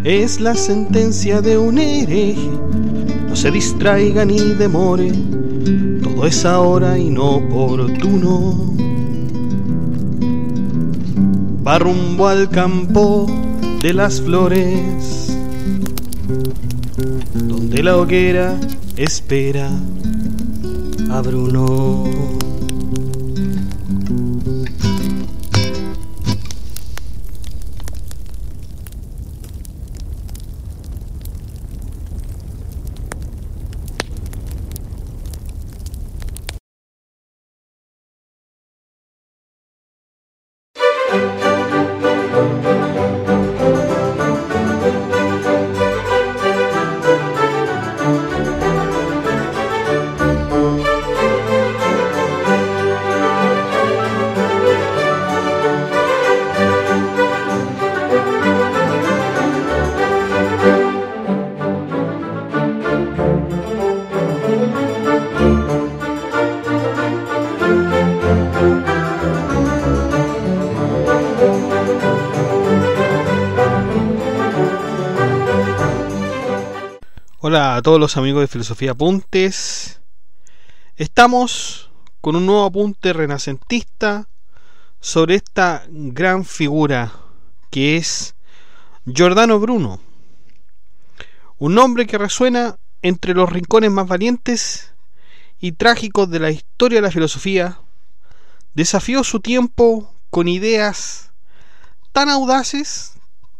es la sentencia de un hereje. No se distraiga ni demore, todo es ahora inoportuno. Va rumbo al campo de las flores, donde la hoguera espera a Bruno. Hola a todos los amigos de Filosofía Apuntes. Estamos con un nuevo apunte renacentista sobre esta gran figura que es Giordano Bruno, un nombre que resuena entre los rincones más valientes y trágicos de la historia de la filosofía. Desafió su tiempo con ideas tan audaces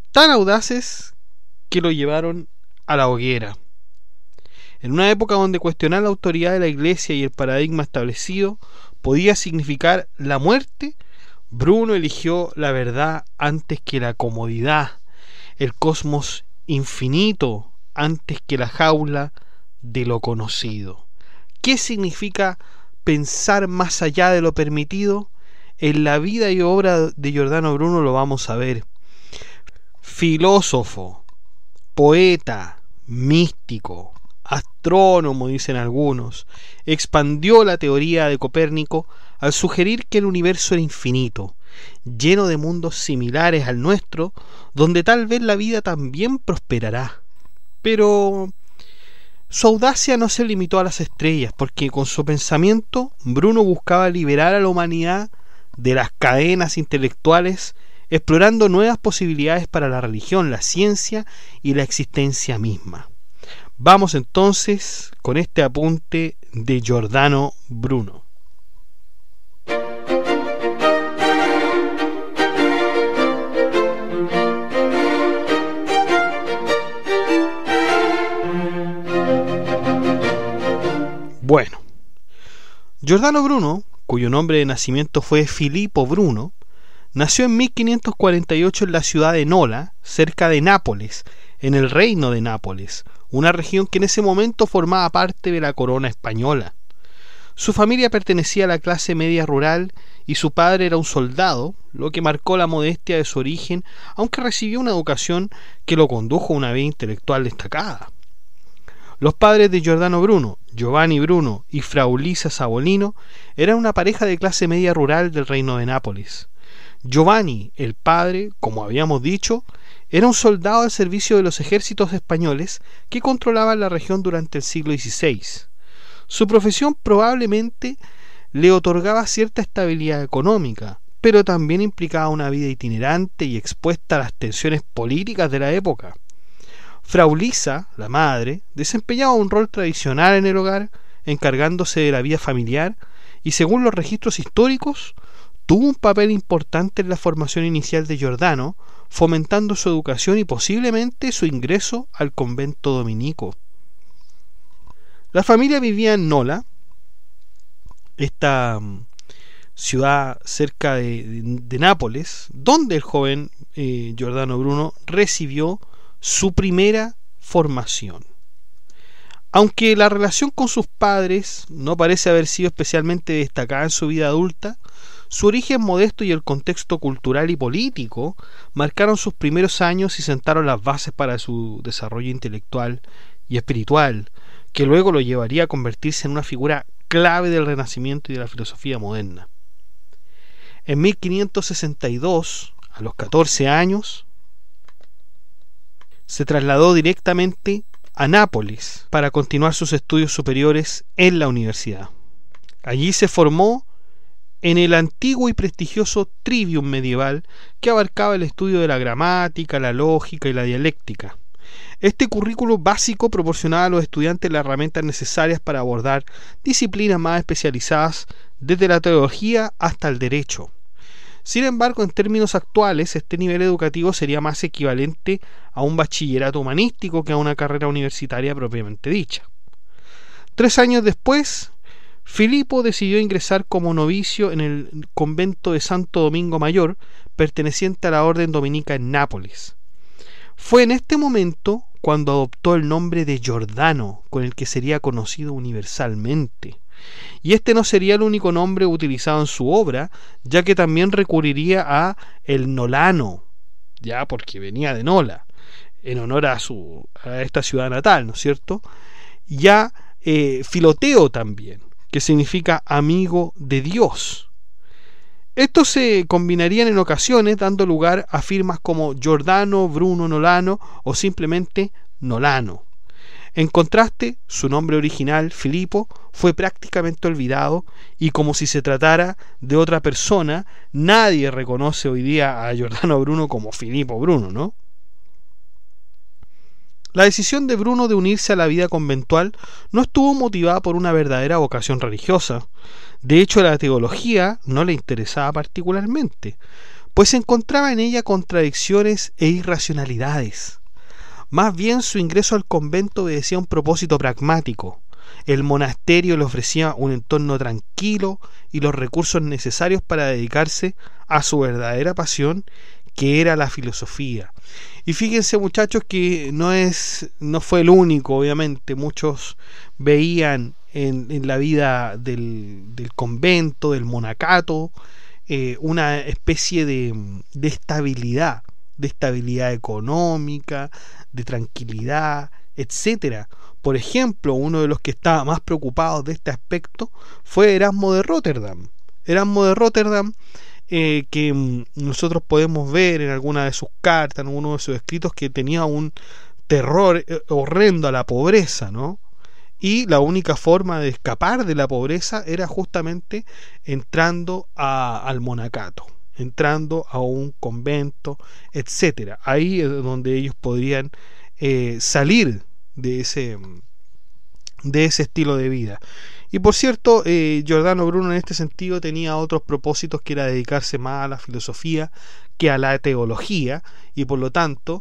que lo llevaron a la hoguera. En una época donde cuestionar la autoridad de la Iglesia y el paradigma establecido podía significar la muerte, Bruno eligió la verdad antes que la comodidad, el cosmos infinito antes que la jaula de lo conocido. ¿Qué significa pensar más allá de lo permitido? En la vida y obra de Giordano Bruno lo vamos a ver. Filósofo, poeta, místico, astrónomo, dicen algunos, expandió la teoría de Copérnico al sugerir que el universo era infinito, lleno de mundos similares al nuestro, donde tal vez la vida también prosperará. Pero su audacia no se limitó a las estrellas, porque con su pensamiento Bruno buscaba liberar a la humanidad de las cadenas intelectuales, explorando nuevas posibilidades para la religión, la ciencia y la existencia misma. Vamos entonces con este apunte de Giordano Bruno. Bueno, Giordano Bruno, cuyo nombre de nacimiento fue Filippo Bruno, nació en 1548 en la ciudad de Nola, cerca de Nápoles, en el Reino de Nápoles, una región que en ese momento formaba parte de la corona española. Su familia pertenecía a la clase media rural y su padre era un soldado, lo que marcó la modestia de su origen, aunque recibió una educación que lo condujo a una vida intelectual destacada. Los padres de Giordano Bruno, Giovanni Bruno y Frau Lisa Savolino, eran una pareja de clase media rural del Reino de Nápoles. Giovanni, el padre, como habíamos dicho, era un soldado al servicio de los ejércitos españoles que controlaban la región durante el siglo XVI. Su profesión probablemente le otorgaba cierta estabilidad económica, pero también implicaba una vida itinerante y expuesta a las tensiones políticas de la época. Frau Lisa, la madre, desempeñaba un rol tradicional en el hogar, encargándose de la vida familiar y, según los registros históricos, tuvo un papel importante en la formación inicial de Giordano, fomentando su educación y posiblemente su ingreso al convento dominico. La familia vivía en Nola, esta ciudad cerca de Nápoles, donde el joven Giordano Bruno recibió su primera formación. Aunque la relación con sus padres no parece haber sido especialmente destacada en su vida adulta, su origen modesto y el contexto cultural y político marcaron sus primeros años y sentaron las bases para su desarrollo intelectual y espiritual, que luego lo llevaría a convertirse en una figura clave del Renacimiento y de la filosofía moderna. En 1562, a los 14 años, se trasladó directamente a Nápoles para continuar sus estudios superiores en la universidad. Allí se formó en el antiguo y prestigioso Trivium medieval, que abarcaba el estudio de la gramática, la lógica y la dialéctica. Este currículo básico proporcionaba a los estudiantes las herramientas necesarias para abordar disciplinas más especializadas, desde la teología hasta el derecho. Sin embargo, en términos actuales, este nivel educativo sería más equivalente a un bachillerato humanístico que a una carrera universitaria propiamente dicha. 3 años después, Filipo decidió ingresar como novicio en el convento de Santo Domingo Mayor, perteneciente a la orden dominica en Nápoles. Fue en este momento cuando adoptó el nombre de Giordano, con el que sería conocido universalmente. Y este no sería el único nombre utilizado en su obra, ya que también recurriría a el Nolano, ya porque venía de Nola, en honor a esta ciudad natal, ¿no es cierto? Ya Filoteo también, que significa amigo de Dios. Estos se combinarían en ocasiones, dando lugar a firmas como Giordano Bruno Nolano o simplemente Nolano. En contraste, su nombre original, Filipo, fue prácticamente olvidado, y como si se tratara de otra persona, nadie reconoce hoy día a Giordano Bruno como Filipo Bruno, ¿no? La decisión de Bruno de unirse a la vida conventual no estuvo motivada por una verdadera vocación religiosa. De hecho, la teología no le interesaba particularmente, pues encontraba en ella contradicciones e irracionalidades. Más bien, su ingreso al convento obedecía a un propósito pragmático. El monasterio le ofrecía un entorno tranquilo y los recursos necesarios para dedicarse a su verdadera pasión, que era la filosofía. Y fíjense, muchachos, que no fue el único, obviamente. Muchos veían en la vida del convento, del monacato, una especie de estabilidad económica, de tranquilidad, etcétera. Por ejemplo, uno de los que estaba más preocupado de este aspecto fue Erasmo de Róterdam. Que nosotros podemos ver en alguna de sus cartas, en uno de sus escritos, que tenía un terror horrendo a la pobreza, ¿no? Y la única forma de escapar de la pobreza era justamente entrando al monacato, entrando a un convento, etcétera. Ahí es donde ellos podrían salir de ese estilo de vida. Y por cierto, Giordano Bruno en este sentido tenía otros propósitos, que era dedicarse más a la filosofía que a la teología, y por lo tanto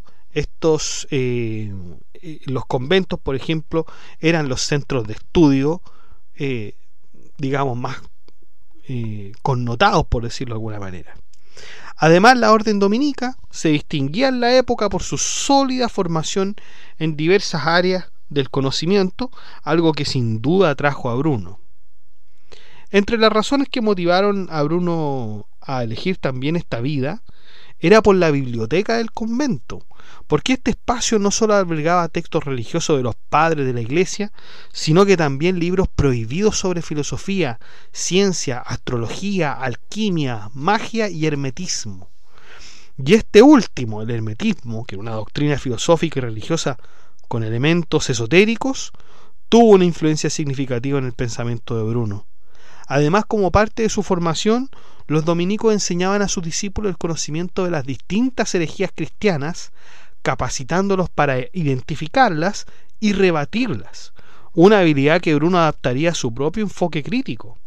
los conventos, por ejemplo, eran los centros de estudio digamos más connotados, por decirlo de alguna manera. Además, la orden dominica se distinguía en la época por su sólida formación en diversas áreas del conocimiento, algo que sin duda atrajo a Bruno. Entre las razones que motivaron a Bruno a elegir también esta vida era por la biblioteca del convento, porque este espacio no solo albergaba textos religiosos de los padres de la iglesia, sino que también libros prohibidos sobre filosofía, ciencia, astrología, alquimia, magia y hermetismo. Y este último, el hermetismo, que era una doctrina filosófica y religiosa con elementos esotéricos, tuvo una influencia significativa en el pensamiento de Bruno. Además, como parte de su formación, los dominicos enseñaban a sus discípulos el conocimiento de las distintas herejías cristianas, capacitándolos para identificarlas y rebatirlas, una habilidad que Bruno adaptaría a su propio enfoque crítico.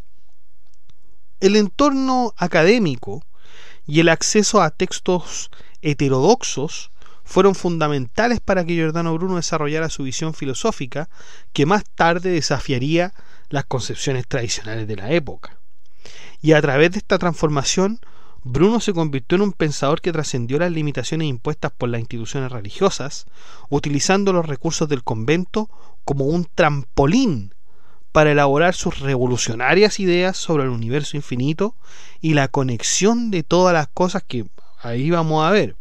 El entorno académico y el acceso a textos heterodoxos fueron fundamentales para que Giordano Bruno desarrollara su visión filosófica, que más tarde desafiaría las concepciones tradicionales de la época. Y a través de esta transformación, Bruno se convirtió en un pensador que trascendió las limitaciones impuestas por las instituciones religiosas, utilizando los recursos del convento como un trampolín para elaborar sus revolucionarias ideas sobre el universo infinito y la conexión de todas las cosas que ahí vamos a ver.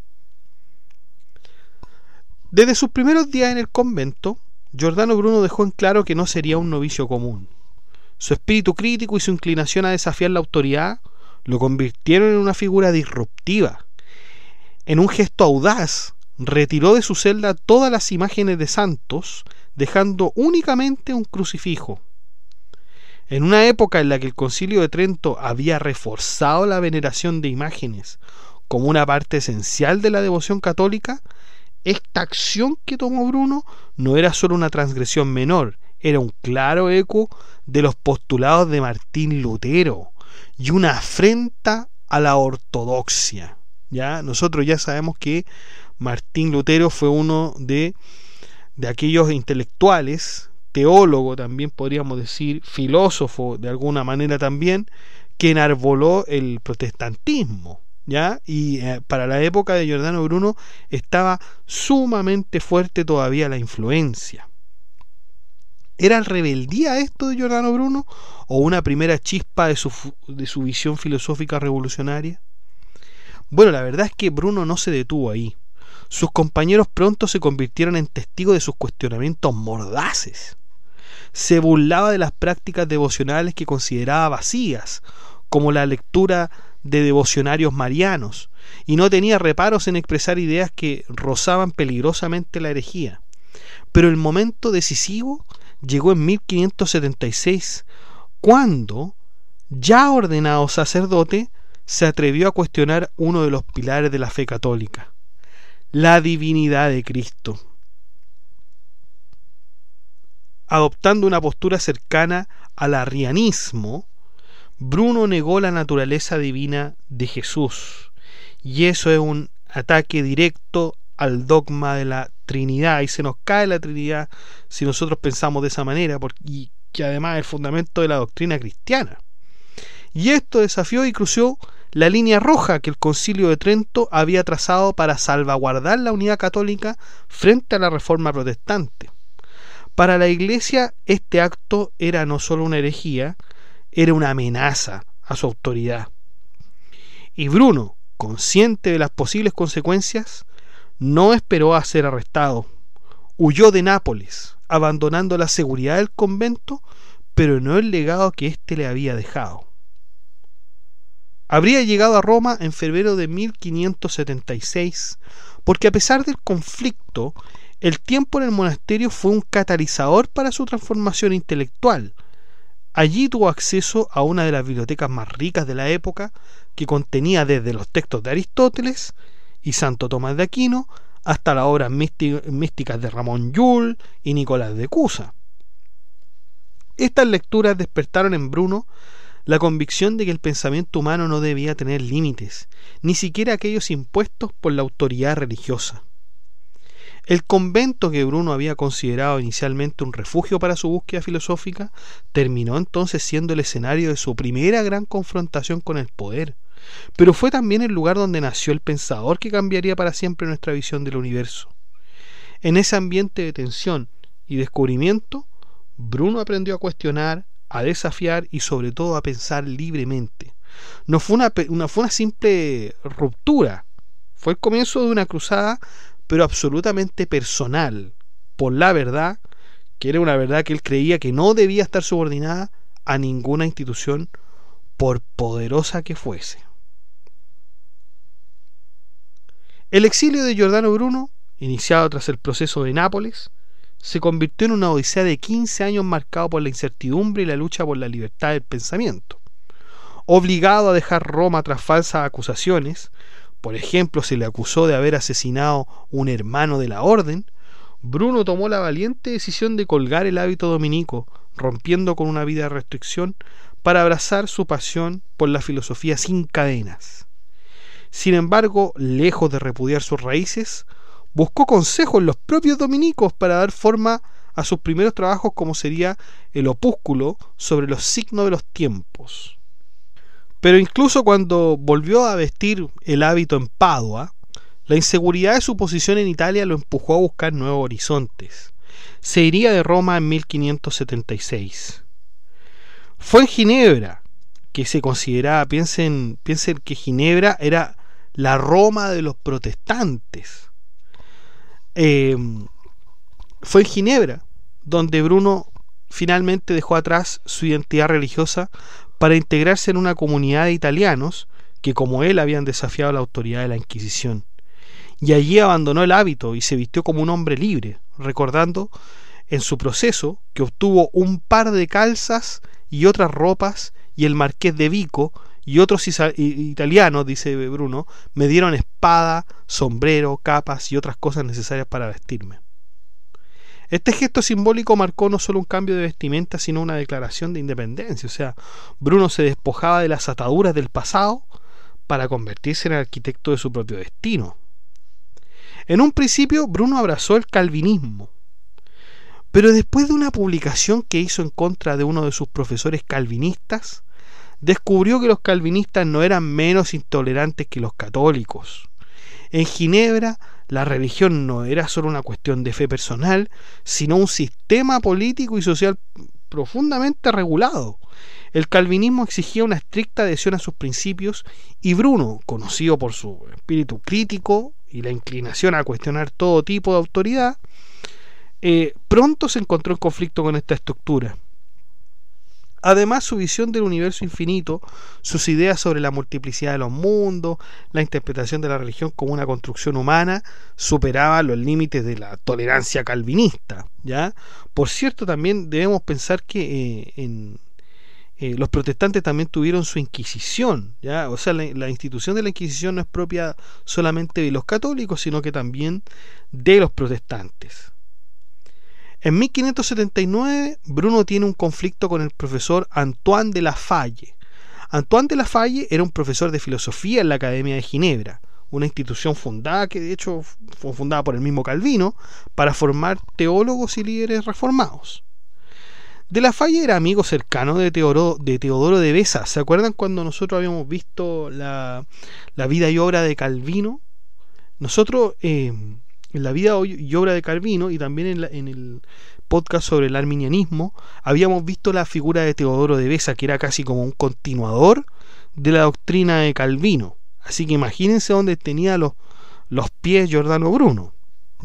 Desde sus primeros días en el convento, Giordano Bruno dejó en claro que no sería un novicio común. Su espíritu crítico y su inclinación a desafiar la autoridad lo convirtieron en una figura disruptiva. En un gesto audaz, retiró de su celda todas las imágenes de santos, dejando únicamente un crucifijo. En una época en la que el Concilio de Trento había reforzado la veneración de imágenes como una parte esencial de la devoción católica, esta acción que tomó Bruno no era solo una transgresión menor, era un claro eco de los postulados de Martín Lutero y una afrenta a la ortodoxia. ¿Ya? Nosotros ya sabemos que Martín Lutero fue uno de aquellos intelectuales, teólogo también podríamos decir, filósofo de alguna manera también, que enarboló el protestantismo, ¿ya? Y para la época de Giordano Bruno estaba sumamente fuerte todavía la influencia. ¿Era rebeldía esto de Giordano Bruno o una primera chispa de su visión filosófica revolucionaria? Bueno, la verdad es que Bruno no se detuvo ahí. Sus compañeros pronto se convirtieron en testigos de sus cuestionamientos mordaces. Se burlaba de las prácticas devocionales que consideraba vacías, como la lectura de devocionarios marianos, y no tenía reparos en expresar ideas que rozaban peligrosamente la herejía. Pero el momento decisivo llegó en 1576, cuando, ya ordenado sacerdote, se atrevió a cuestionar uno de los pilares de la fe católica: la divinidad de Cristo. Adoptando una postura cercana al arrianismo, Bruno negó la naturaleza divina de Jesús, y eso es un ataque directo al dogma de la Trinidad, y se nos cae la Trinidad si nosotros pensamos de esa manera, y que además es el fundamento de la doctrina cristiana. Y esto desafió y cruzó la línea roja que el Concilio de Trento había trazado para salvaguardar la unidad católica frente a la reforma protestante. Para la Iglesia este acto era no solo una herejía, era una amenaza a su autoridad. Y Bruno, consciente de las posibles consecuencias, no esperó a ser arrestado. Huyó de Nápoles, abandonando la seguridad del convento, pero no el legado que éste le había dejado. Habría llegado a Roma en febrero de 1576, porque a pesar del conflicto, el tiempo en el monasterio fue un catalizador para su transformación intelectual. Allí tuvo acceso a una de las bibliotecas más ricas de la época, que contenía desde los textos de Aristóteles y Santo Tomás de Aquino hasta las obras místicas de Ramón Llull y Nicolás de Cusa. Estas lecturas despertaron en Bruno la convicción de que el pensamiento humano no debía tener límites, ni siquiera aquellos impuestos por la autoridad religiosa. El convento que Bruno había considerado inicialmente un refugio para su búsqueda filosófica terminó entonces siendo el escenario de su primera gran confrontación con el poder, pero fue también el lugar donde nació el pensador que cambiaría para siempre nuestra visión del universo. En ese ambiente de tensión y descubrimiento, Bruno aprendió a cuestionar, a desafiar y sobre todo a pensar libremente. No fue una simple ruptura, fue el comienzo de una cruzada, pero absolutamente personal, por la verdad, que era una verdad que él creía que no debía estar subordinada a ninguna institución, por poderosa que fuese. El exilio de Giordano Bruno, iniciado tras el proceso de Nápoles, se convirtió en una odisea de 15 años marcado por la incertidumbre y la lucha por la libertad del pensamiento. Obligado a dejar Roma tras falsas acusaciones, por ejemplo, se le acusó de haber asesinado un hermano de la orden, Bruno tomó la valiente decisión de colgar el hábito dominico, rompiendo con una vida de restricción, para abrazar su pasión por la filosofía sin cadenas. Sin embargo, lejos de repudiar sus raíces, buscó consejo en los propios dominicos para dar forma a sus primeros trabajos, como sería el opúsculo sobre los signos de los tiempos. Pero incluso cuando volvió a vestir el hábito en Padua, la inseguridad de su posición en Italia lo empujó a buscar nuevos horizontes. Se iría de Roma en 1576. Fue en Ginebra que se consideraba, piensen que Ginebra era la Roma de los protestantes. Fue en Ginebra donde Bruno finalmente dejó atrás su identidad religiosa para integrarse en una comunidad de italianos que, como él, habían desafiado la autoridad de la Inquisición. y allí abandonó el hábito y se vistió como un hombre libre, recordando en su proceso que obtuvo un par de calzas y otras ropas, y el marqués de Vico y otros italianos, dice Bruno, me dieron espada, sombrero, capas y otras cosas necesarias para vestirme. Este gesto simbólico marcó no solo un cambio de vestimenta, sino una declaración de independencia. O sea, Bruno se despojaba de las ataduras del pasado para convertirse en el arquitecto de su propio destino. En un principio, Bruno abrazó el calvinismo, pero después de una publicación que hizo en contra de uno de sus profesores calvinistas, descubrió que los calvinistas no eran menos intolerantes que los católicos. En Ginebra, la religión no era solo una cuestión de fe personal, sino un sistema político y social profundamente regulado. El calvinismo exigía una estricta adhesión a sus principios, y Bruno, conocido por su espíritu crítico y la inclinación a cuestionar todo tipo de autoridad, pronto se encontró en conflicto con esta estructura. Además, su visión del universo infinito, sus ideas sobre la multiplicidad de los mundos, la interpretación de la religión como una construcción humana, superaba los límites de la tolerancia calvinista, ¿ya? Por cierto, también debemos pensar que los protestantes también tuvieron su Inquisición, ¿ya? O sea, la institución de la Inquisición no es propia solamente de los católicos, sino que también de los protestantes. En 1579, Bruno tiene un conflicto con el profesor Antoine de la Faye. Antoine de la Faye era un profesor de filosofía en la Academia de Ginebra, una institución fundada, que de hecho fue fundada por el mismo Calvino, para formar teólogos y líderes reformados. De la Faye era amigo cercano de Teodoro de Beza. ¿Se acuerdan cuando nosotros habíamos visto la vida y obra de Calvino? Nosotros... en la vida y obra de Calvino, y también en el podcast sobre el arminianismo, habíamos visto la figura de Teodoro de Beza, que era casi como un continuador de la doctrina de Calvino. Así que imagínense dónde tenía los pies Giordano Bruno.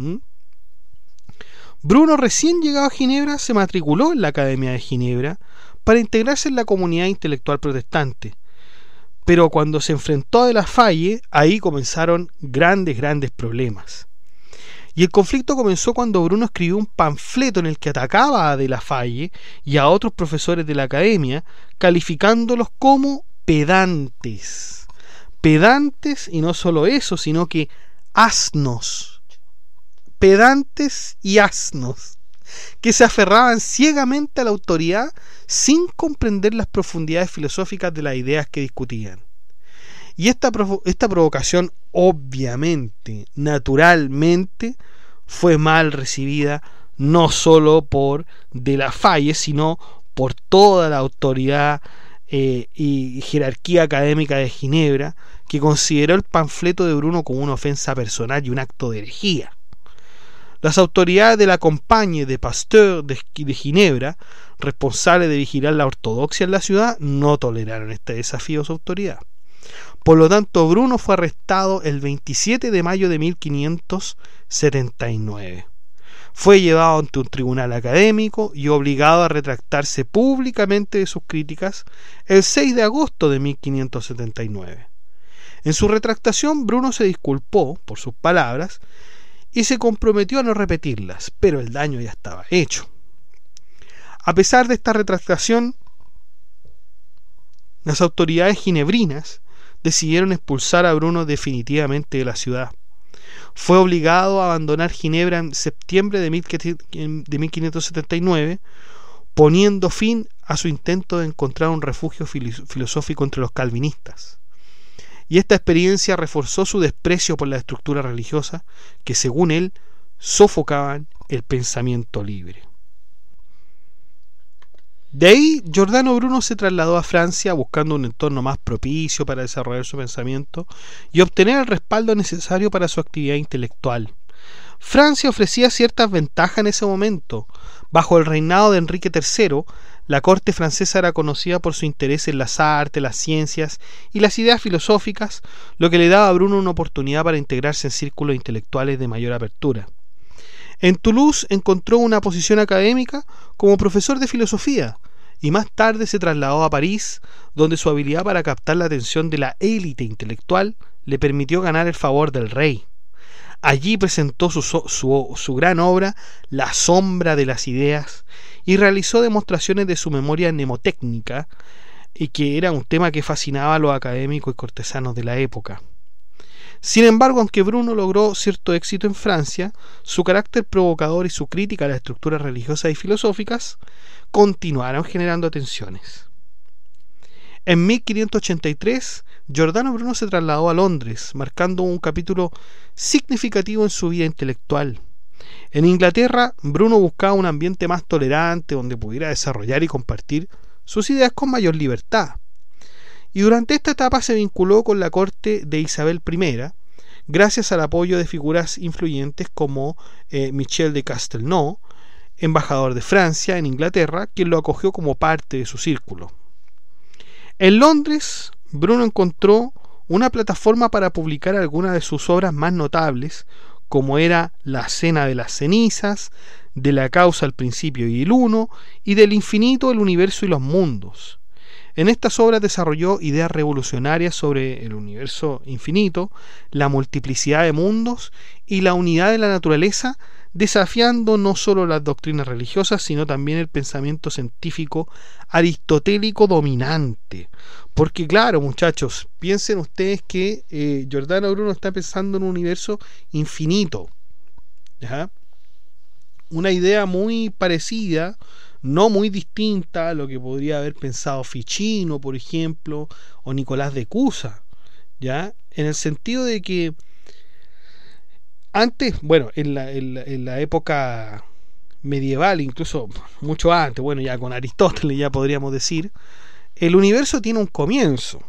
Bruno, recién llegado a Ginebra, se matriculó en la Academia de Ginebra para integrarse en la comunidad intelectual protestante. Pero cuando se enfrentó a De la Faye, ahí comenzaron grandes problemas. Y el conflicto comenzó cuando Bruno escribió un panfleto en el que atacaba a De la Faye y a otros profesores de la academia, calificándolos como pedantes. Pedantes, y no solo eso, sino que asnos. Pedantes y asnos, que se aferraban ciegamente a la autoridad sin comprender las profundidades filosóficas de las ideas que discutían. Y esta provocación, obviamente, naturalmente, fue mal recibida no solo por De la Faye, sino por toda la autoridad y jerarquía académica de Ginebra, que consideró el panfleto de Bruno como una ofensa personal y un acto de herejía. Las autoridades de la Compañía de Pasteur de Ginebra, responsables de vigilar la ortodoxia en la ciudad, no toleraron este desafío a su autoridad. Por lo tanto, Bruno fue arrestado el 27 de mayo de 1579. Fue llevado ante un tribunal académico y obligado a retractarse públicamente de sus críticas el 6 de agosto de 1579. En su retractación, Bruno se disculpó por sus palabras y se comprometió a no repetirlas, pero el daño ya estaba hecho. A pesar de esta retractación, las autoridades ginebrinas decidieron expulsar a Bruno definitivamente de la ciudad. Fue obligado a abandonar Ginebra en septiembre de 1579, poniendo fin a su intento de encontrar un refugio filosófico entre los calvinistas. Y esta experiencia reforzó su desprecio por la estructura religiosa que, según él, sofocaban el pensamiento libre. De ahí, Giordano Bruno se trasladó a Francia buscando un entorno más propicio para desarrollar su pensamiento y obtener el respaldo necesario para su actividad intelectual. Francia ofrecía ciertas ventajas en ese momento. Bajo el reinado de Enrique III, la corte francesa era conocida por su interés en las artes, las ciencias y las ideas filosóficas, lo que le daba a Bruno una oportunidad para integrarse en círculos intelectuales de mayor apertura. En Toulouse encontró una posición académica como profesor de filosofía y más tarde se trasladó a París, donde su habilidad para captar la atención de la élite intelectual le permitió ganar el favor del rey. Allí presentó su gran obra, La sombra de las ideas, y realizó demostraciones de su memoria mnemotécnica, y que era un tema que fascinaba a los académicos y cortesanos de la época. Sin embargo, aunque Bruno logró cierto éxito en Francia, su carácter provocador y su crítica a las estructuras religiosas y filosóficas continuaron generando tensiones. En 1583, Giordano Bruno se trasladó a Londres, marcando un capítulo significativo en su vida intelectual. En Inglaterra, Bruno buscaba un ambiente más tolerante, donde pudiera desarrollar y compartir sus ideas con mayor libertad. Y durante esta etapa se vinculó con la corte de Isabel I, gracias al apoyo de figuras influyentes como Michel de Castelnau, embajador de Francia en Inglaterra, quien lo acogió como parte de su círculo. En Londres, Bruno encontró una plataforma para publicar algunas de sus obras más notables, como era La Cena de las Cenizas, De la Causa, el Principio y el Uno, y Del Infinito, el Universo y los Mundos. En estas obras desarrolló ideas revolucionarias sobre el universo infinito, la multiplicidad de mundos y la unidad de la naturaleza, desafiando no solo las doctrinas religiosas, sino también el pensamiento científico aristotélico dominante. Porque claro, muchachos, piensen ustedes que Giordano Bruno está pensando en un universo infinito, ¿ya? Una idea muy parecida, no muy distinta a lo que podría haber pensado Ficino, por ejemplo, o Nicolás de Cusa, ¿ya? En el sentido de que antes, bueno, en la época medieval, incluso mucho antes, bueno, ya con Aristóteles ya podríamos decir, el universo tiene un comienzo.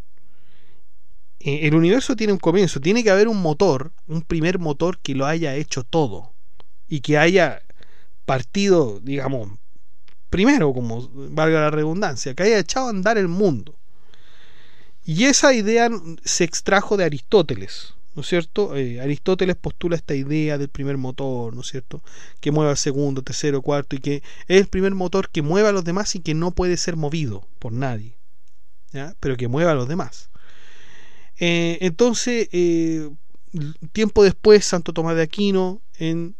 El universo tiene un comienzo, tiene que haber un motor, un primer motor que lo haya hecho todo y que haya partido, digamos, primero, como valga la redundancia, que haya echado a andar el mundo. Y esa idea se extrajo de Aristóteles, ¿no es cierto? Aristóteles postula esta idea del primer motor, ¿no es cierto? Que mueva al segundo, tercero, cuarto, y que es el primer motor que mueva a los demás y que no puede ser movido por nadie, ¿ya? Pero que mueva a los demás. Entonces, tiempo después, Santo Tomás de Aquino, en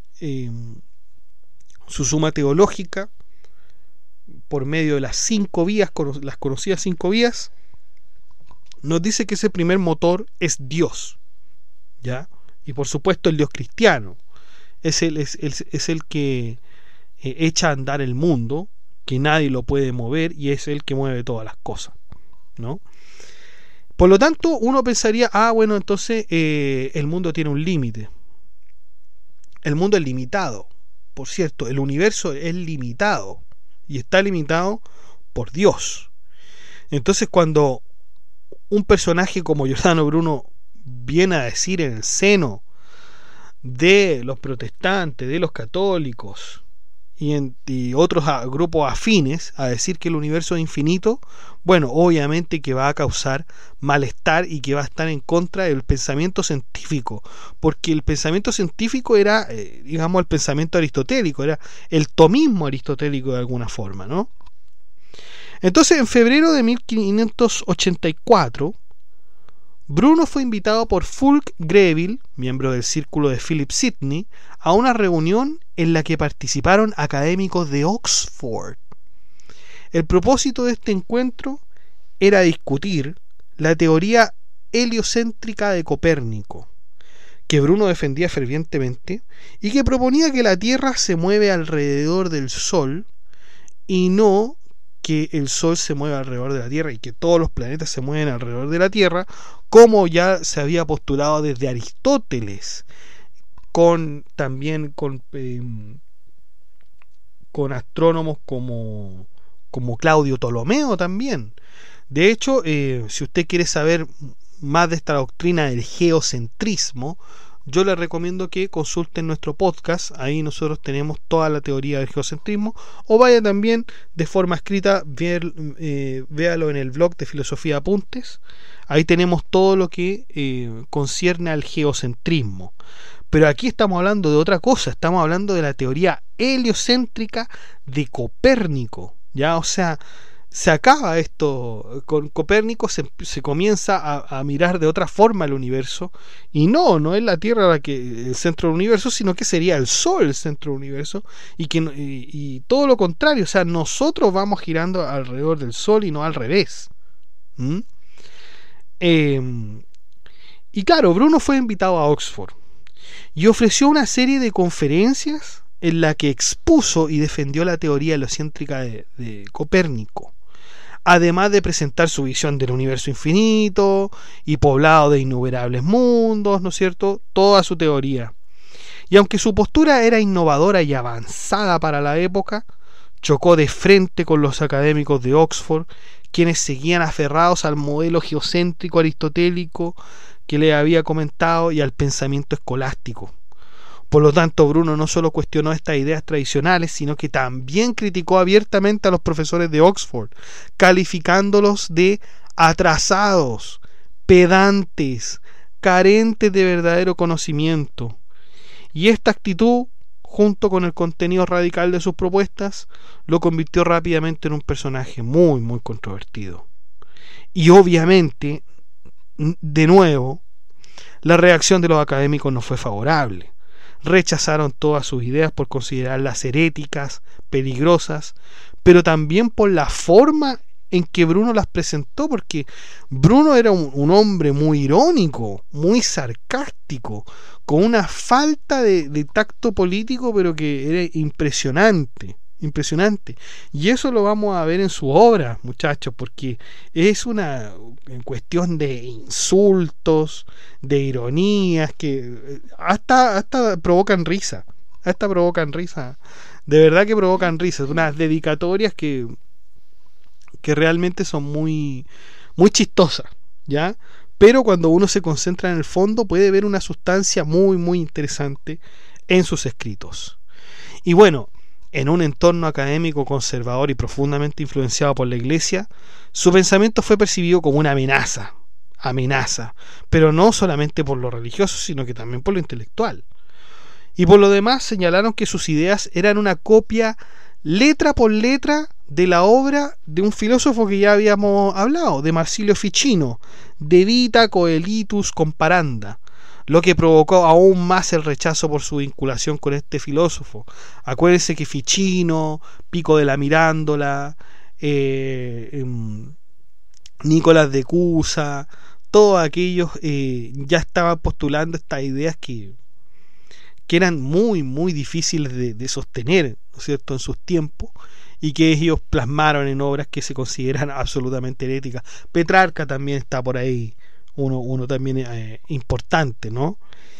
su Suma Teológica, por medio de las 5 vías, las conocidas 5 vías, nos dice que ese primer motor es Dios, ¿ya? Y por supuesto el Dios cristiano es el que echa a andar el mundo, que nadie lo puede mover, y es el que mueve todas las cosas, ¿no? Por lo tanto, uno pensaría, bueno, entonces el mundo tiene un límite. El mundo es limitado. Por cierto, el universo es limitado y está limitado por Dios. Entonces, cuando un personaje como Giordano Bruno viene a decir en el seno de los protestantes, de los católicos y otros grupos afines a decir que el universo es infinito, bueno, obviamente que va a causar malestar y que va a estar en contra del pensamiento científico, porque el pensamiento científico era, digamos, el pensamiento aristotélico, era el tomismo aristotélico de alguna forma, ¿no? Entonces, en febrero de 1584, Bruno fue invitado por Fulk Greville, miembro del círculo de Philip Sidney, a una reunión en la que participaron académicos de Oxford. El propósito de este encuentro era discutir la teoría heliocéntrica de Copérnico, que Bruno defendía fervientemente y que proponía que la Tierra se mueve alrededor del Sol y no que el Sol se mueva alrededor de la Tierra y que todos los planetas se mueven alrededor de la Tierra, como ya se había postulado desde Aristóteles, también con astrónomos como Claudio Ptolomeo también. De hecho, si usted quiere saber más de esta doctrina del geocentrismo, yo le recomiendo que consulten nuestro podcast. Ahí nosotros tenemos toda la teoría del geocentrismo, o vaya también de forma escrita, véalo en el blog de Filosofía Apuntes. Ahí tenemos todo lo que concierne al geocentrismo. Pero aquí estamos hablando de otra cosa, estamos hablando de la teoría heliocéntrica de Copérnico, ¿ya? O sea, se acaba esto. Con Copérnico se comienza a mirar de otra forma el universo, y no es la Tierra el centro del universo, sino que sería el Sol el centro del universo, y todo lo contrario, o sea, nosotros vamos girando alrededor del Sol y no al revés. ¿Mm? Y claro, Bruno fue invitado a Oxford y ofreció una serie de conferencias en la que expuso y defendió la teoría heliocéntrica de Copérnico, además de presentar su visión del universo infinito y poblado de innumerables mundos, ¿no es cierto? Toda su teoría. Y aunque su postura era innovadora y avanzada para la época, chocó de frente con los académicos de Oxford, quienes seguían aferrados al modelo geocéntrico aristotélico que le había comentado y al pensamiento escolástico. Por lo tanto, Bruno no solo cuestionó estas ideas tradicionales, sino que también criticó abiertamente a los profesores de Oxford, calificándolos de atrasados, pedantes, carentes de verdadero conocimiento. Y esta actitud, junto con el contenido radical de sus propuestas, lo convirtió rápidamente en un personaje muy, muy controvertido. Y obviamente, de nuevo, la reacción de los académicos no fue favorable. Rechazaron todas sus ideas por considerarlas heréticas, peligrosas, pero también por la forma en que Bruno las presentó, porque Bruno era un hombre muy irónico, muy sarcástico, con una falta de tacto político, pero que era impresionante. Y eso lo vamos a ver en su obra, muchachos, porque es una cuestión de insultos, de ironías que hasta provocan risa. De verdad que provocan risa. Unas dedicatorias que realmente son muy chistosas, ¿ya? Pero cuando uno se concentra en el fondo puede ver una sustancia muy, muy interesante en sus escritos. Y bueno, en un entorno académico conservador y profundamente influenciado por la Iglesia, su pensamiento fue percibido como una amenaza, pero no solamente por lo religioso, sino que también por lo intelectual. Y por lo demás señalaron que sus ideas eran una copia letra por letra de la obra de un filósofo que ya habíamos hablado, de Marsilio Ficino, De Vita Coelitus Comparanda, lo que provocó aún más el rechazo por su vinculación con este filósofo. Acuérdense que Ficino, Pico de la Mirándola, Nicolás de Cusa, todos aquellos ya estaban postulando estas ideas que eran muy, muy difíciles de sostener, ¿no es cierto?, en sus tiempos, y que ellos plasmaron en obras que se consideran absolutamente heréticas. Petrarca también está por ahí, uno también importante, ¿no?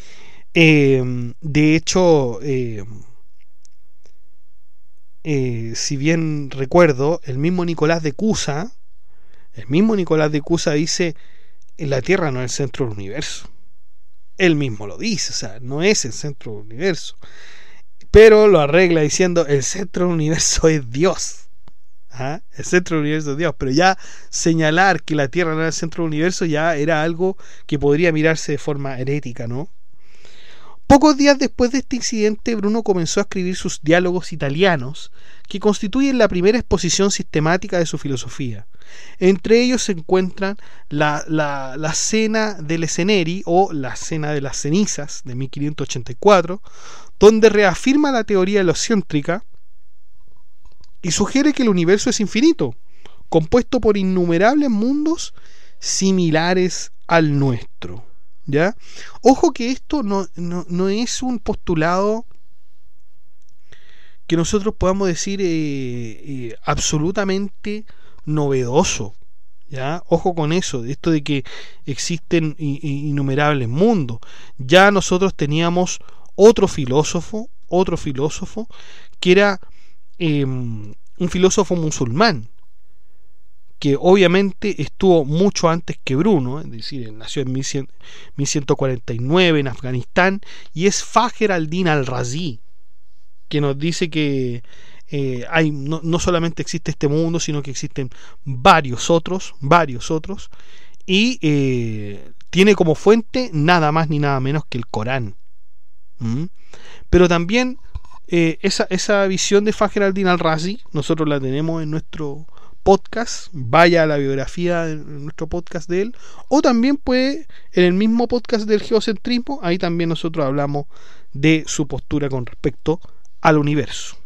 De hecho, si bien recuerdo, el mismo Nicolás de Cusa dice: la Tierra no es el centro del universo. Él mismo lo dice, o sea, no es el centro del universo, pero lo arregla diciendo: el centro del universo es Dios. ¿Ah? El centro del universo es Dios. Pero ya señalar que la Tierra no era el centro del universo ya era algo que podría mirarse de forma herética, ¿no? Pocos días después de este incidente, Bruno comenzó a escribir sus diálogos italianos, que constituyen la primera exposición sistemática de su filosofía. Entre ellos se encuentran la Cena delle Ceneri, o la Cena de las Cenizas, de 1584, donde reafirma la teoría heliocéntrica y sugiere que el universo es infinito, compuesto por innumerables mundos similares al nuestro. ¿Ya? Ojo que esto no es un postulado que nosotros podamos decir absolutamente novedoso. ¿Ya? Ojo con eso, esto de que existen innumerables mundos. Ya nosotros teníamos otro filósofo que era un filósofo musulmán, que obviamente estuvo mucho antes que Bruno, es decir, él nació en 1149 en Afganistán, y es Fajr al-Din al-Razi, que nos dice que no solamente existe este mundo, sino que existen varios otros, y tiene como fuente nada más ni nada menos que el Corán. Pero también esa visión de Fajr al-Din al-Razi nosotros la tenemos en nuestro podcast, vaya a la biografía de nuestro podcast de él, o también puede, en el mismo podcast del geocentrismo, ahí también nosotros hablamos de su postura con respecto al universo.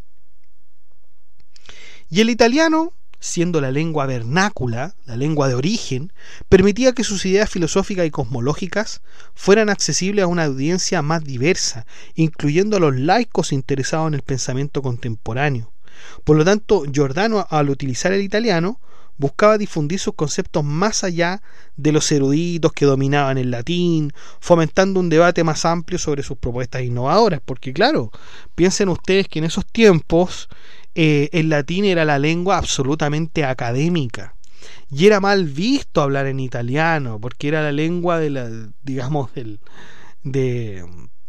Y el italiano, siendo la lengua vernácula, la lengua de origen, permitía que sus ideas filosóficas y cosmológicas fueran accesibles a una audiencia más diversa, incluyendo a los laicos interesados en el pensamiento contemporáneo. Por lo tanto, Giordano, al utilizar el italiano, buscaba difundir sus conceptos más allá de los eruditos que dominaban el latín, fomentando un debate más amplio sobre sus propuestas innovadoras, porque claro, piensen ustedes que en esos tiempos el latín era la lengua absolutamente académica y era mal visto hablar en italiano porque era la lengua de la, digamos, de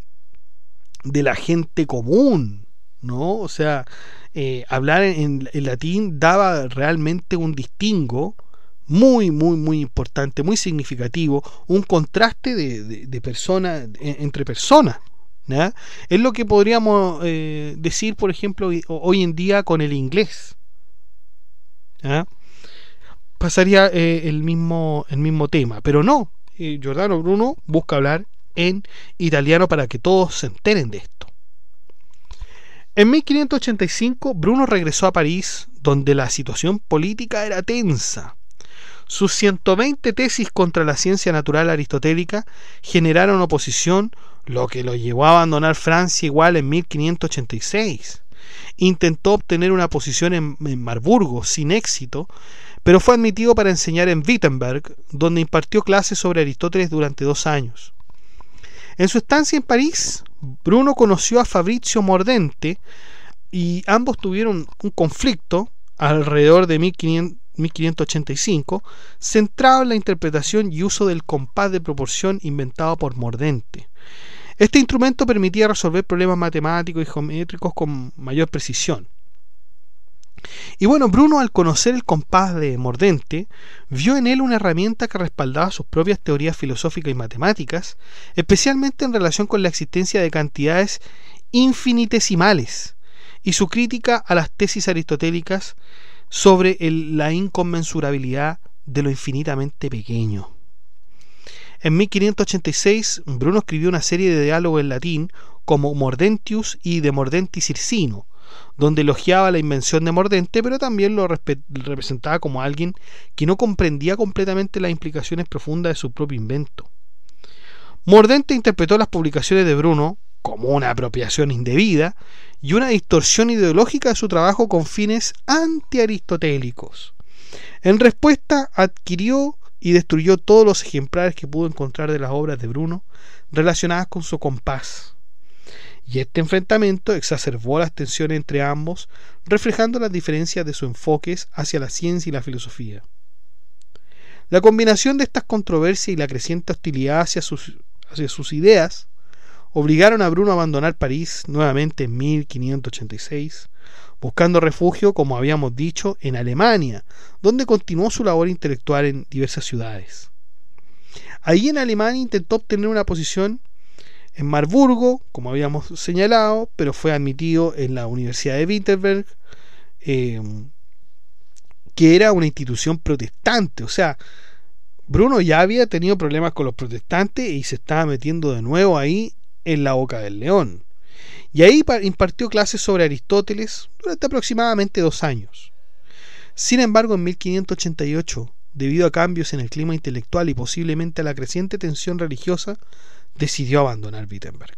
la gente común, ¿no? O sea, hablar en latín daba realmente un distingo muy importante, muy significativo, un contraste de persona entre personas, ¿ya? Es lo que podríamos decir, por ejemplo, hoy en día con el inglés, ¿ya? Pasaría el mismo tema, pero no, Giordano Bruno busca hablar en italiano para que todos se enteren de esto. En 1585 Bruno regresó a París, donde la situación política era tensa. Sus 120 tesis contra la ciencia natural aristotélica generaron oposición, lo que lo llevó a abandonar Francia igual en 1586. Intentó obtener una posición en Marburgo sin éxito, pero fue admitido para enseñar en Wittenberg, donde impartió clases sobre Aristóteles durante 2 años. En su estancia en París, Bruno conoció a Fabrizio Mordente y ambos tuvieron un conflicto alrededor de 1585, centrado en la interpretación y uso del compás de proporción inventado por Mordente. Este instrumento permitía resolver problemas matemáticos y geométricos con mayor precisión. Y bueno, Bruno, al conocer el compás de Mordente, vio en él una herramienta que respaldaba sus propias teorías filosóficas y matemáticas, especialmente en relación con la existencia de cantidades infinitesimales y su crítica a las tesis aristotélicas sobre la inconmensurabilidad de lo infinitamente pequeño. En 1586, Bruno escribió una serie de diálogos en latín como Mordentius y De Mordentis Circino, donde elogiaba la invención de Mordente, pero también lo representaba como alguien que no comprendía completamente las implicaciones profundas de su propio invento. Mordente interpretó las publicaciones de Bruno como una apropiación indebida y una distorsión ideológica de su trabajo con fines antiaristotélicos. En respuesta, adquirió y destruyó todos los ejemplares que pudo encontrar de las obras de Bruno relacionadas con su compás. Y este enfrentamiento exacerbó las tensiones entre ambos, reflejando las diferencias de sus enfoques hacia la ciencia y la filosofía. La combinación de estas controversias y la creciente hostilidad hacia sus ideas obligaron a Bruno a abandonar París nuevamente en 1586, buscando refugio, como habíamos dicho, en Alemania, donde continuó su labor intelectual en diversas ciudades. Allí en Alemania intentó obtener una posición en Marburgo, como habíamos señalado, pero fue admitido en la Universidad de Wittenberg, que era una institución protestante. O sea, Bruno ya había tenido problemas con los protestantes y se estaba metiendo de nuevo ahí en la boca del león. Y ahí impartió clases sobre Aristóteles durante aproximadamente 2 años. Sin embargo, en 1588, debido a cambios en el clima intelectual y posiblemente a la creciente tensión religiosa, decidió abandonar Wittenberg.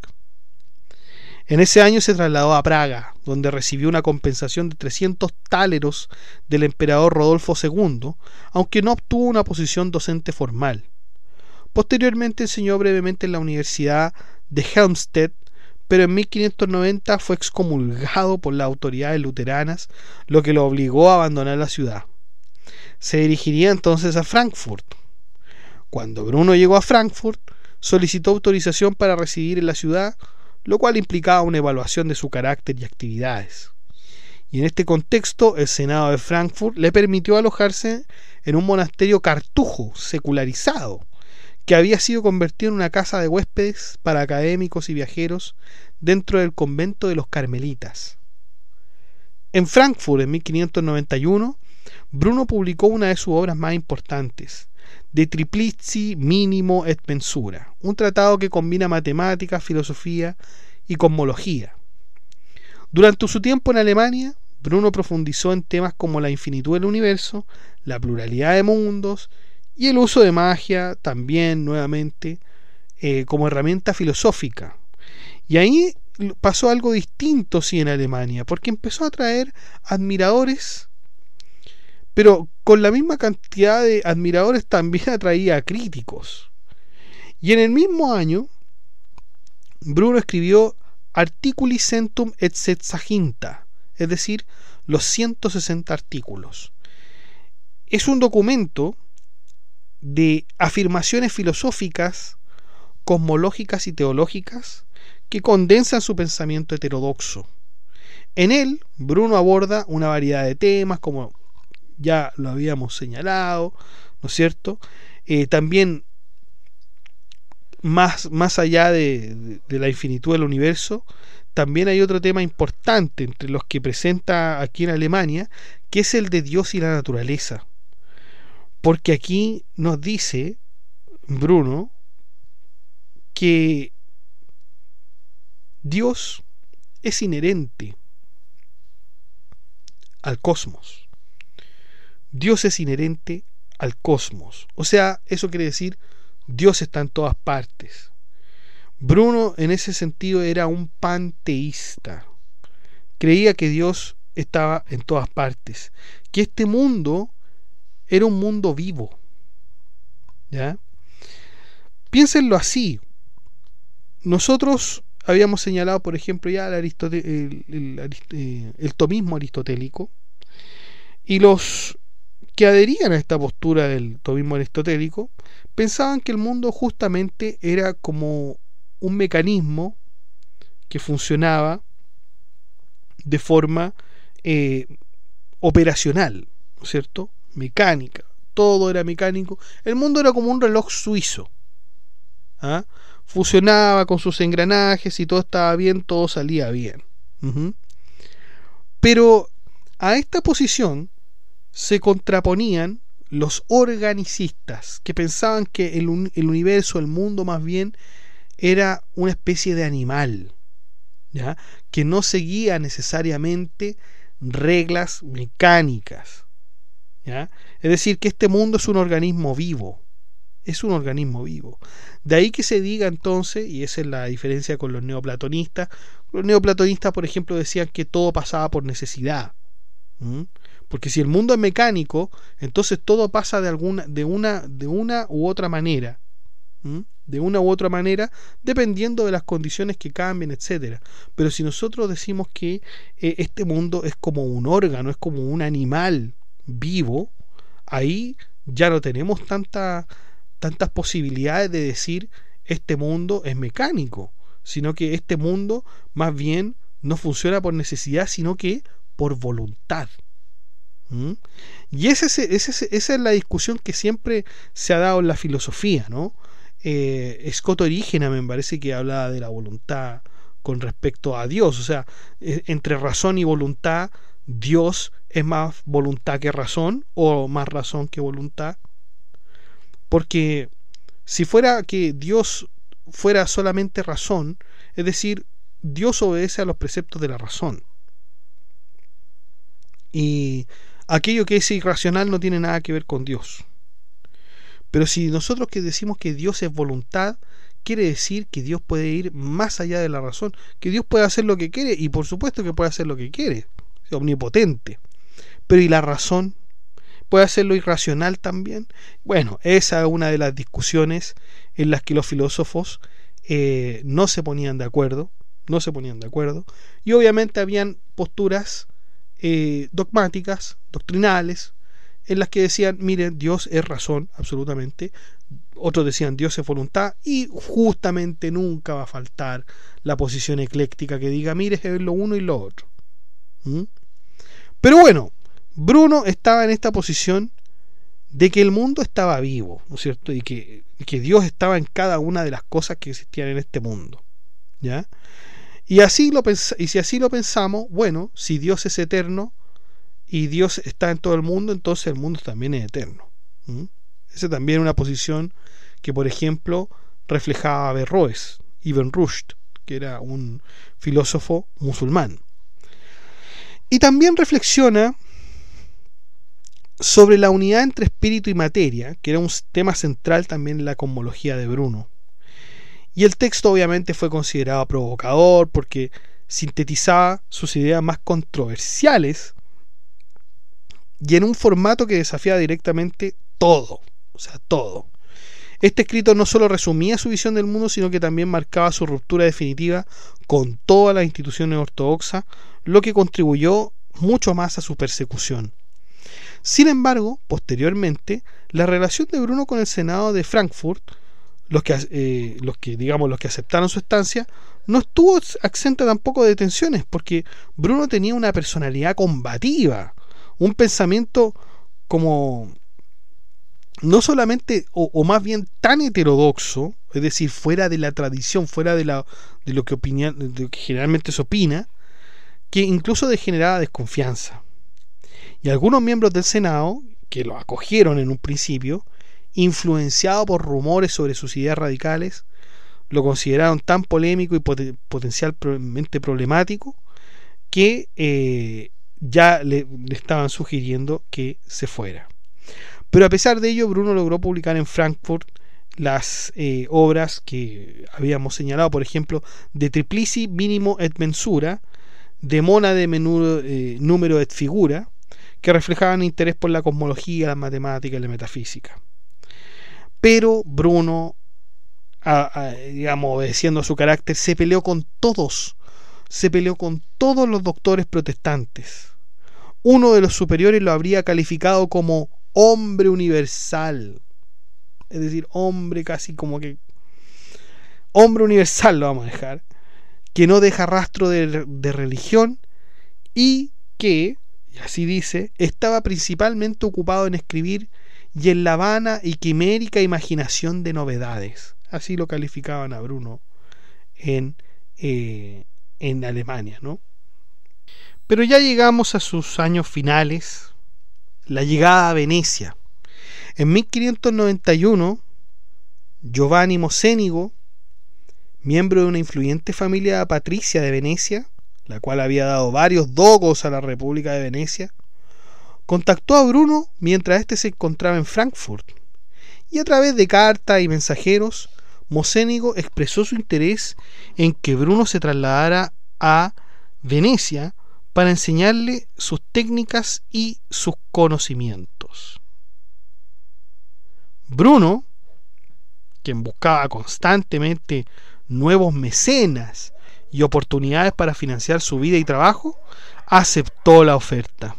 En ese año se trasladó a Praga, donde recibió una compensación de 300 táleros del emperador Rodolfo II, aunque no obtuvo una posición docente formal. Posteriormente enseñó brevemente en la Universidad de Helmstedt, pero en 1590 fue excomulgado por las autoridades luteranas, lo que lo obligó a abandonar la ciudad. Se dirigiría entonces a Frankfurt. Cuando Bruno llegó a Frankfurt, solicitó autorización para residir en la ciudad, lo cual implicaba una evaluación de su carácter y actividades. Y en este contexto, el Senado de Frankfurt le permitió alojarse en un monasterio cartujo secularizado, que había sido convertido en una casa de huéspedes para académicos y viajeros dentro del convento de los Carmelitas. En Frankfurt, en 1591, Bruno publicó una de sus obras más importantes, De Triplici Minimo et Mensura, un tratado que combina matemáticas, filosofía y cosmología. Durante su tiempo en Alemania, Bruno profundizó en temas como la infinitud del universo, la pluralidad de mundos y el uso de magia también nuevamente como herramienta filosófica. Y ahí pasó algo distinto sí en Alemania, porque empezó a atraer admiradores, pero con la misma cantidad de admiradores también atraía a críticos. Y en el mismo año, Bruno escribió Articuli Centum et Sexaginta, es decir, los 160 artículos. Es un documento de afirmaciones filosóficas, cosmológicas y teológicas que condensan su pensamiento heterodoxo. En él, Bruno aborda una variedad de temas, como ya lo habíamos señalado, ¿no es cierto? También más allá de la infinitud del universo, también hay otro tema importante entre los que presenta aquí en Alemania, que es el de Dios y la naturaleza. Porque aquí nos dice Bruno que Dios es inherente al cosmos. Dios es inherente al cosmos. O sea, eso quiere decir Dios está en todas partes. Bruno en ese sentido era un panteísta. Creía que Dios estaba en todas partes, que este mundo era un mundo vivo. ¿Ya? Piénsenlo así. Nosotros habíamos señalado, por ejemplo, ya el tomismo aristotélico, y los que adherían a esta postura del tomismo aristotélico pensaban que el mundo justamente era como un mecanismo que funcionaba de forma operacional, ¿no es cierto? Mecánica, todo era mecánico. El mundo era como un reloj suizo. ¿Ah? Funcionaba con sus engranajes y todo estaba bien, todo salía bien. Pero a esta posición se contraponían los organicistas, que pensaban que el universo, el mundo más bien, era una especie de animal, ¿ya? Que no seguía necesariamente reglas mecánicas, ¿ya? Es decir, que este mundo es un organismo vivo. Es un organismo vivo. De ahí que se diga entonces, y esa es la diferencia con los neoplatonistas. Los neoplatonistas, por ejemplo, decían que todo pasaba por necesidad. Porque si el mundo es mecánico, entonces todo pasa de una u otra manera. De una u otra manera, dependiendo de las condiciones que cambien, etcétera. Pero si nosotros decimos que este mundo es como un órgano, es como un animal vivo, ahí ya no tenemos tantas posibilidades de decir este mundo es mecánico, sino que este mundo más bien no funciona por necesidad, sino que por voluntad. Y esa es la discusión que siempre se ha dado en la filosofía, ¿no? Scott Orígena me parece que hablaba de la voluntad con respecto a Dios, o sea, entre razón y voluntad, Dios es más voluntad que razón, o más razón que voluntad. Porque si fuera que Dios fuera solamente razón, es decir, Dios obedece a los preceptos de la razón, y aquello que es irracional no tiene nada que ver con Dios. Pero si nosotros que decimos que Dios es voluntad, quiere decir que Dios puede ir más allá de la razón, que Dios puede hacer lo que quiere, y por supuesto que puede hacer lo que quiere, es omnipotente. Pero ¿y la razón? ¿Puede hacer lo irracional también? Bueno, esa es una de las discusiones en las que los filósofos no se ponían de acuerdo, y obviamente habían posturas dogmáticas, doctrinales, en las que decían, miren, Dios es razón, absolutamente. Otros decían, Dios es voluntad, y justamente nunca va a faltar la posición ecléctica que diga, mire, es lo uno y lo otro. Pero bueno, Bruno estaba en esta posición de que el mundo estaba vivo, ¿no es cierto? Y que Dios estaba en cada una de las cosas que existían en este mundo, ¿ya? Y si así lo pensamos, bueno, si Dios es eterno, y Dios está en todo el mundo, entonces el mundo también es eterno. Esa también es una posición que, por ejemplo, reflejaba Averroes, Ibn Rushd, que era un filósofo musulmán. Y también reflexiona sobre la unidad entre espíritu y materia, que era un tema central también en la cosmología de Bruno. Y el texto obviamente fue considerado provocador porque sintetizaba sus ideas más controversiales y en un formato que desafiaba directamente todo, o sea, todo. Este escrito no solo resumía su visión del mundo, sino que también marcaba su ruptura definitiva con todas las instituciones ortodoxas, lo que contribuyó mucho más a su persecución. Sin embargo, posteriormente, la relación de Bruno con el Senado de Frankfurt, los que aceptaron su estancia, no estuvo exenta tampoco de tensiones, porque Bruno tenía una personalidad combativa, un pensamiento como no solamente, o más bien tan heterodoxo, es decir, fuera de la tradición, fuera de lo que generalmente se opina, que incluso generaba desconfianza. Y algunos miembros del Senado, que lo acogieron en un principio, influenciado por rumores sobre sus ideas radicales, lo consideraron tan polémico y potencialmente problemático que ya le estaban sugiriendo que se fuera. Pero a pesar de ello, Bruno logró publicar en Frankfurt las obras que habíamos señalado, por ejemplo, De Triplici Minimo et Mensura, De Monade Numero et Figura, que reflejaban interés por la cosmología, la matemática y la metafísica. Pero Bruno, obedeciendo a su carácter, se peleó con todos los doctores protestantes. Uno de los superiores lo habría calificado como hombre universal, es decir, hombre universal, lo vamos a dejar, que no deja rastro de religión y que, y así dice, estaba principalmente ocupado en escribir y en la vana y quimérica imaginación de novedades. Así lo calificaban a Bruno en Alemania, ¿no? Pero ya llegamos a sus años finales, la llegada a Venecia. En 1591, Giovanni Mocenigo, miembro de una influyente familia patricia de Venecia, la cual había dado varios dogos a la República de Venecia, contactó a Bruno mientras éste se encontraba en Frankfurt, y a través de cartas y mensajeros, Mocenigo expresó su interés en que Bruno se trasladara a Venecia para enseñarle sus técnicas y sus conocimientos. Bruno, quien buscaba constantemente nuevos mecenas y oportunidades para financiar su vida y trabajo, aceptó la oferta.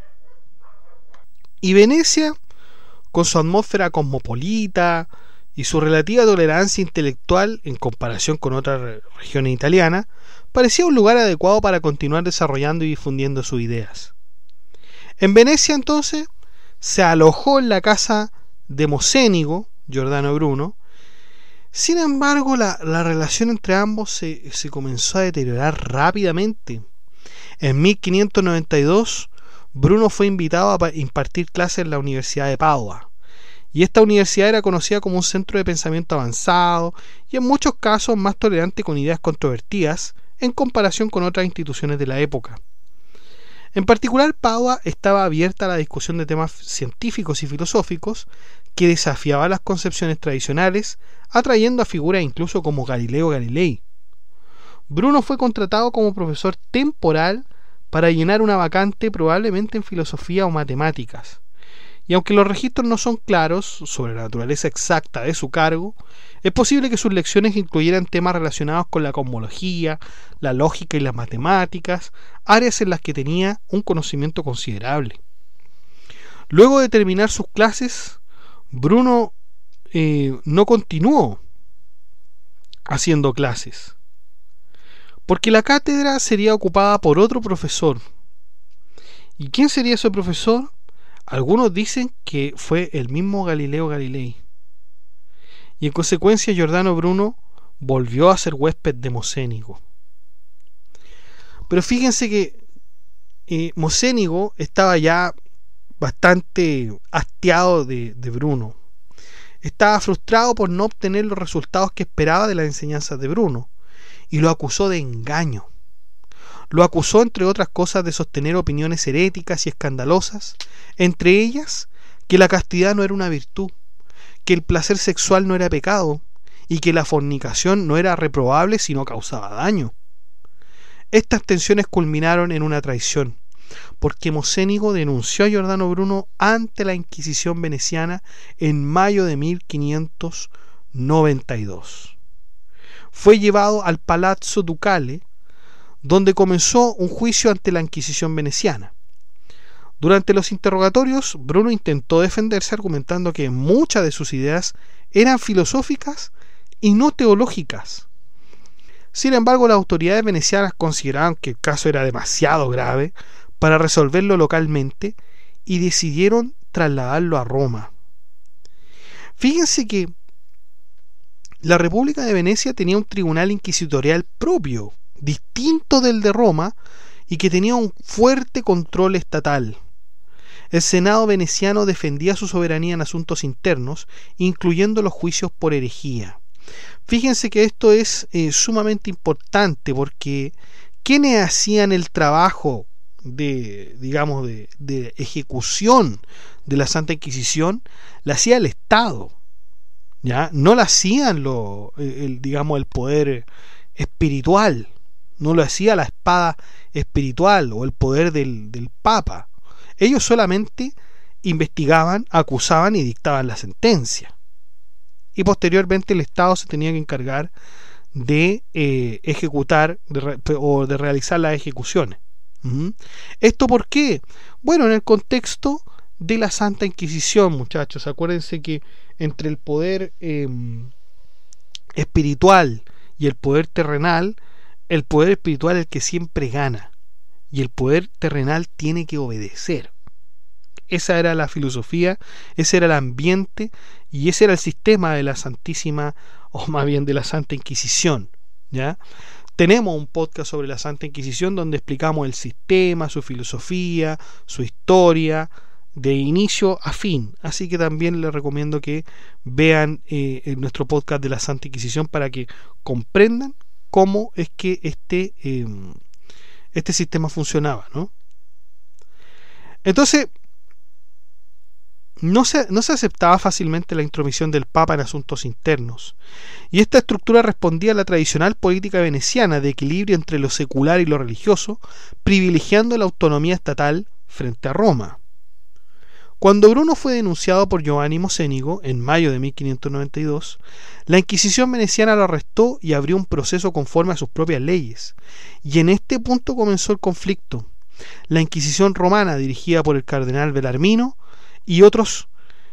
Y Venecia, con su atmósfera cosmopolita y su relativa tolerancia intelectual en comparación con otras regiones italianas, parecía un lugar adecuado para continuar desarrollando y difundiendo sus ideas. En Venecia, entonces, se alojó en la casa de Mocenigo, Giordano Bruno. Sin embargo, la relación entre ambos se comenzó a deteriorar rápidamente. En 1592, Bruno fue invitado a impartir clases en la Universidad de Padua, y esta universidad era conocida como un centro de pensamiento avanzado y en muchos casos más tolerante con ideas controvertidas en comparación con otras instituciones de la época. En particular, Padua estaba abierta a la discusión de temas científicos y filosóficos que desafiaban las concepciones tradicionales, atrayendo a figuras incluso como Galileo Galilei. Bruno fue contratado como profesor temporal para llenar una vacante probablemente en filosofía o matemáticas. Y aunque los registros no son claros sobre la naturaleza exacta de su cargo, es posible que sus lecciones incluyeran temas relacionados con la cosmología, la lógica y las matemáticas, áreas en las que tenía un conocimiento considerable. Luego de terminar sus clases, Bruno no continuó haciendo clases, porque la cátedra sería ocupada por otro profesor. ¿Y quién sería ese profesor? Algunos dicen que fue el mismo Galileo Galilei. Y en consecuencia Giordano Bruno volvió a ser huésped de Mocenigo. Pero fíjense que Mocénigo estaba ya bastante hastiado de Bruno. Estaba frustrado por no obtener los resultados que esperaba de las enseñanzas de Bruno y lo acusó de engaño. Lo acusó, entre otras cosas, de sostener opiniones heréticas y escandalosas, entre ellas que la castidad no era una virtud, que el placer sexual no era pecado y que la fornicación no era reprobable si no causaba daño. Estas tensiones culminaron en una traición, porque Mocénigo denunció a Giordano Bruno ante la Inquisición veneciana en mayo de 1592. Fue llevado al Palazzo Ducale, donde comenzó un juicio ante la Inquisición veneciana. Durante los interrogatorios, Bruno intentó defenderse argumentando que muchas de sus ideas eran filosóficas y no teológicas. Sin embargo, las autoridades venecianas consideraban que el caso era demasiado grave para resolverlo localmente y decidieron trasladarlo a Roma. Fíjense que la República de Venecia tenía un tribunal inquisitorial propio, distinto del de Roma, y que tenía un fuerte control estatal. El Senado veneciano defendía su soberanía en asuntos internos, incluyendo los juicios por herejía. Fíjense que esto es sumamente importante, porque quienes hacían el trabajo de ejecución de la Santa Inquisición, la hacía el Estado, ¿ya? No la hacían el poder espiritual, no lo hacía la espada espiritual o el poder del Papa. Ellos solamente investigaban, acusaban y dictaban la sentencia. Y posteriormente el Estado se tenía que encargar de ejecutar o de realizar las ejecuciones. ¿Esto por qué? Bueno, en el contexto de la Santa Inquisición, muchachos. Acuérdense que entre el poder espiritual y el poder terrenal, el poder espiritual es el que siempre gana y el poder terrenal tiene que obedecer. Esa era la filosofía, ese era el ambiente y ese era el sistema de la Santísima, o más bien de la Santa Inquisición, ¿ya? Tenemos un podcast sobre la Santa Inquisición donde explicamos el sistema, su filosofía, su historia, de inicio a fin. Así que también les recomiendo que vean nuestro podcast de la Santa Inquisición para que comprendan cómo es que este sistema funcionaba, ¿no? Entonces, no se aceptaba fácilmente la intromisión del Papa en asuntos internos, y esta estructura respondía a la tradicional política veneciana de equilibrio entre lo secular y lo religioso, privilegiando la autonomía estatal frente a Roma. Cuando Bruno fue denunciado por Giovanni Mocénigo en mayo de 1592, la Inquisición veneciana lo arrestó y abrió un proceso conforme a sus propias leyes, y en este punto comenzó el conflicto. La Inquisición romana, dirigida por el cardenal Belarmino y otros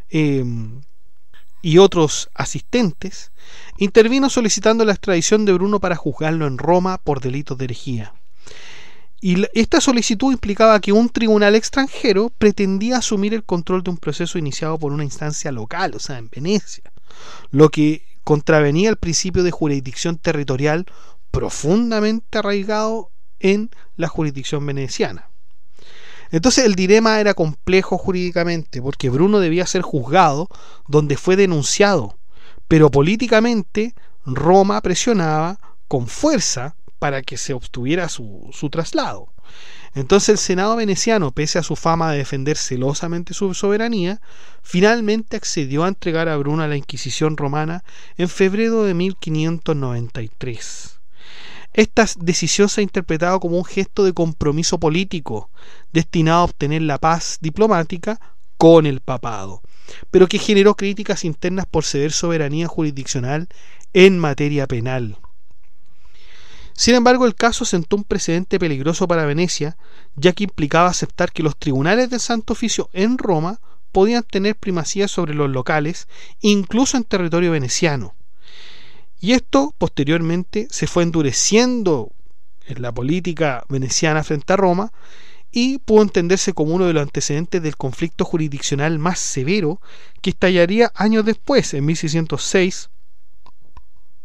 asistentes, intervino solicitando la extradición de Bruno para juzgarlo en Roma por delitos de herejía. Y esta solicitud implicaba que un tribunal extranjero pretendía asumir el control de un proceso iniciado por una instancia local, o sea, en Venecia, lo que contravenía el principio de jurisdicción territorial profundamente arraigado en la jurisdicción veneciana. Entonces el dilema era complejo jurídicamente, porque Bruno debía ser juzgado donde fue denunciado, pero políticamente Roma presionaba con fuerza para que se obtuviera su traslado. Entonces el Senado veneciano, pese a su fama de defender celosamente su soberanía, finalmente accedió a entregar a Bruno a la Inquisición romana en febrero de 1593. Esta decisión se ha interpretado como un gesto de compromiso político destinado a obtener la paz diplomática con el papado, pero que generó críticas internas por ceder soberanía jurisdiccional en materia penal. Sin embargo, el caso sentó un precedente peligroso para Venecia, ya que implicaba aceptar que los tribunales del Santo Oficio en Roma podían tener primacía sobre los locales, incluso en territorio veneciano. Y esto posteriormente se fue endureciendo en la política veneciana frente a Roma y pudo entenderse como uno de los antecedentes del conflicto jurisdiccional más severo que estallaría años después, en 1606,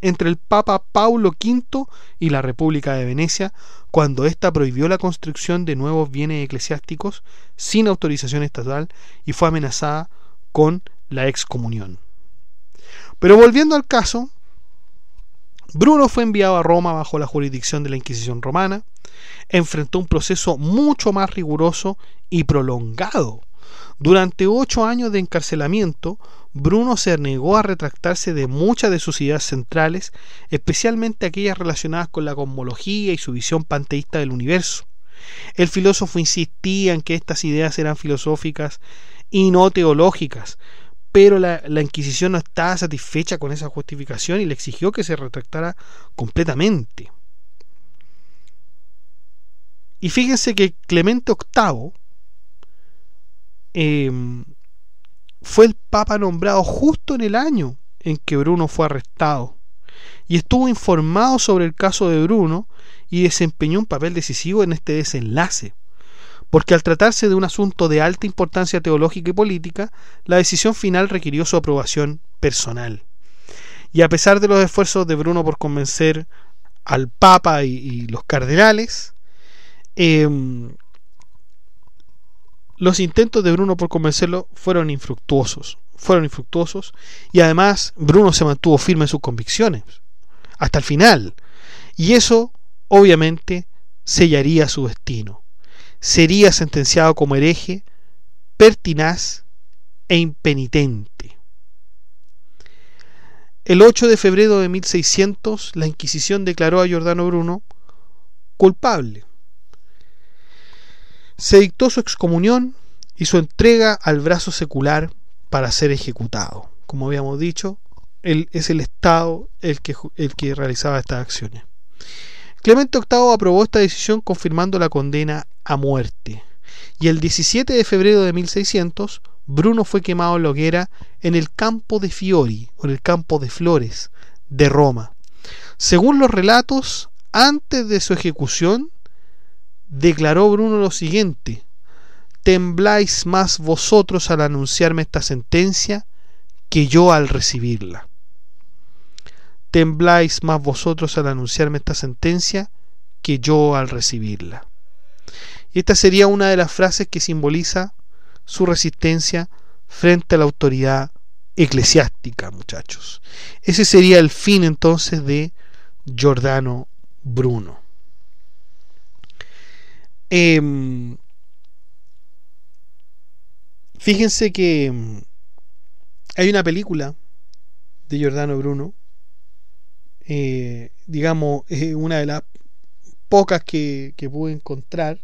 entre el Papa Paulo V y la República de Venecia, cuando ésta prohibió la construcción de nuevos bienes eclesiásticos sin autorización estatal y fue amenazada con la excomunión. Pero volviendo al caso, Bruno fue enviado a Roma bajo la jurisdicción de la Inquisición romana, enfrentó un proceso mucho más riguroso y prolongado. Durante 8 años de encarcelamiento, Bruno se negó a retractarse de muchas de sus ideas centrales, especialmente aquellas relacionadas con la cosmología y su visión panteísta del universo. El filósofo insistía en que estas ideas eran filosóficas y no teológicas, pero la Inquisición no estaba satisfecha con esa justificación y le exigió que se retractara completamente. Y fíjense que Clemente VIII fue el papa nombrado justo en el año en que Bruno fue arrestado, y estuvo informado sobre el caso de Bruno y desempeñó un papel decisivo en este desenlace, porque al tratarse de un asunto de alta importancia teológica y política, la decisión final requirió su aprobación personal. Y a pesar de los esfuerzos de Bruno por convencer al papa y los cardenales, los intentos de Bruno por convencerlo fueron infructuosos, y además Bruno se mantuvo firme en sus convicciones hasta el final, y eso obviamente sellaría su destino. Sería sentenciado como hereje, pertinaz e impenitente. El 8 de febrero de 1600, la Inquisición declaró a Giordano Bruno culpable. Se dictó su excomunión y su entrega al brazo secular para ser ejecutado. Como habíamos dicho, es el Estado el que realizaba estas acciones. Clemente VIII aprobó esta decisión confirmando la condena a muerte. Y el 17 de febrero de 1600, Bruno fue quemado en la hoguera en el Campo de Fiori, o en el Campo de Flores, de Roma. Según los relatos, antes de su ejecución, declaró Bruno lo siguiente: «Tembláis más vosotros al anunciarme esta sentencia que yo al recibirla». Tembláis más vosotros al anunciarme esta sentencia que yo al recibirla. Y esta sería una de las frases que simboliza su resistencia frente a la autoridad eclesiástica, muchachos. Ese sería el fin entonces de Giordano Bruno. Fíjense que hay una película de Giordano Bruno, una de las pocas que pude encontrar,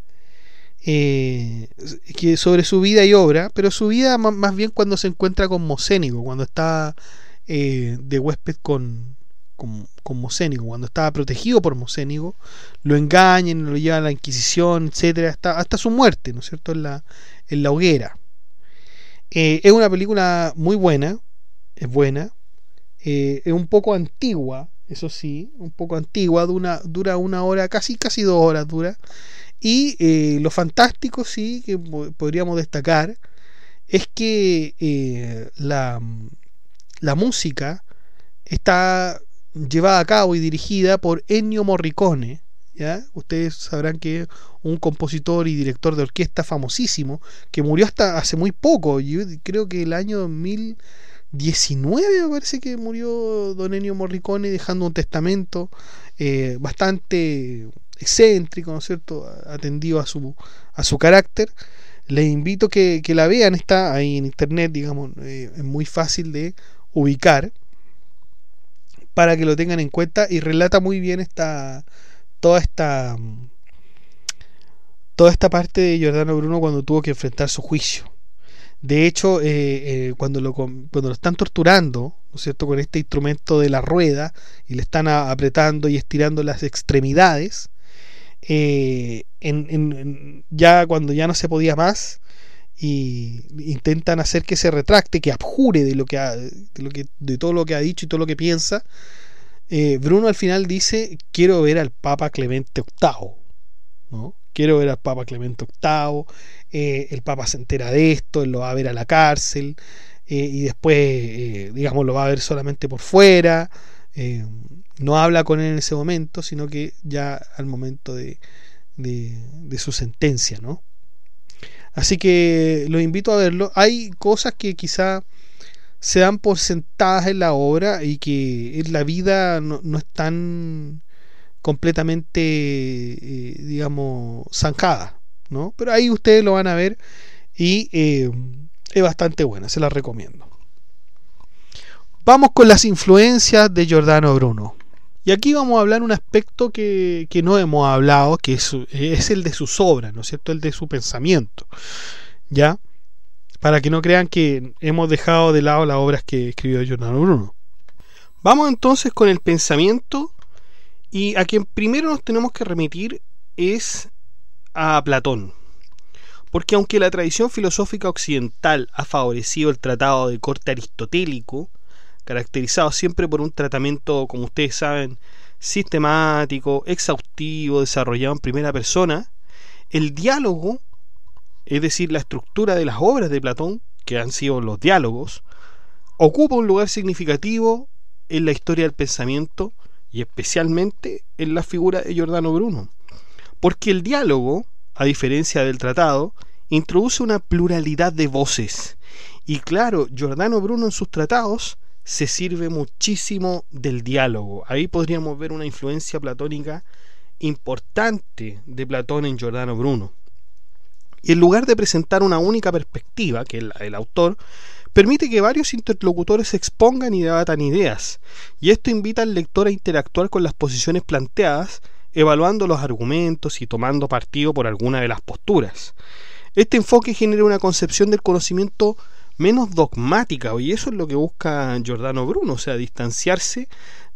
que sobre su vida y obra, pero su vida más bien cuando se encuentra con Mocénigo, cuando está de huésped con Mocénigo, cuando estaba protegido por Mocénigo, lo engañan, lo llevan a la Inquisición, etcétera, hasta su muerte, ¿no es cierto?, en la hoguera. Es una película muy buena, es buena. Es un poco antigua, eso sí, un poco antigua, dura 1 hora, casi 2 horas dura. Y lo fantástico, sí, que podríamos destacar, es que la música está llevada a cabo y dirigida por Ennio Morricone, ¿ya? Ustedes sabrán que es un compositor y director de orquesta famosísimo, que murió hasta hace muy poco. Yo creo que el año 2019 me parece que murió don Ennio Morricone, dejando un testamento bastante excéntrico, ¿no es cierto?, atendido a su carácter. Les invito que la vean, está ahí en internet, digamos, es muy fácil de ubicar para que lo tengan en cuenta, y relata muy bien toda esta parte de Giordano Bruno cuando tuvo que enfrentar su juicio. De hecho, cuando lo están torturando, ¿no es cierto?, con este instrumento de la rueda, y le están apretando y estirando las extremidades, ya cuando ya no se podía más, y intentan hacer que se retracte, que abjure de todo lo que ha dicho y todo lo que piensa, Bruno al final dice: quiero ver al Papa Clemente VIII, ¿no? Quiero ver al Papa Clemente VIII. El Papa se entera de esto, él lo va a ver a la cárcel, y después lo va a ver solamente por fuera, no habla con él en ese momento, sino que ya al momento de su sentencia, ¿no? Así que los invito a verlo. Hay cosas que quizá se dan por sentadas en la obra y que en la vida no están completamente, digamos, zanjadas, ¿no? Pero ahí ustedes lo van a ver y es bastante buena, se la recomiendo. Vamos con las influencias de Giordano Bruno. Y aquí vamos a hablar un aspecto que no hemos hablado, que es el de sus obras, ¿no es cierto? El de su pensamiento, ¿ya? Para que no crean que hemos dejado de lado las obras que escribió Giordano Bruno. Vamos entonces con el pensamiento, y a quien primero nos tenemos que remitir es a Platón. Porque aunque la tradición filosófica occidental ha favorecido el tratado de corte aristotélico, caracterizado siempre por un tratamiento, como ustedes saben, sistemático, exhaustivo, desarrollado en primera persona, el diálogo, es decir, la estructura de las obras de Platón, que han sido los diálogos, ocupa un lugar significativo en la historia del pensamiento y especialmente en la figura de Giordano Bruno. Porque el diálogo, a diferencia del tratado, introduce una pluralidad de voces. Y claro, Giordano Bruno en sus tratados se sirve muchísimo del diálogo. Ahí podríamos ver una influencia platónica importante de Platón en Giordano Bruno. Y en lugar de presentar una única perspectiva, que es el autor, permite que varios interlocutores expongan y debatan ideas, y esto invita al lector a interactuar con las posiciones planteadas, evaluando los argumentos y tomando partido por alguna de las posturas. Este enfoque genera una concepción del conocimiento menos dogmática, y eso es lo que busca Giordano Bruno, o sea, distanciarse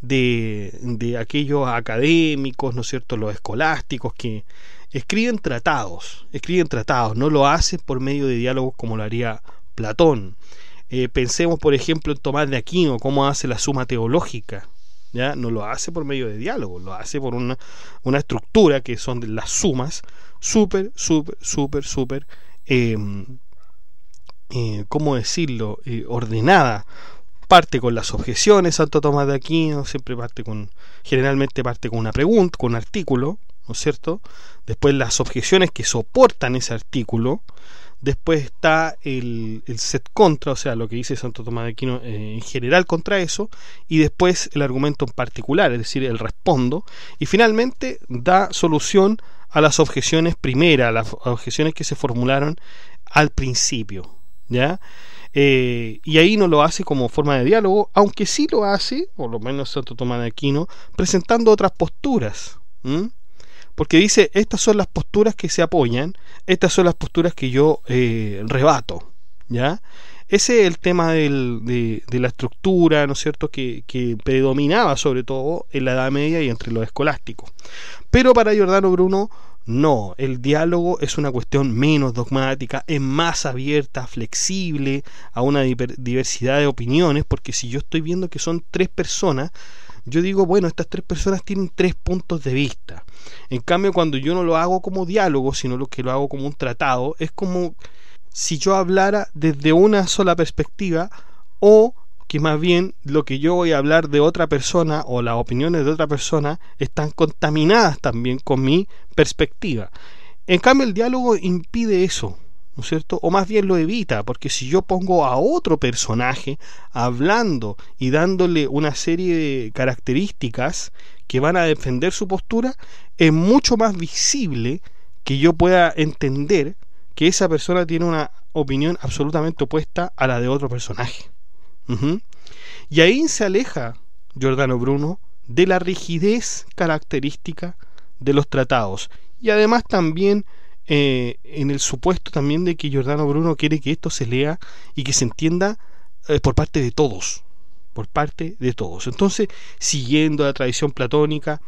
de aquellos académicos, ¿no es cierto?, los escolásticos que escriben tratados, no lo hacen por medio de diálogos como lo haría Platón. Pensemos, por ejemplo, en Tomás de Aquino, cómo hace la Suma Teológica, ¿ya? No lo hace por medio de diálogos, lo hace por una estructura que son las sumas, súper, ¿cómo decirlo?, ordenada. Parte con las objeciones, Santo Tomás de Aquino siempre generalmente parte con una pregunta, con un artículo, ¿no es cierto? Después las objeciones que soportan ese artículo. Después está el set contra, o sea, lo que dice Santo Tomás de Aquino en general contra eso, y después el argumento en particular, es decir, el respondo, y finalmente da solución a las objeciones primeras, las objeciones que se formularon al principio, ¿ya? Y ahí no lo hace como forma de diálogo, aunque sí lo hace, por lo menos Santo Tomás de Aquino, presentando otras posturas, porque dice, estas son las posturas que se apoyan, estas son las posturas que yo rebato, ¿ya? Ese es el tema de la estructura, ¿no es cierto?, que predominaba sobre todo en la Edad Media y entre los escolásticos. Pero para Giordano Bruno, no, el diálogo es una cuestión menos dogmática, es más abierta, flexible a una diversidad de opiniones, porque si yo estoy viendo que son tres personas, yo digo, bueno, estas tres personas tienen tres puntos de vista. En cambio, cuando yo no lo hago como diálogo, sino que lo hago como un tratado, es como si yo hablara desde una sola perspectiva, o que más bien lo que yo voy a hablar de otra persona o las opiniones de otra persona están contaminadas también con mi perspectiva. En cambio, el diálogo impide eso, ¿no es cierto? O más bien lo evita, porque si yo pongo a otro personaje hablando y dándole una serie de características que van a defender su postura, es mucho más visible que yo pueda entender que esa persona tiene una opinión absolutamente opuesta a la de otro personaje. Y ahí se aleja Giordano Bruno de la rigidez característica de los tratados, y además también en el supuesto también de que Giordano Bruno quiere que esto se lea y que se entienda por parte de todos, entonces, siguiendo la tradición platónica,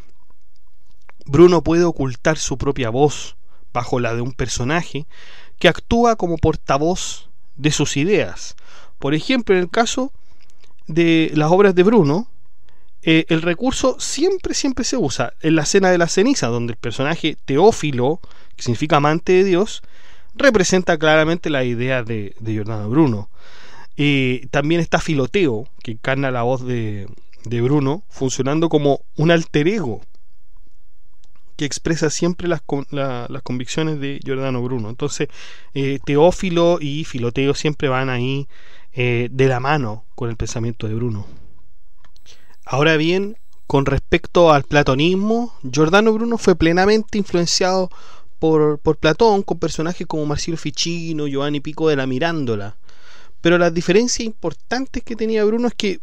Bruno puede ocultar su propia voz bajo la de un personaje que actúa como portavoz de sus ideas. Por ejemplo, en el caso de las obras de Bruno, el recurso siempre se usa en la Cena de la Ceniza, donde el personaje Teófilo, que significa amante de Dios, representa claramente la idea de Giordano Bruno. También está Filoteo, que encarna la voz de de Bruno, funcionando como un alter ego que expresa siempre las convicciones de Giordano Bruno. Entonces, Teófilo y Filoteo siempre van ahí de la mano con el pensamiento de Bruno. Ahora bien, con respecto al platonismo, Giordano Bruno fue plenamente influenciado por Platón, con personajes como Marsilio Ficino, Giovanni Pico de la Mirandola. Pero las diferencias importantes que tenía Bruno es que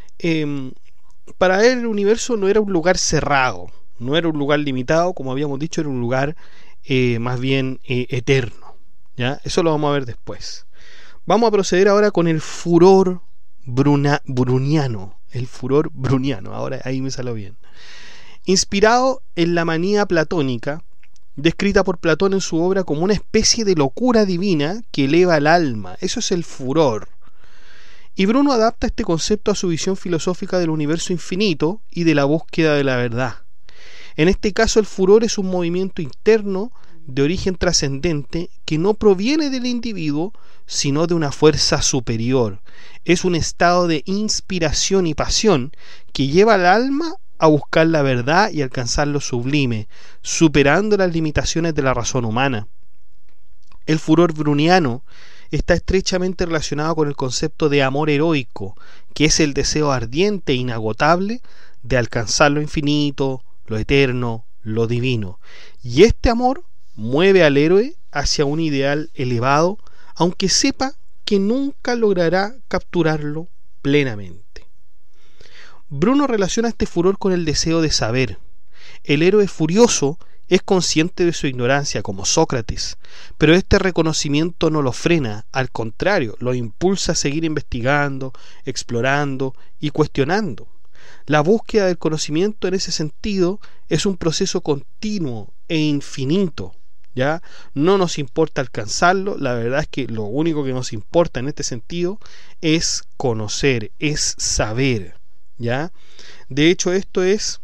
para él el universo no era un lugar cerrado, no era un lugar limitado, como habíamos dicho, era un lugar más bien eterno. ¿Ya? Eso lo vamos a ver después. Vamos a proceder ahora con el furor bruniano. El furor bruniano, ahora ahí me salió bien. Inspirado en la manía platónica, descrita por Platón en su obra como una especie de locura divina que eleva el alma. Eso es el furor. Y Bruno adapta este concepto a su visión filosófica del universo infinito y de la búsqueda de la verdad. En este caso, el furor es un movimiento interno de origen trascendente que no proviene del individuo, sino de una fuerza superior. Es un estado de inspiración y pasión que lleva al alma a buscar la verdad y alcanzar lo sublime, superando las limitaciones de la razón humana. El furor bruniano está estrechamente relacionado con el concepto de amor heroico, que es el deseo ardiente e inagotable de alcanzar lo infinito, lo eterno, lo divino. Y este amor mueve al héroe hacia un ideal elevado, aunque sepa que nunca logrará capturarlo plenamente. Bruno relaciona este furor con el deseo de saber. El héroe furioso es consciente de su ignorancia, como Sócrates, pero este reconocimiento no lo frena, al contrario, lo impulsa a seguir investigando, explorando y cuestionando. La búsqueda del conocimiento en ese sentido es un proceso continuo e infinito. ¿Ya? No nos importa alcanzarlo, la verdad es que lo único que nos importa en este sentido es conocer, es saber. ¿Ya? De hecho, esto es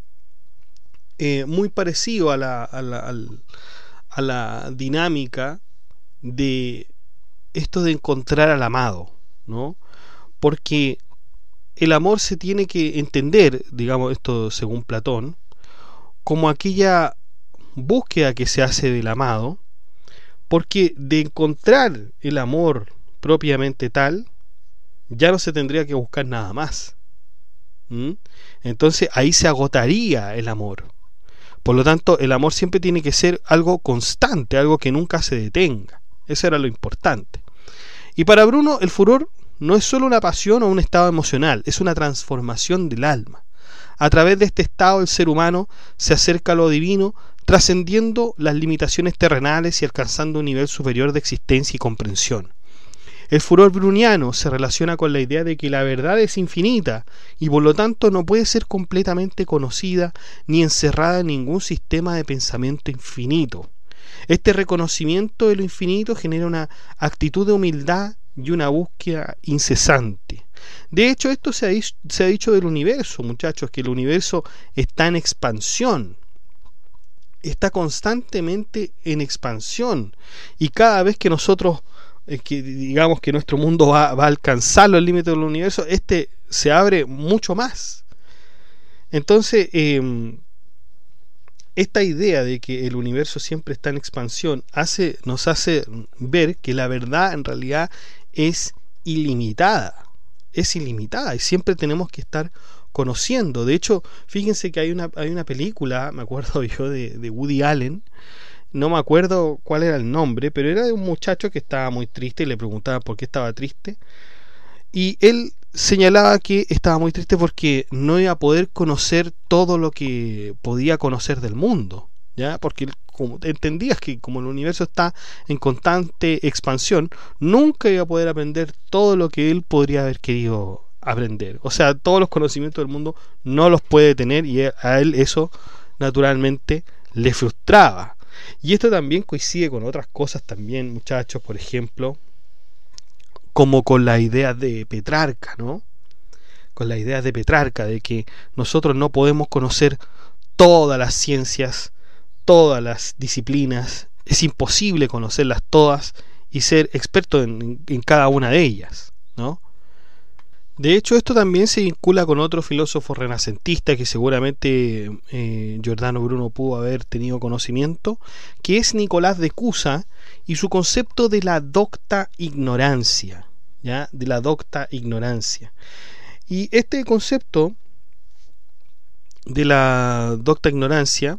muy parecido a la dinámica de esto de encontrar al amado, ¿no? Porque el amor se tiene que entender, digamos esto según Platón, como aquella búsqueda que se hace del amado, porque de encontrar el amor propiamente tal, ya no se tendría que buscar nada más. Entonces ahí se agotaría el amor. Por lo tanto, el amor siempre tiene que ser algo constante, algo que nunca se detenga. Eso era lo importante. Y para Bruno, el furor no es solo una pasión o un estado emocional, es una transformación del alma. A través de este estado, el ser humano se acerca a lo divino, trascendiendo las limitaciones terrenales y alcanzando un nivel superior de existencia y comprensión. El furor bruniano se relaciona con la idea de que la verdad es infinita y por lo tanto no puede ser completamente conocida ni encerrada en ningún sistema de pensamiento infinito. Este reconocimiento de lo infinito genera una actitud de humildad y una búsqueda incesante. De hecho, esto se ha dicho del universo, muchachos, que el universo está en expansión. Está constantemente en expansión. Y cada vez que nosotros que digamos que nuestro mundo va a alcanzar los límites del universo, este se abre mucho más. Entonces, esta idea de que el universo siempre está en expansión nos hace ver que la verdad en realidad es ilimitada y siempre tenemos que estar conociendo. De hecho, fíjense que hay una película, me acuerdo yo, de Woody Allen. No me acuerdo cuál era el nombre, pero era de un muchacho que estaba muy triste y le preguntaban por qué estaba triste. Y él señalaba que estaba muy triste porque no iba a poder conocer todo lo que podía conocer del mundo, ¿ya? Porque él, como entendías que como el universo está en constante expansión, nunca iba a poder aprender todo lo que él podría haber querido aprender. O sea, todos los conocimientos del mundo no los puede tener y a él eso naturalmente le frustraba. Y esto también coincide con otras cosas también, muchachos, por ejemplo, como con la idea de Petrarca, ¿no? Con la idea de Petrarca de que nosotros no podemos conocer todas las ciencias, todas las disciplinas, es imposible conocerlas todas y ser experto en cada una de ellas, ¿no? De hecho, esto también se vincula con otro filósofo renacentista que seguramente Giordano Bruno pudo haber tenido conocimiento, que es Nicolás de Cusa y su concepto de la docta ignorancia, ¿ya? De la docta ignorancia. Y este concepto de la docta ignorancia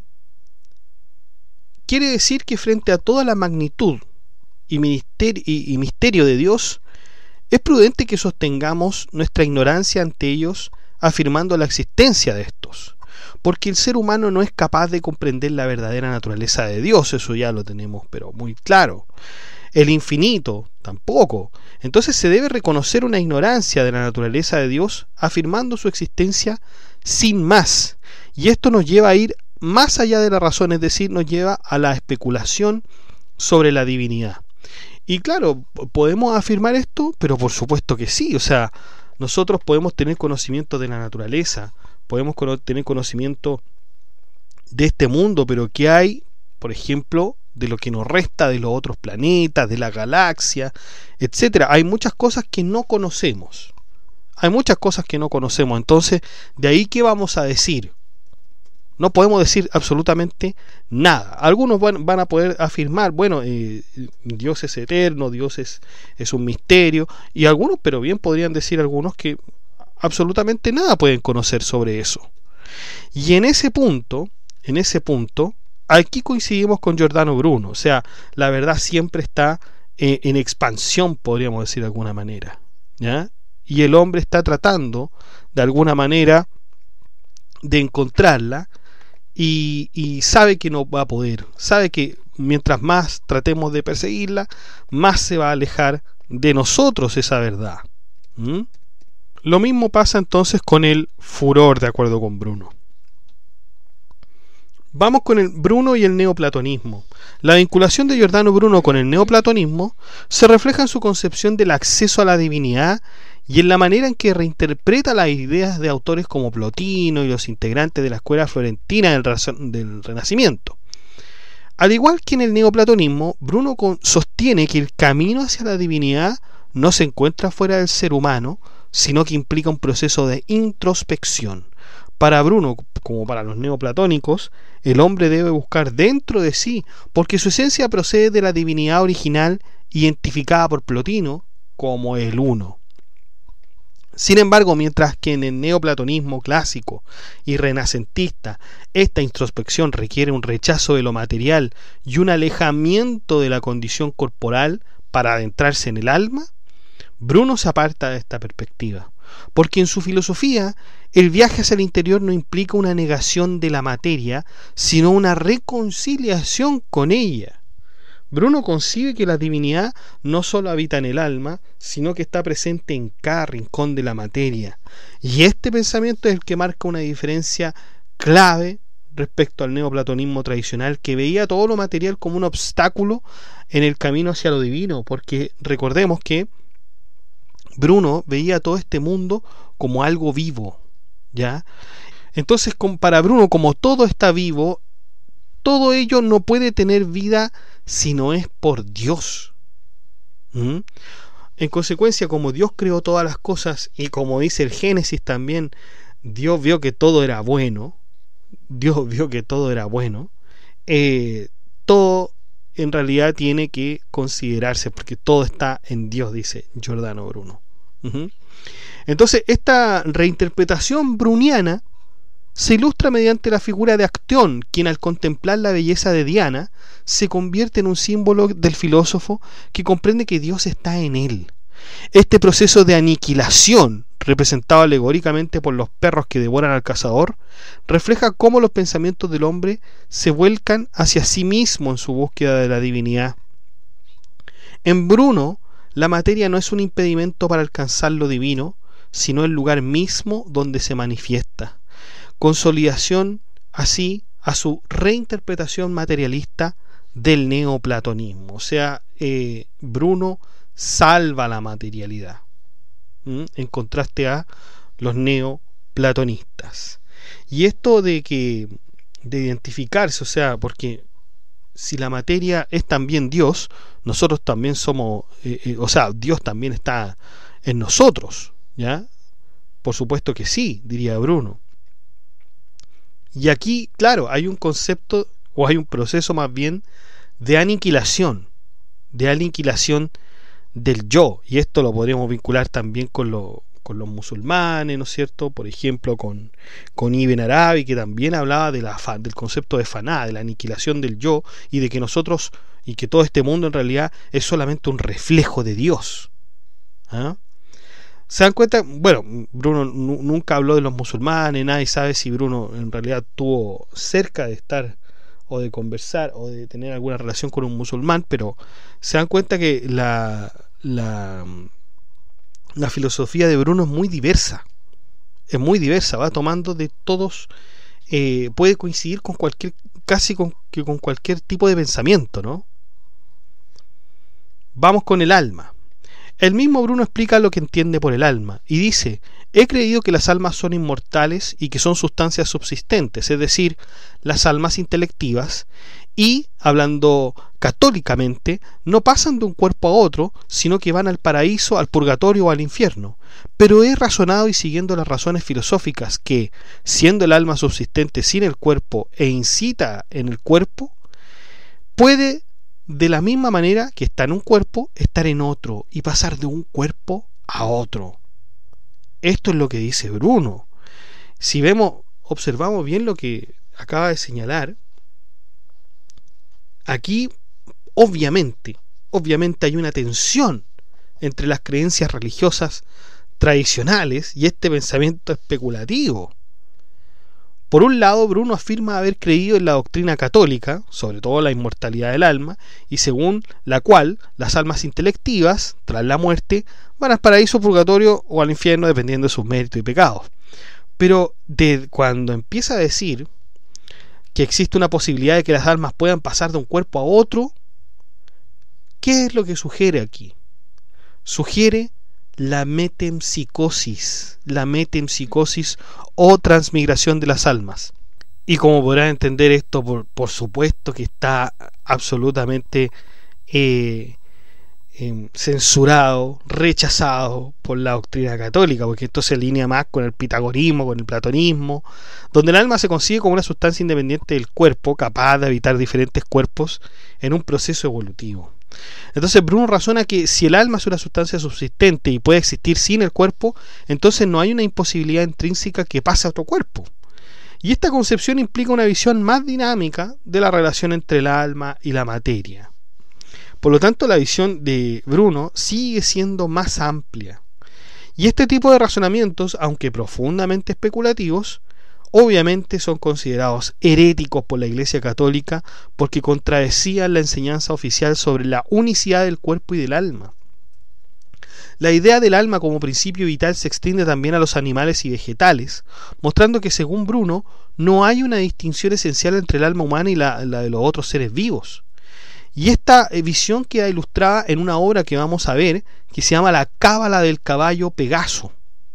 quiere decir que frente a toda la magnitud y misterio de Dios, es prudente que sostengamos nuestra ignorancia ante ellos, afirmando la existencia de estos, porque el ser humano no es capaz de comprender la verdadera naturaleza de Dios, eso ya lo tenemos pero muy claro. El infinito tampoco. Entonces se debe reconocer una ignorancia de la naturaleza de Dios, afirmando su existencia sin más. Y esto nos lleva a ir más allá de la razón, es decir, nos lleva a la especulación sobre la divinidad. Y claro, ¿podemos afirmar esto? Pero por supuesto que sí. O sea, nosotros podemos tener conocimiento de la naturaleza, podemos tener conocimiento de este mundo, pero ¿qué hay, por ejemplo, de lo que nos resta de los otros planetas, de la galaxia, etcétera? Hay muchas cosas que no conocemos. Hay muchas cosas que no conocemos. Entonces, ¿de ahí qué vamos a decir? No podemos decir absolutamente nada. Algunos van a poder afirmar, bueno, Dios es eterno, Dios es un misterio, y algunos, pero bien podrían decir algunos que absolutamente nada pueden conocer sobre eso. Y en ese punto, aquí coincidimos con Giordano Bruno. O sea, la verdad siempre está en expansión, podríamos decir de alguna manera, ¿ya? Y el hombre está tratando, de alguna manera, de encontrarla, y sabe que no va a poder, sabe que mientras más tratemos de perseguirla, más se va a alejar de nosotros esa verdad. Lo mismo pasa entonces con el furor, de acuerdo con Bruno. Vamos con el Bruno y el neoplatonismo. La vinculación de Giordano Bruno con el neoplatonismo se refleja en su concepción del acceso a la divinidad y en la manera en que reinterpreta las ideas de autores como Plotino y los integrantes de la escuela florentina del Renacimiento. Al igual que en el neoplatonismo, Bruno sostiene que el camino hacia la divinidad no se encuentra fuera del ser humano, sino que implica un proceso de introspección. Para Bruno, como para los neoplatónicos, el hombre debe buscar dentro de sí, porque su esencia procede de la divinidad original identificada por Plotino como el uno. Sin embargo, mientras que en el neoplatonismo clásico y renacentista esta introspección requiere un rechazo de lo material y un alejamiento de la condición corporal para adentrarse en el alma, Bruno se aparta de esta perspectiva, porque en su filosofía el viaje hacia el interior no implica una negación de la materia, sino una reconciliación con ella. Bruno concibe que la divinidad no solo habita en el alma, sino que está presente en cada rincón de la materia. Y este pensamiento es el que marca una diferencia clave respecto al neoplatonismo tradicional, que veía todo lo material como un obstáculo en el camino hacia lo divino, porque recordemos que Bruno veía todo este mundo como algo vivo, ¿ya? Entonces, para Bruno, como todo está vivo, todo ello no puede tener vida si no es por Dios. En consecuencia, como Dios creó todas las cosas, y como dice el Génesis también, Dios vio que todo era bueno, todo en realidad tiene que considerarse, porque todo está en Dios, dice Giordano Bruno. Entonces, esta reinterpretación bruniana se ilustra mediante la figura de Acteón, quien al contemplar la belleza de Diana se convierte en un símbolo del filósofo que comprende que Dios está en él. Este proceso de aniquilación, representado alegóricamente por los perros que devoran al cazador, refleja cómo los pensamientos del hombre se vuelcan hacia sí mismo en su búsqueda de la divinidad. En Bruno, la materia no es un impedimento para alcanzar lo divino, sino el lugar mismo donde se manifiesta. Consolidación así a su reinterpretación materialista del neoplatonismo. O sea, Bruno salva la materialidad, en contraste a los neoplatonistas. Y esto de identificarse, o sea, porque si la materia es también Dios, nosotros también somos, o sea, Dios también está en nosotros, ¿ya? Por supuesto que sí, diría Bruno. Y aquí, claro, hay un concepto, o hay un proceso más bien, de aniquilación del yo, y esto lo podríamos vincular también con los musulmanes, ¿no es cierto? Por ejemplo, con Ibn Arabi, que también hablaba del concepto de faná, de la aniquilación del yo, y de que nosotros, y que todo este mundo en realidad es solamente un reflejo de Dios. ¿Ah? ¿Se dan cuenta? Bueno, Bruno nunca habló de los musulmanes, nadie sabe si Bruno en realidad estuvo cerca de estar o de conversar o de tener alguna relación con un musulmán, pero se dan cuenta que la filosofía de Bruno es muy diversa, va tomando de todos, puede coincidir con con cualquier tipo de pensamiento, ¿no? Vamos con el alma. El mismo Bruno explica lo que entiende por el alma y dice: he creído que las almas son inmortales y que son sustancias subsistentes, es decir, las almas intelectivas, y, hablando católicamente, no pasan de un cuerpo a otro, sino que van al paraíso, al purgatorio o al infierno. Pero he razonado, y siguiendo las razones filosóficas, que, siendo el alma subsistente sin el cuerpo e incita en el cuerpo, puede, de la misma manera que está en un cuerpo, estar en otro y pasar de un cuerpo a otro. Esto es lo que dice Bruno. Si observamos bien lo que acaba de señalar, aquí obviamente hay una tensión entre las creencias religiosas tradicionales y este pensamiento especulativo. Por un lado, Bruno afirma haber creído en la doctrina católica, sobre todo la inmortalidad del alma, y según la cual las almas intelectivas, tras la muerte, van al paraíso, purgatorio o al infierno, dependiendo de sus méritos y pecados. Pero cuando empieza a decir que existe una posibilidad de que las almas puedan pasar de un cuerpo a otro, ¿qué es lo que sugiere aquí? Sugiere la metempsicosis o transmigración de las almas. Y como podrán entender, esto por supuesto que está absolutamente censurado, rechazado por la doctrina católica, porque esto se alinea más con el pitagorismo, con el platonismo, donde el alma se concibe como una sustancia independiente del cuerpo, capaz de habitar diferentes cuerpos en un proceso evolutivo. Entonces Bruno razona que si el alma es una sustancia subsistente y puede existir sin el cuerpo, entonces no hay una imposibilidad intrínseca que pase a otro cuerpo. Y esta concepción implica una visión más dinámica de la relación entre el alma y la materia. Por lo tanto, la visión de Bruno sigue siendo más amplia. Y este tipo de razonamientos, aunque profundamente especulativos, obviamente son considerados heréticos por la Iglesia Católica porque contradecían la enseñanza oficial sobre la unicidad del cuerpo y del alma. La idea del alma como principio vital se extiende también a los animales y vegetales, mostrando que, según Bruno, no hay una distinción esencial entre el alma humana y la de los otros seres vivos. Y esta visión queda ilustrada en una obra que vamos a ver, que se llama La Cábala del caballo Pegaso,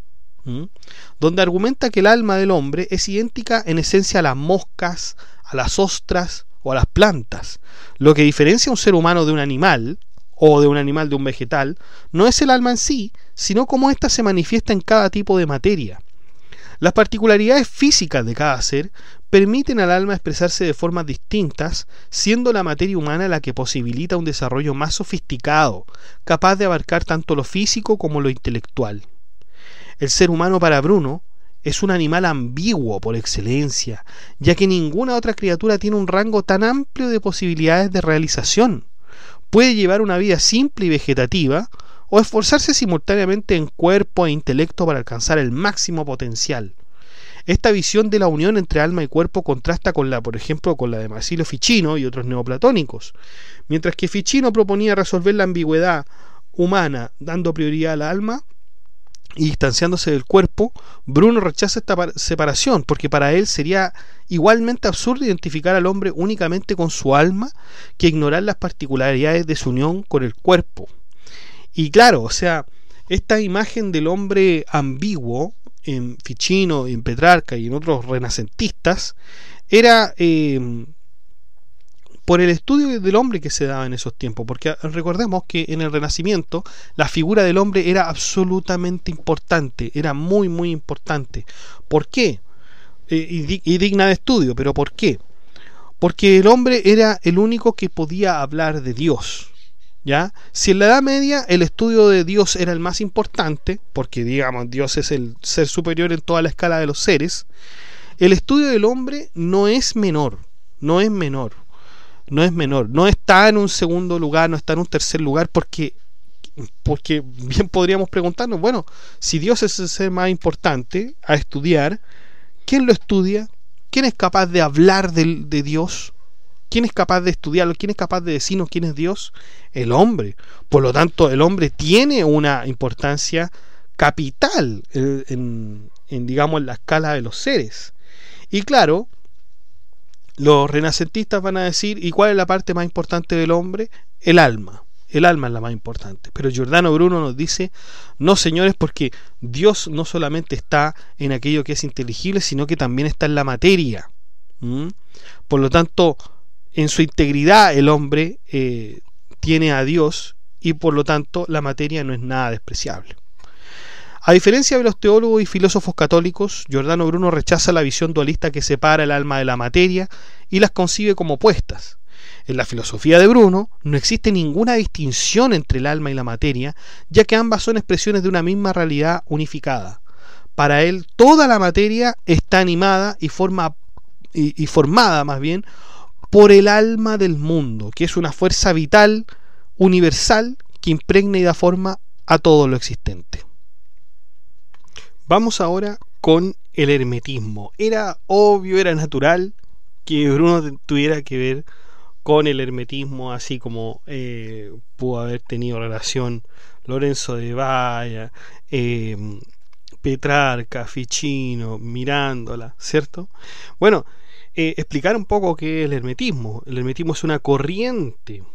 donde argumenta que el alma del hombre es idéntica en esencia a las moscas, a las ostras o a las plantas. Lo que diferencia a un ser humano de un animal, o de un animal de un vegetal, no es el alma en sí, sino cómo ésta se manifiesta en cada tipo de materia. Las particularidades físicas de cada ser permiten al alma expresarse de formas distintas, siendo la materia humana la que posibilita un desarrollo más sofisticado, capaz de abarcar tanto lo físico como lo intelectual. El ser humano, para Bruno, es un animal ambiguo por excelencia, ya que ninguna otra criatura tiene un rango tan amplio de posibilidades de realización. Puede llevar una vida simple y vegetativa, o esforzarse simultáneamente en cuerpo e intelecto para alcanzar el máximo potencial. Esta visión de la unión entre alma y cuerpo contrasta por ejemplo, con la de Marsilio Ficino y otros neoplatónicos. Mientras que Ficino proponía resolver la ambigüedad humana dando prioridad al alma y distanciándose del cuerpo, Bruno rechaza esta separación, porque para él sería igualmente absurdo identificar al hombre únicamente con su alma que ignorar las particularidades de su unión con el cuerpo. Y claro, o sea, esta imagen del hombre ambiguo en Ficino, en Petrarca y en otros renacentistas era por el estudio del hombre que se daba en esos tiempos, porque recordemos que en el Renacimiento la figura del hombre era absolutamente importante, era muy muy importante. ¿Por qué? Y digna de estudio, pero ¿por qué? Porque el hombre era el único que podía hablar de Dios, ¿ya? Si en la Edad Media el estudio de Dios era el más importante, porque digamos Dios es el ser superior en toda la escala de los seres, el estudio del hombre no es menor, no está en un segundo lugar, no está en un tercer lugar, porque bien podríamos preguntarnos, bueno, si Dios es el ser más importante a estudiar, ¿quién lo estudia? ¿Quién es capaz de hablar de Dios? ¿Quién es capaz de estudiarlo? ¿Quién es capaz de decirnos quién es Dios? El hombre. Por lo tanto, el hombre tiene una importancia capital en digamos, en la escala de los seres. Y claro, los renacentistas van a decir, ¿y cuál es la parte más importante del hombre? El alma. El alma es la más importante. Pero Giordano Bruno nos dice, no señores, porque Dios no solamente está en aquello que es inteligible, sino que también está en la materia. Por lo tanto, en su integridad el hombre tiene a Dios, y por lo tanto la materia no es nada despreciable. A diferencia de los teólogos y filósofos católicos, Giordano Bruno rechaza la visión dualista que separa el alma de la materia y las concibe como opuestas. En la filosofía de Bruno no existe ninguna distinción entre el alma y la materia, ya que ambas son expresiones de una misma realidad unificada. Para él, toda la materia está animada y formada más bien por el alma del mundo, que es una fuerza vital, universal, que impregna y da forma a todo lo existente. Vamos ahora con el hermetismo. Era obvio, era natural que Bruno tuviera que ver con el hermetismo, así como pudo haber tenido relación Lorenzo de Valla, Petrarca, Ficino, Mirándola, ¿cierto? Bueno, explicar un poco qué es el hermetismo. El hermetismo es una corriente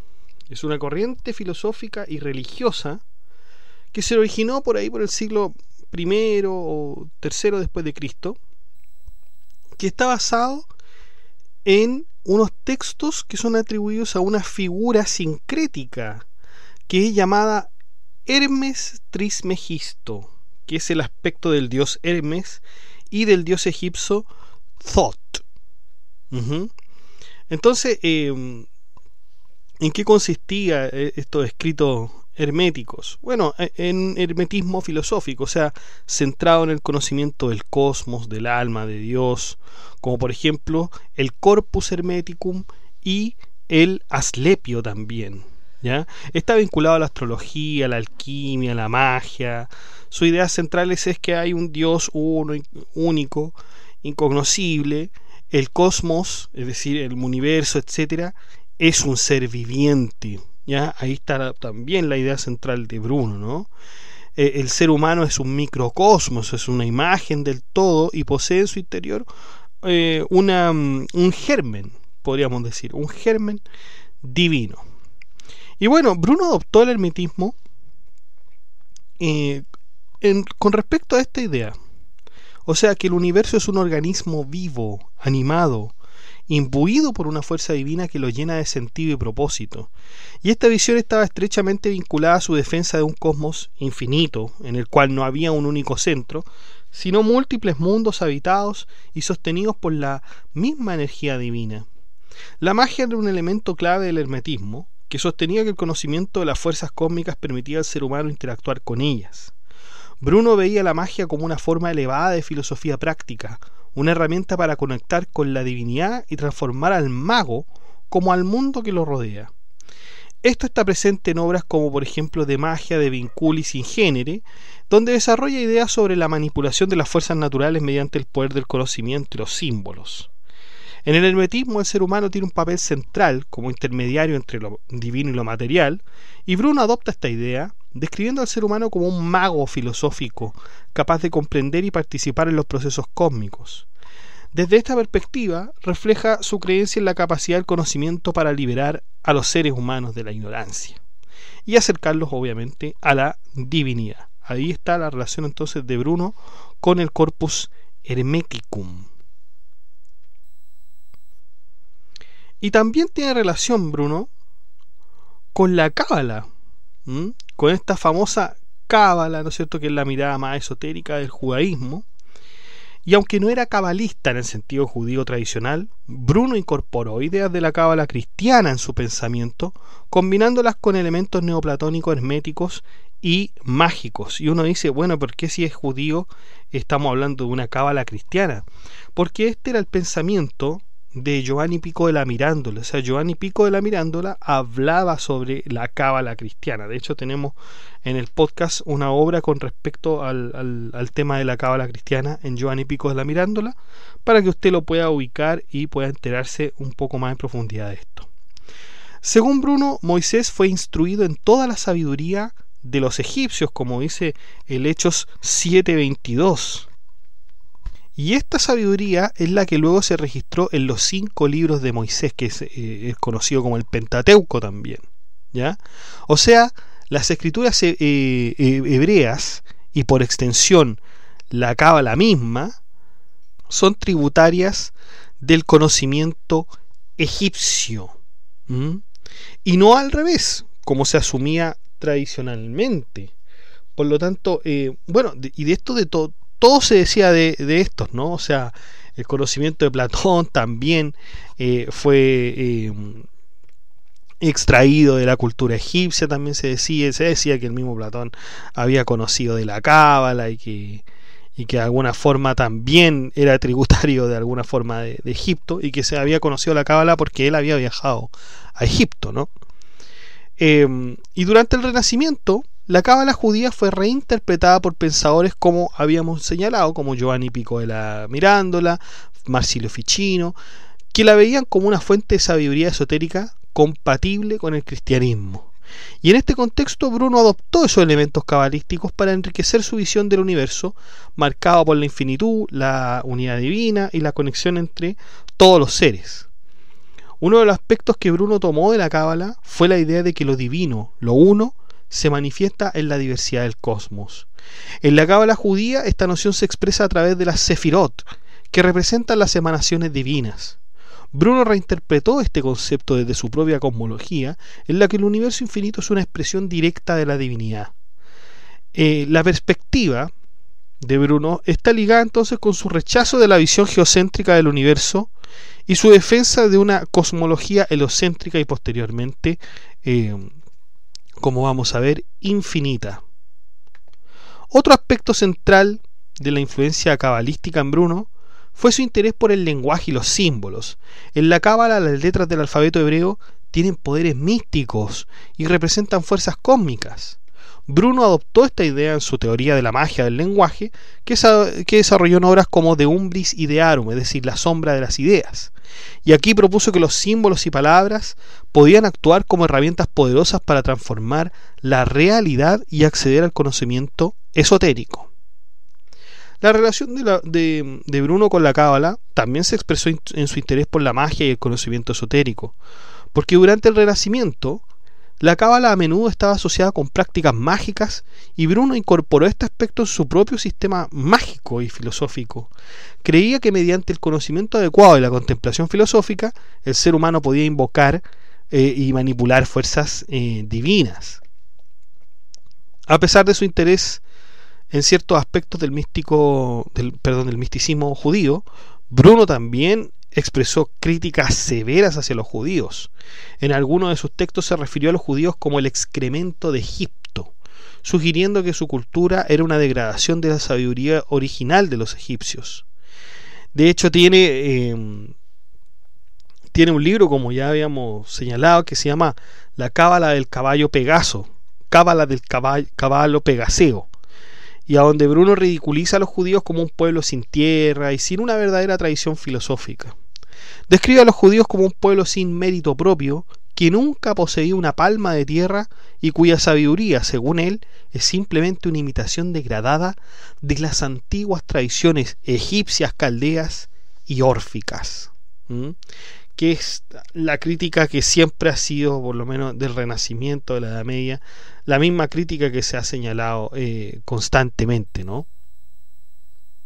filosófica y religiosa que se originó por ahí por el siglo I o III después de Cristo, que está basado en unos textos que son atribuidos a una figura sincrética que es llamada Hermes Trismegisto, que es el aspecto del dios Hermes y del dios egipcio Thot. Entonces, ¿en qué consistía estos escritos herméticos? Bueno, en hermetismo filosófico, o sea, centrado en el conocimiento del cosmos, del alma, de Dios, como por ejemplo el Corpus Hermeticum y el Asclepio también, ¿ya? Está vinculado a la astrología, a la alquimia, a la magia. Sus ideas centrales es que hay un Dios uno, único, incognoscible. El cosmos, es decir, el universo, etcétera, es un ser viviente, ¿ya? Ahí está también la idea central de Bruno, ¿no? El ser humano es un microcosmos, es una imagen del todo y posee en su interior un germen, podríamos decir, un germen divino. Y bueno, Bruno adoptó el hermetismo con respecto a esta idea. O sea, que el universo es un organismo vivo, animado, imbuido por una fuerza divina que lo llena de sentido y propósito. Y esta visión estaba estrechamente vinculada a su defensa de un cosmos infinito, en el cual no había un único centro, sino múltiples mundos habitados y sostenidos por la misma energía divina. La magia era un elemento clave del hermetismo, que sostenía que el conocimiento de las fuerzas cósmicas permitía al ser humano interactuar con ellas. Bruno veía la magia como una forma elevada de filosofía práctica, una herramienta para conectar con la divinidad y transformar al mago como al mundo que lo rodea. Esto está presente en obras como por ejemplo De magia de Vinculis in genere, donde desarrolla ideas sobre la manipulación de las fuerzas naturales mediante el poder del conocimiento y los símbolos. En el hermetismo el ser humano tiene un papel central como intermediario entre lo divino y lo material, y Bruno adopta esta idea, describiendo al ser humano como un mago filosófico, capaz de comprender y participar en los procesos cósmicos. Desde esta perspectiva, refleja su creencia en la capacidad del conocimiento para liberar a los seres humanos de la ignorancia y acercarlos, obviamente, a la divinidad. Ahí está la relación entonces de Bruno con el Corpus Hermeticum. Y también tiene relación, Bruno, con la cábala, con esta famosa cábala, ¿no es cierto?, que es la mirada más esotérica del judaísmo. Y aunque no era cabalista en el sentido judío tradicional, Bruno incorporó ideas de la cábala cristiana en su pensamiento, combinándolas con elementos neoplatónicos, herméticos y mágicos. Y uno dice, bueno, ¿por qué si es judío estamos hablando de una cábala cristiana? Porque este era el pensamiento de Giovanni Pico de la Mirandola. O sea, Giovanni Pico de la Mirandola hablaba sobre la cábala cristiana. De hecho, tenemos en el podcast una obra con respecto al tema de la cábala cristiana en Giovanni Pico de la Mirandola, para que usted lo pueda ubicar y pueda enterarse un poco más en profundidad de esto. Según Bruno, Moisés fue instruido en toda la sabiduría de los egipcios, como dice el Hechos 7:22. Y esta sabiduría es la que luego se registró en los 5 libros de Moisés, que es conocido como el Pentateuco también, ¿ya? O sea, las escrituras hebreas y por extensión la cábala misma son tributarias del conocimiento egipcio, y no al revés, como se asumía tradicionalmente. Por lo tanto, bueno, y de esto de todo se decía de estos, ¿no? O sea, el conocimiento de Platón también fue extraído de la cultura egipcia. También se decía que el mismo Platón había conocido de la cábala y que de alguna forma también era tributario de alguna forma de Egipto, y que se había conocido la cábala porque él había viajado a Egipto, ¿no? Y durante el Renacimiento, la cábala judía fue reinterpretada por pensadores como habíamos señalado, como Giovanni Pico de la Mirandola, Marsilio Ficino, que la veían como una fuente de sabiduría esotérica compatible con el cristianismo. Y en este contexto, Bruno adoptó esos elementos cabalísticos para enriquecer su visión del universo, marcado por la infinitud, la unidad divina y la conexión entre todos los seres. Uno de los aspectos que Bruno tomó de la cábala fue la idea de que lo divino, lo uno, se manifiesta en la diversidad del cosmos. En la cábala judía esta noción se expresa a través de las sefirot, que representan las emanaciones divinas. Bruno reinterpretó este concepto desde su propia cosmología, en la que el universo infinito es una expresión directa de la divinidad. La perspectiva de Bruno está ligada entonces con su rechazo de la visión geocéntrica del universo y su defensa de una cosmología helocéntrica y posteriormente, como vamos a ver, infinita. Otro aspecto central de la influencia cabalística en Bruno fue su interés por el lenguaje y los símbolos. En la cábala, las letras del alfabeto hebreo tienen poderes místicos y representan fuerzas cósmicas. Bruno adoptó esta idea en su teoría de la magia del lenguaje, que desarrolló en obras como De Umbris Idearum, es decir, la sombra de las ideas. Y aquí propuso que los símbolos y palabras podían actuar como herramientas poderosas para transformar la realidad y acceder al conocimiento esotérico. La relación de Bruno con la cábala también se expresó en su interés por la magia y el conocimiento esotérico, porque durante el Renacimiento la cábala a menudo estaba asociada con prácticas mágicas, y Bruno incorporó este aspecto en su propio sistema mágico y filosófico. Creía que mediante el conocimiento adecuado y la contemplación filosófica, el ser humano podía invocar y manipular fuerzas divinas. A pesar de su interés en ciertos aspectos del misticismo judío, Bruno también expresó críticas severas hacia los judíos. En algunos de sus textos se refirió a los judíos como el excremento de Egipto, sugiriendo que su cultura era una degradación de la sabiduría original de los egipcios. De hecho, tiene un libro, como ya habíamos señalado, que se llama La cábala del caballo Pegaso, cábala del caballo Pegaseo, y a donde Bruno ridiculiza a los judíos como un pueblo sin tierra y sin una verdadera tradición filosófica. Describe a los judíos como un pueblo sin mérito propio, que nunca poseía una palma de tierra y cuya sabiduría, según él, es simplemente una imitación degradada de las antiguas tradiciones egipcias, caldeas y órficas. Que es la crítica que siempre ha sido, por lo menos del Renacimiento, de la Edad Media, la misma crítica que se ha señalado constantemente, ¿no?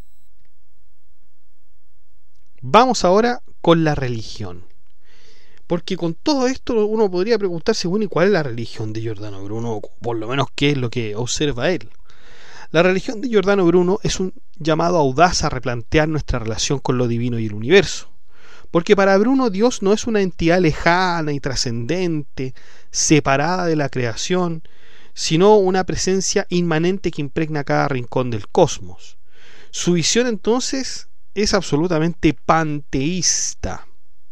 Vamos ahora con la religión. Porque con todo esto uno podría preguntarse, bueno, ¿y cuál es la religión de Giordano Bruno? Por lo menos, ¿qué es lo que observa él? La religión de Giordano Bruno es un llamado audaz a replantear nuestra relación con lo divino y el universo. Porque para Bruno Dios no es una entidad lejana y trascendente, separada de la creación, sino una presencia inmanente que impregna cada rincón del cosmos. Su visión entonces es absolutamente panteísta.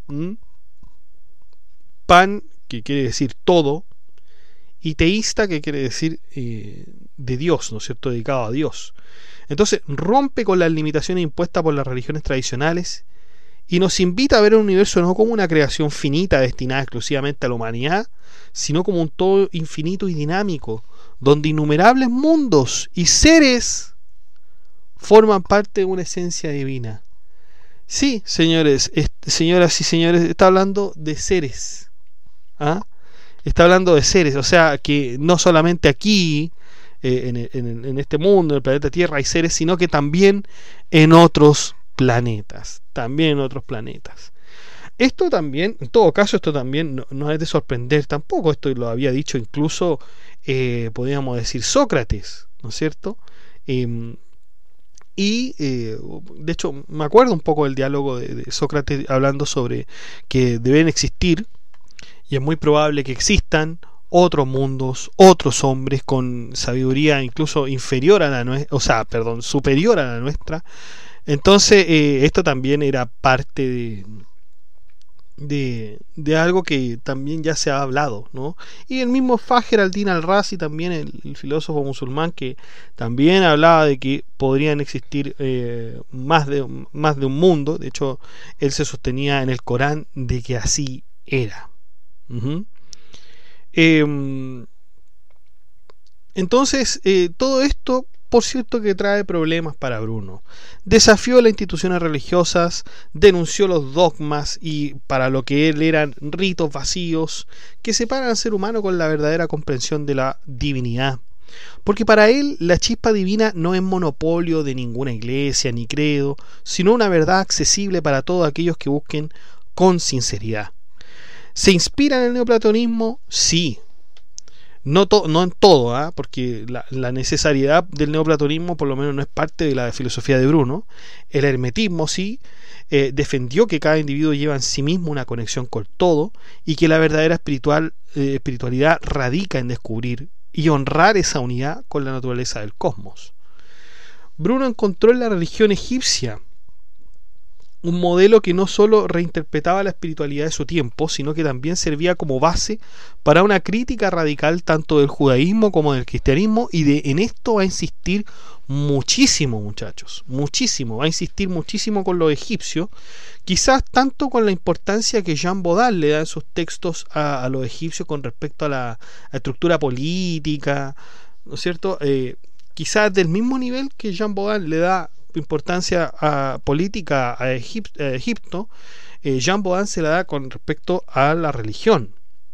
Pan, que quiere decir todo, y teísta, que quiere decir de Dios, ¿no es cierto?, dedicado a Dios. Entonces rompe con las limitaciones impuestas por las religiones tradicionales y nos invita a ver el universo no como una creación finita destinada exclusivamente a la humanidad, sino como un todo infinito y dinámico, donde innumerables mundos y seres forman parte de una esencia divina. Sí, señores, señoras y señores, está hablando de seres. Está hablando de seres, o sea, que no solamente aquí, en este mundo, en el planeta Tierra, hay seres, sino que también en otros planetas. Esto también, en todo caso, esto también no es de sorprender tampoco. Esto lo había dicho incluso, podríamos decir, Sócrates, ¿no es cierto? De hecho, me acuerdo un poco del diálogo de Sócrates hablando sobre que deben existir, y es muy probable que existan, otros mundos, otros hombres con sabiduría incluso inferior a la nuestra, superior a la nuestra. Entonces, esto también era parte de algo que también ya se ha hablado, ¿no? Y el mismo Fajr al-Din al-Razi, también el filósofo musulmán, que también hablaba de que podrían existir más de un mundo. De hecho, él se sostenía en el Corán de que así era. Entonces, todo esto, por cierto, que trae problemas para Bruno. Desafió las instituciones religiosas, denunció los dogmas y para lo que él eran ritos vacíos que separan al ser humano con la verdadera comprensión de la divinidad. Porque para él la chispa divina no es monopolio de ninguna iglesia ni credo, sino una verdad accesible para todos aquellos que busquen con sinceridad. ¿Se inspira en el neoplatonismo? Sí. No en todo, porque la necesariedad del neoplatonismo por lo menos no es parte de la filosofía de Bruno. El hermetismo sí, defendió que cada individuo lleva en sí mismo una conexión con todo y que la verdadera espiritualidad radica en descubrir y honrar esa unidad con la naturaleza del cosmos. Bruno encontró en la religión egipcia un modelo que no solo reinterpretaba la espiritualidad de su tiempo, sino que también servía como base para una crítica radical tanto del judaísmo como del cristianismo, y en esto va a insistir muchísimo, muchachos, muchísimo, va a insistir muchísimo con los egipcios, quizás tanto con la importancia que Jean Bodin le da en sus textos a los egipcios con respecto a la estructura política, ¿no es cierto? Quizás del mismo nivel que Jean Bodin le da importancia política a Egipto, Jean Bodin se la da con respecto a la religión.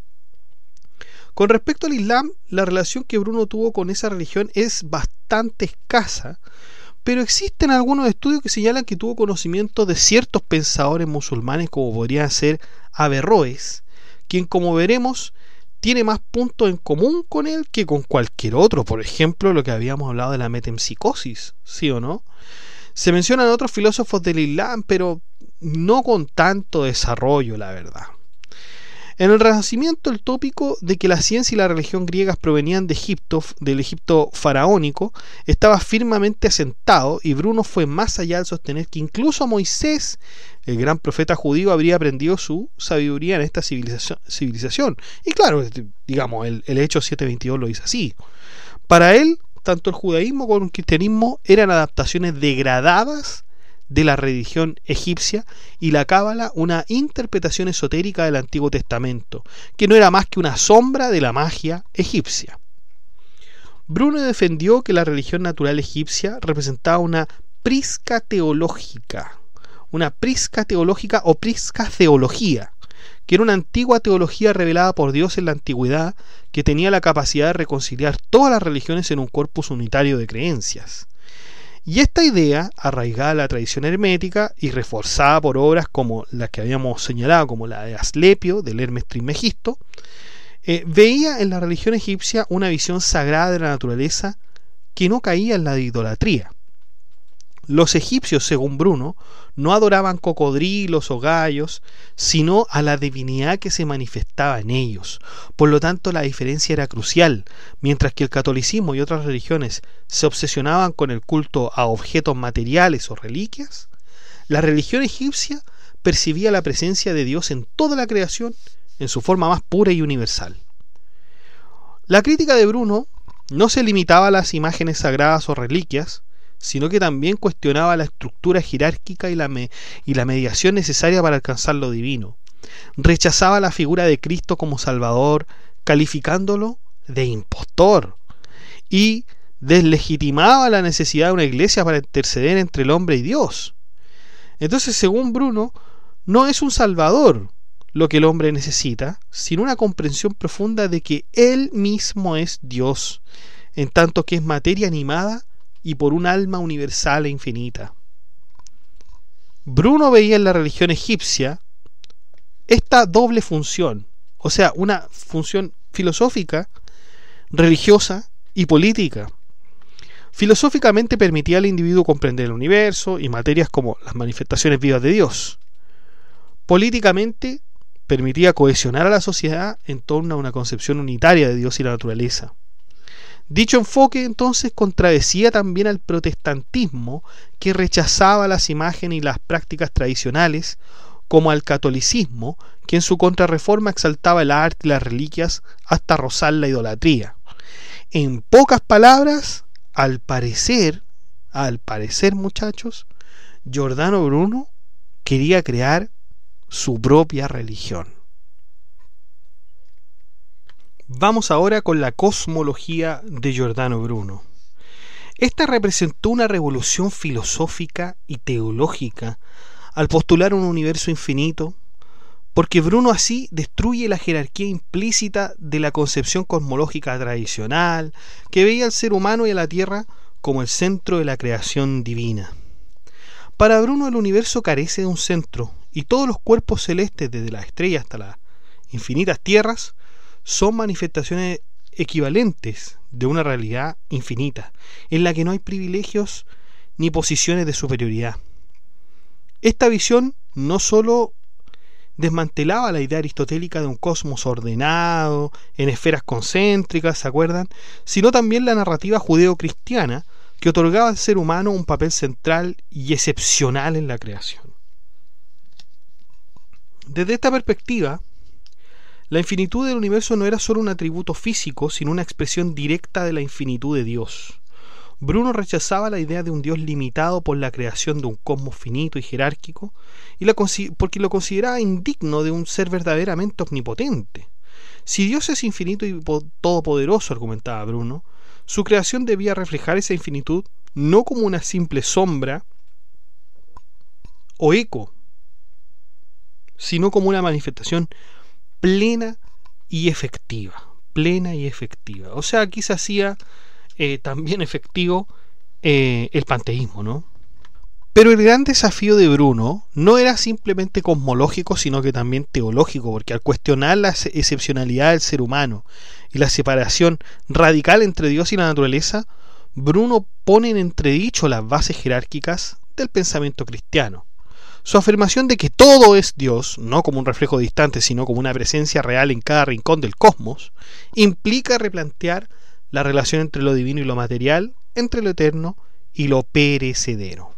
Con respecto al Islam, la relación que Bruno tuvo con esa religión es bastante escasa, pero existen algunos estudios que señalan que tuvo conocimiento de ciertos pensadores musulmanes, como podría ser Averroes, quien, como veremos, tiene más puntos en común con él que con cualquier otro. Por ejemplo, lo que habíamos hablado de la metempsicosis, ¿sí o no? Se mencionan otros filósofos del Islam, pero no con tanto desarrollo, la verdad. En el Renacimiento, el tópico de que la ciencia y la religión griegas provenían de Egipto, del Egipto faraónico, estaba firmemente asentado, y Bruno fue más allá al sostener que incluso Moisés, el gran profeta judío, habría aprendido su sabiduría en esta civilización. Y claro, digamos, el Hechos 7:22 lo dice así. Para él, tanto el judaísmo como el cristianismo eran adaptaciones degradadas de la religión egipcia, y la cábala una interpretación esotérica del Antiguo Testamento, que no era más que una sombra de la magia egipcia. Bruno defendió que la religión natural egipcia representaba una prisca teológica o prisca teología, que era una antigua teología revelada por Dios en la antigüedad, que tenía la capacidad de reconciliar todas las religiones en un corpus unitario de creencias. Y esta idea, arraigada a la tradición hermética y reforzada por obras como las que habíamos señalado, como la de Asclepio, del Hermes Trismegisto, veía en la religión egipcia una visión sagrada de la naturaleza que no caía en la de idolatría. Los egipcios, según Bruno, no adoraban cocodrilos o gallos, sino a la divinidad que se manifestaba en ellos. Por lo tanto, la diferencia era crucial. Mientras que el catolicismo y otras religiones se obsesionaban con el culto a objetos materiales o reliquias, la religión egipcia percibía la presencia de Dios en toda la creación en su forma más pura y universal. La crítica de Bruno no se limitaba a las imágenes sagradas o reliquias, sino que también cuestionaba la estructura jerárquica y la mediación necesaria para alcanzar lo divino. Rechazaba la figura de Cristo como Salvador, calificándolo de impostor, y deslegitimaba la necesidad de una iglesia para interceder entre el hombre y Dios. Entonces, según Bruno, no es un Salvador lo que el hombre necesita, sino una comprensión profunda de que Él mismo es Dios, en tanto que es materia animada y por un alma universal e infinita. Bruno veía en la religión egipcia esta doble función, o sea, una función filosófica, religiosa y política. Filosóficamente permitía al individuo comprender el universo y materias como las manifestaciones vivas de Dios. Políticamente permitía cohesionar a la sociedad en torno a una concepción unitaria de Dios y la naturaleza. Dicho enfoque entonces contradecía también al protestantismo, que rechazaba las imágenes y las prácticas tradicionales, como al catolicismo, que en su contrarreforma exaltaba el arte y las reliquias hasta rozar la idolatría. En pocas palabras, al parecer muchachos, Giordano Bruno quería crear su propia religión. Vamos ahora con la cosmología de Giordano Bruno. Esta representó una revolución filosófica y teológica al postular un universo infinito, porque Bruno así destruye la jerarquía implícita de la concepción cosmológica tradicional, que veía al ser humano y a la Tierra como el centro de la creación divina. Para Bruno, el universo carece de un centro, y todos los cuerpos celestes, desde las estrellas hasta las infinitas tierras, son manifestaciones equivalentes de una realidad infinita, en la que no hay privilegios ni posiciones de superioridad. Esta visión no sólo desmantelaba la idea aristotélica de un cosmos ordenado, en esferas concéntricas, ¿se acuerdan?, sino también la narrativa judeo-cristiana, que otorgaba al ser humano un papel central y excepcional en la creación. Desde esta perspectiva, la infinitud del universo no era solo un atributo físico, sino una expresión directa de la infinitud de Dios. Bruno rechazaba la idea de un Dios limitado por la creación de un cosmos finito y jerárquico, porque lo consideraba indigno de un ser verdaderamente omnipotente. Si Dios es infinito y todopoderoso, argumentaba Bruno, su creación debía reflejar esa infinitud no como una simple sombra o eco, sino como una manifestación plena y efectiva. O sea, aquí se hacía también efectivo el panteísmo, ¿no? Pero el gran desafío de Bruno no era simplemente cosmológico, sino que también teológico, porque al cuestionar la excepcionalidad del ser humano y la separación radical entre Dios y la naturaleza, Bruno pone en entredicho las bases jerárquicas del pensamiento cristiano. Su afirmación de que todo es Dios, no como un reflejo distante, sino como una presencia real en cada rincón del cosmos, implica replantear la relación entre lo divino y lo material, entre lo eterno y lo perecedero.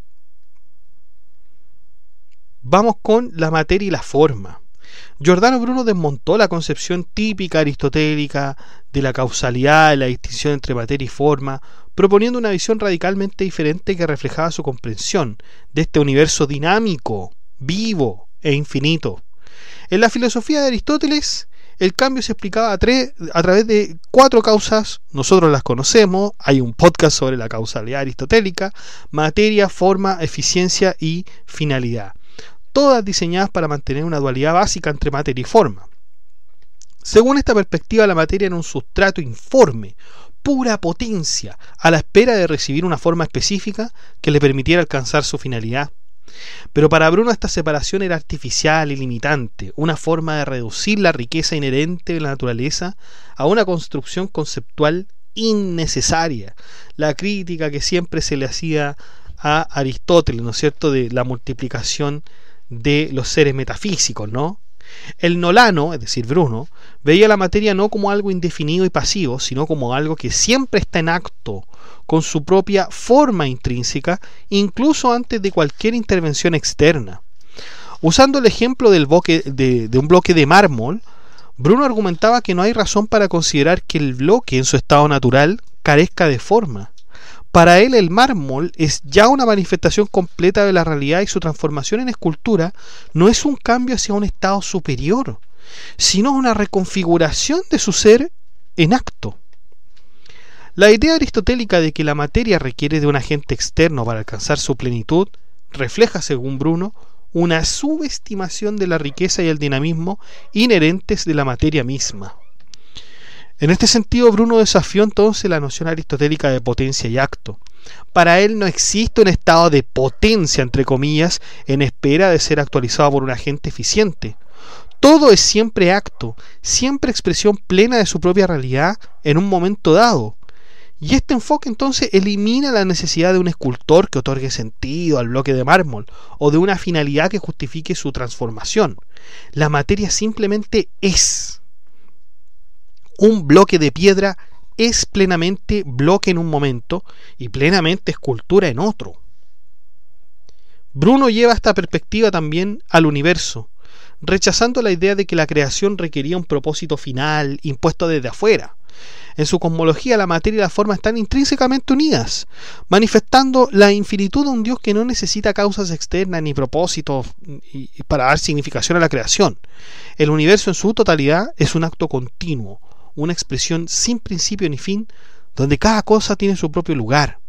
Vamos con la materia y la forma. Giordano Bruno desmontó la concepción típica aristotélica de la causalidad y la distinción entre materia y forma, proponiendo una visión radicalmente diferente que reflejaba su comprensión de este universo dinámico, vivo e infinito. En la filosofía de Aristóteles, el cambio se explicaba a través de 4 causas. Nosotros las conocemos, hay un podcast sobre la causalidad aristotélica: materia, forma, eficiencia y finalidad, todas diseñadas para mantener una dualidad básica entre materia y forma. Según esta perspectiva, la materia era un sustrato informe, pura potencia, a la espera de recibir una forma específica que le permitiera alcanzar su finalidad. Pero para Bruno esta separación era artificial y limitante, una forma de reducir la riqueza inherente de la naturaleza a una construcción conceptual innecesaria. La crítica que siempre se le hacía a Aristóteles, ¿no es cierto?, de la multiplicación de los seres metafísicos, ¿no? El nolano, es decir, Bruno, veía la materia no como algo indefinido y pasivo, sino como algo que siempre está en acto, con su propia forma intrínseca, incluso antes de cualquier intervención externa. Usando el ejemplo de un bloque de mármol, Bruno argumentaba que no hay razón para considerar que el bloque en su estado natural carezca de forma. Para él el mármol es ya una manifestación completa de la realidad y su transformación en escultura no es un cambio hacia un estado superior, sino una reconfiguración de su ser en acto. La idea aristotélica de que la materia requiere de un agente externo para alcanzar su plenitud refleja, según Bruno, una subestimación de la riqueza y el dinamismo inherentes de la materia misma. En este sentido, Bruno desafió entonces la noción aristotélica de potencia y acto. Para él no existe un estado de potencia, entre comillas, en espera de ser actualizado por un agente eficiente. Todo es siempre acto, siempre expresión plena de su propia realidad en un momento dado. Y este enfoque entonces elimina la necesidad de un escultor que otorgue sentido al bloque de mármol o de una finalidad que justifique su transformación. La materia simplemente es. Un bloque de piedra es plenamente bloque en un momento y plenamente escultura en otro. Bruno lleva esta perspectiva también al universo, rechazando la idea de que la creación requería un propósito final impuesto desde afuera. En su cosmología, la materia y la forma están intrínsecamente unidas, manifestando la infinitud de un Dios que no necesita causas externas ni propósitos para dar significación a la creación. El universo en su totalidad es un acto continuo, una expresión sin principio ni fin, donde cada cosa tiene su propio lugar.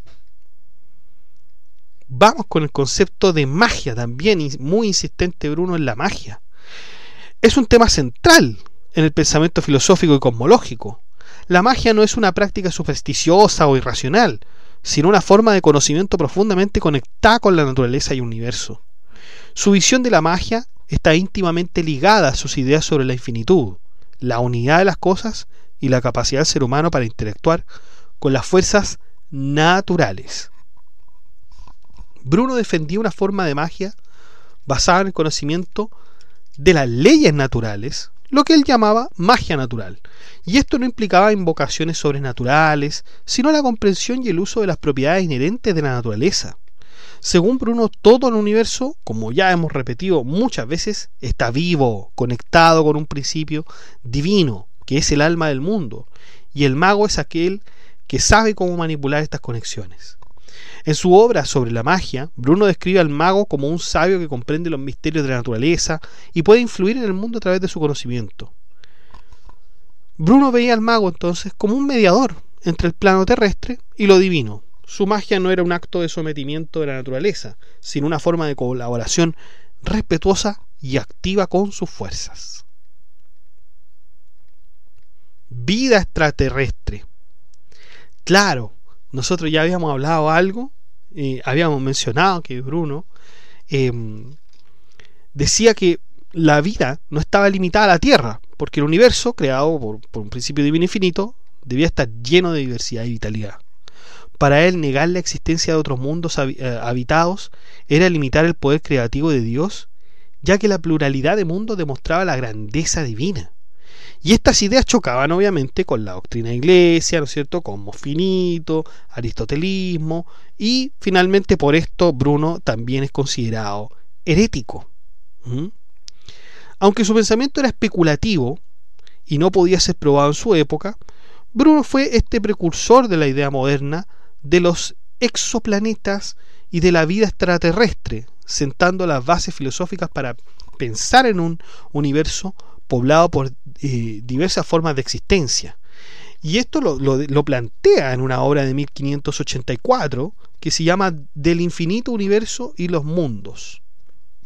Vamos con el concepto de magia también, muy insistente Bruno en la magia. Es un tema central en el pensamiento filosófico y cosmológico. La magia no es una práctica supersticiosa o irracional, sino una forma de conocimiento profundamente conectada con la naturaleza y el universo. Su visión de la magia está íntimamente ligada a sus ideas sobre la infinitud, la unidad de las cosas y la capacidad del ser humano para interactuar con las fuerzas naturales. Bruno defendía una forma de magia basada en el conocimiento de las leyes naturales, lo que él llamaba magia natural, y esto no implicaba invocaciones sobrenaturales, sino la comprensión y el uso de las propiedades inherentes de la naturaleza. Según Bruno, todo el universo, como ya hemos repetido muchas veces, está vivo, conectado con un principio divino, que es el alma del mundo, y el mago es aquel que sabe cómo manipular estas conexiones. En su obra sobre la magia, Bruno describe al mago como un sabio que comprende los misterios de la naturaleza y puede influir en el mundo a través de su conocimiento. Bruno veía al mago entonces como un mediador entre el plano terrestre y lo divino. Su magia no era un acto de sometimiento de la naturaleza, sino una forma de colaboración respetuosa y activa con sus fuerzas. Vida extraterrestre. Claro, nosotros ya habíamos hablado algo, habíamos mencionado que Bruno decía que la vida no estaba limitada a la Tierra, porque el universo, creado por un principio divino infinito, debía estar lleno de diversidad y vitalidad. Para él, negar la existencia de otros mundos habitados era limitar el poder creativo de Dios, ya que la pluralidad de mundos demostraba la grandeza divina. Y estas ideas chocaban obviamente con la doctrina de la Iglesia, ¿no es cierto?, cosmos finito, aristotelismo, y finalmente por esto Bruno también es considerado herético. Aunque su pensamiento era especulativo y no podía ser probado en su época, Bruno fue este precursor de la idea moderna de los exoplanetas y de la vida extraterrestre, sentando las bases filosóficas para pensar en un universo poblado por diversas formas de existencia. Y esto lo plantea en una obra de 1584 que se llama Del infinito universo y los mundos.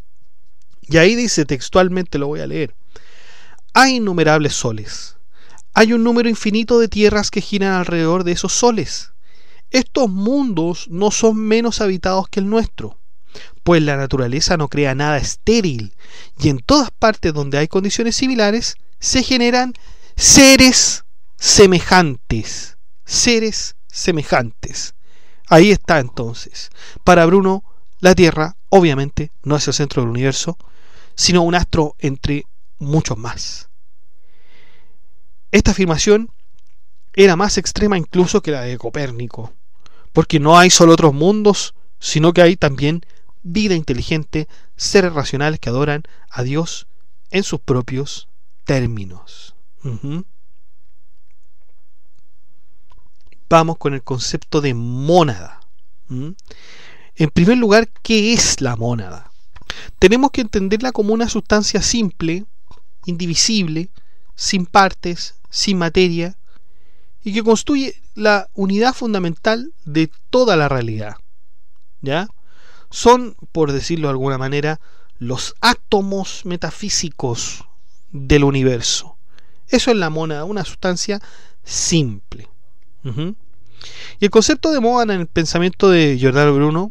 Y ahí dice textualmente, lo voy a leer: hay innumerables soles, hay un número infinito de tierras que giran alrededor de esos soles. Estos mundos no son menos habitados que el nuestro, pues la naturaleza no crea nada estéril, y en todas partes donde hay condiciones similares se generan seres semejantes. Seres semejantes. Ahí está entonces. Para Bruno, la Tierra obviamente no es el centro del universo, sino un astro entre muchos más. Esta afirmación era más extrema incluso que la de Copérnico, porque no hay solo otros mundos, sino que hay también vida inteligente, seres racionales que adoran a Dios en sus propios términos. Vamos con el concepto de mónada. En primer lugar, ¿qué es la mónada? Tenemos que entenderla como una sustancia simple, indivisible, sin partes, sin materia, y que constituye la unidad fundamental de toda la realidad. ¿Ya? Son, por decirlo de alguna manera, los átomos metafísicos del universo. Eso es la mónada, una sustancia simple. Y el concepto de mónada en el pensamiento de Giordano Bruno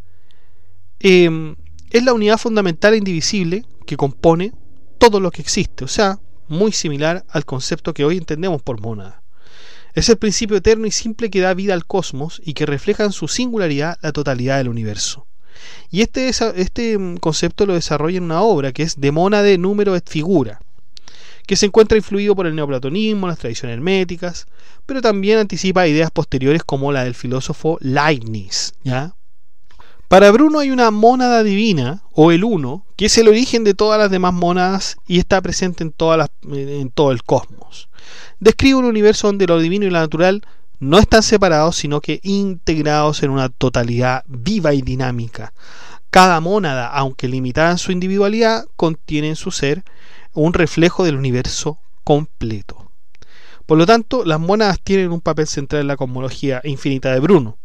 es la unidad fundamental e indivisible que compone todo lo que existe, o sea, muy similar al concepto que hoy entendemos por mónada. Es el principio eterno y simple que da vida al cosmos y que refleja en su singularidad la totalidad del universo. Y este concepto lo desarrolla en una obra que es De Monade Numero et Figura, que se encuentra influido por el neoplatonismo, las tradiciones herméticas, pero también anticipa ideas posteriores como la del filósofo Leibniz, ¿ya? Para Bruno hay una mónada divina, o el uno, que es el origen de todas las demás mónadas y está presente en todo el cosmos. Describe un universo donde lo divino y lo natural no están separados, sino que integrados en una totalidad viva y dinámica. Cada mónada, aunque limitada en su individualidad, contiene en su ser un reflejo del universo completo. Por lo tanto, las mónadas tienen un papel central en la cosmología infinita de Bruno.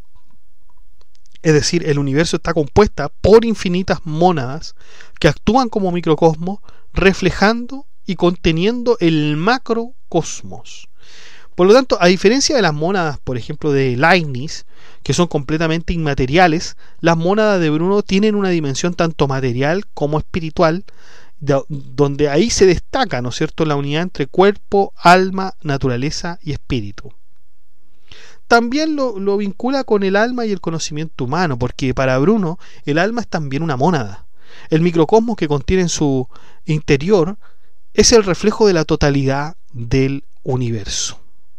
Es decir, el universo está compuesta por infinitas mónadas que actúan como microcosmos, reflejando y conteniendo el macrocosmos. Por lo tanto, a diferencia de las mónadas, por ejemplo, de Leibniz, que son completamente inmateriales, las mónadas de Bruno tienen una dimensión tanto material como espiritual, donde ahí se destaca, ¿no es cierto?, la unidad entre cuerpo, alma, naturaleza y espíritu. También lo vincula con el alma y el conocimiento humano, porque para Bruno el alma es también una mónada. El microcosmos que contiene en su interior es el reflejo de la totalidad del universo.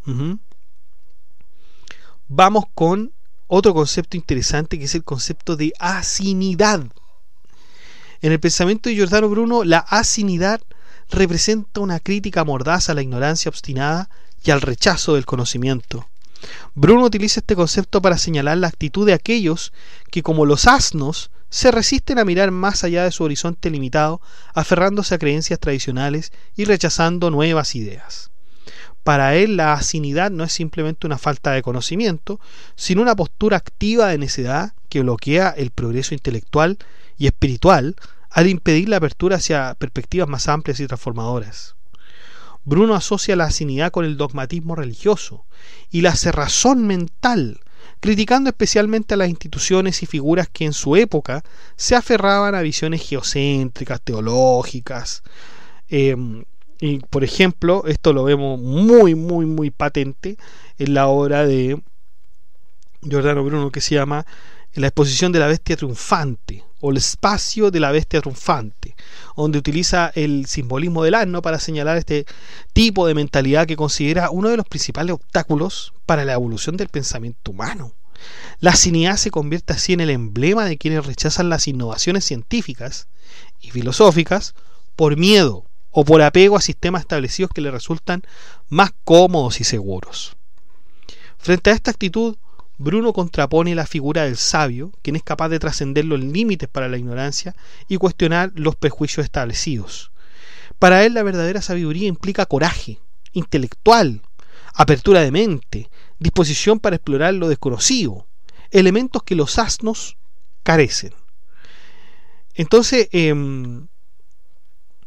Vamos con otro concepto interesante, que es el concepto de asinidad. En el pensamiento de Giordano Bruno, la asinidad representa una crítica mordaz a la ignorancia obstinada y al rechazo del conocimiento. Bruno utiliza este concepto para señalar la actitud de aquellos que, como los asnos, se resisten a mirar más allá de su horizonte limitado, aferrándose a creencias tradicionales y rechazando nuevas ideas. Para él, la asinidad no es simplemente una falta de conocimiento, sino una postura activa de necedad que bloquea el progreso intelectual y espiritual al impedir la apertura hacia perspectivas más amplias y transformadoras. Bruno asocia la asinidad con el dogmatismo religioso y la cerrazón mental, criticando especialmente a las instituciones y figuras que en su época se aferraban a visiones geocéntricas, teológicas. Y por ejemplo, esto lo vemos muy patente en la obra de Giordano Bruno, que se llama La exposición de la bestia triunfante, o el espacio de la bestia triunfante, donde utiliza el simbolismo del asno para señalar este tipo de mentalidad que considera uno de los principales obstáculos para la evolución del pensamiento humano. La asinidad se convierte así en el emblema de quienes rechazan las innovaciones científicas y filosóficas por miedo o por apego a sistemas establecidos que les resultan más cómodos y seguros. Frente a esta actitud, Bruno contrapone la figura del sabio, quien es capaz de trascender los límites para la ignorancia y cuestionar los prejuicios establecidos. Para él, la verdadera sabiduría implica coraje intelectual, apertura de mente, disposición para explorar lo desconocido, elementos que los asnos carecen. Entonces,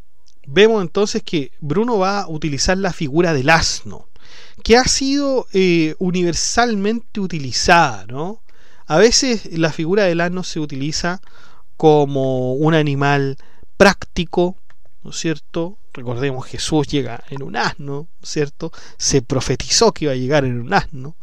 vemos entonces que Bruno va a utilizar la figura del asno, que ha sido universalmente utilizada, ¿no? A veces la figura del asno se utiliza como un animal práctico, ¿no es cierto? Recordemos, Jesús llega en un asno, ¿no es cierto? Se profetizó que iba a llegar en un asno.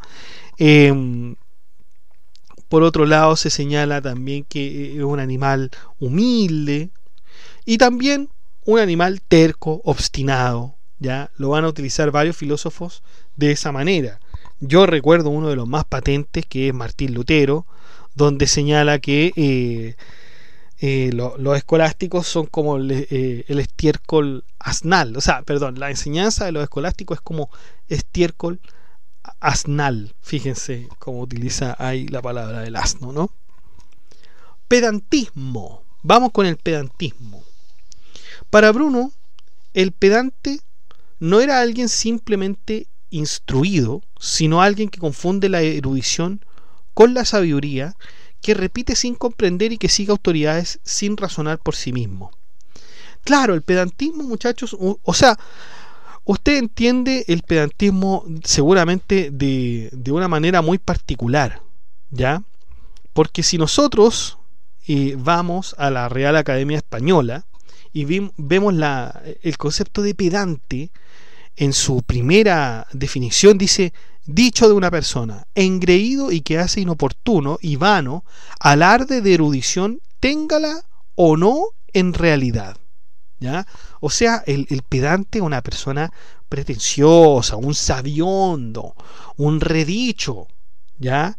Por otro lado, se señala también que es un animal humilde y también un animal terco, obstinado. Ya lo van a utilizar varios filósofos de esa manera. Yo recuerdo uno de los más patentes, que es Martín Lutero, donde señala que los escolásticos son como el estiércol asnal. O sea, perdón, la enseñanza de los escolásticos es como estiércol asnal. Fíjense cómo utiliza ahí la palabra del asno, ¿no? Pedantismo. Vamos con el pedantismo. Para Bruno, el pedante no era alguien simplemente instruido, sino alguien que confunde la erudición con la sabiduría, que repite sin comprender y que sigue autoridades sin razonar por sí mismo. Claro, el pedantismo, muchachos, o sea, usted entiende el pedantismo seguramente de una manera muy particular, ¿ya? Porque si nosotros vamos a la Real Academia Española y vemos el concepto de pedante, en su primera definición dice: dicho de una persona, engreído y que hace inoportuno y vano alarde de erudición, téngala o no en realidad. ¿Ya? O sea, el pedante es una persona pretenciosa, un sabiondo, un redicho, ¿ya?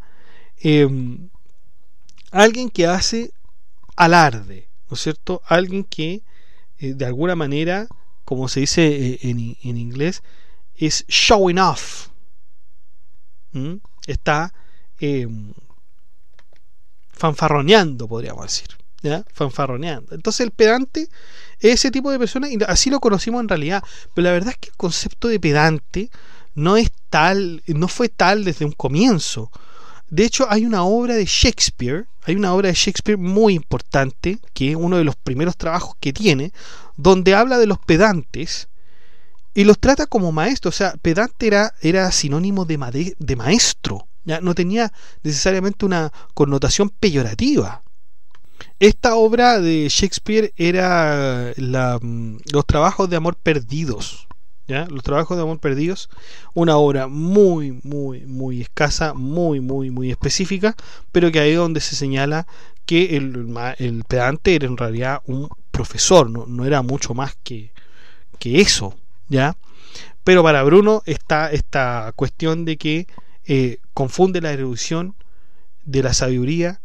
Alguien que hace alarde, ¿no es cierto? Alguien que de alguna manera, como se dice en inglés, es showing off. Está fanfarroneando, podríamos decir, ¿ya? Fanfarroneando. Entonces el pedante es ese tipo de persona, y así lo conocimos en realidad, pero la verdad es que el concepto de pedante no fue tal desde un comienzo. De hecho, hay una obra de Shakespeare muy importante, que es uno de los primeros trabajos que tiene, donde habla de los pedantes y los trata como maestros. O sea, pedante era sinónimo de maestro, ¿ya? No tenía necesariamente una connotación peyorativa. Esta obra de Shakespeare era los trabajos de amor perdidos, ¿ya? Los trabajos de amor perdidos, una obra muy, muy, muy escasa, muy, muy, muy específica, pero que ahí es donde se señala que el pedante era en realidad un profesor, no era mucho más que eso, ¿ya? Pero para Bruno está esta cuestión de que confunde la erudición de la sabiduría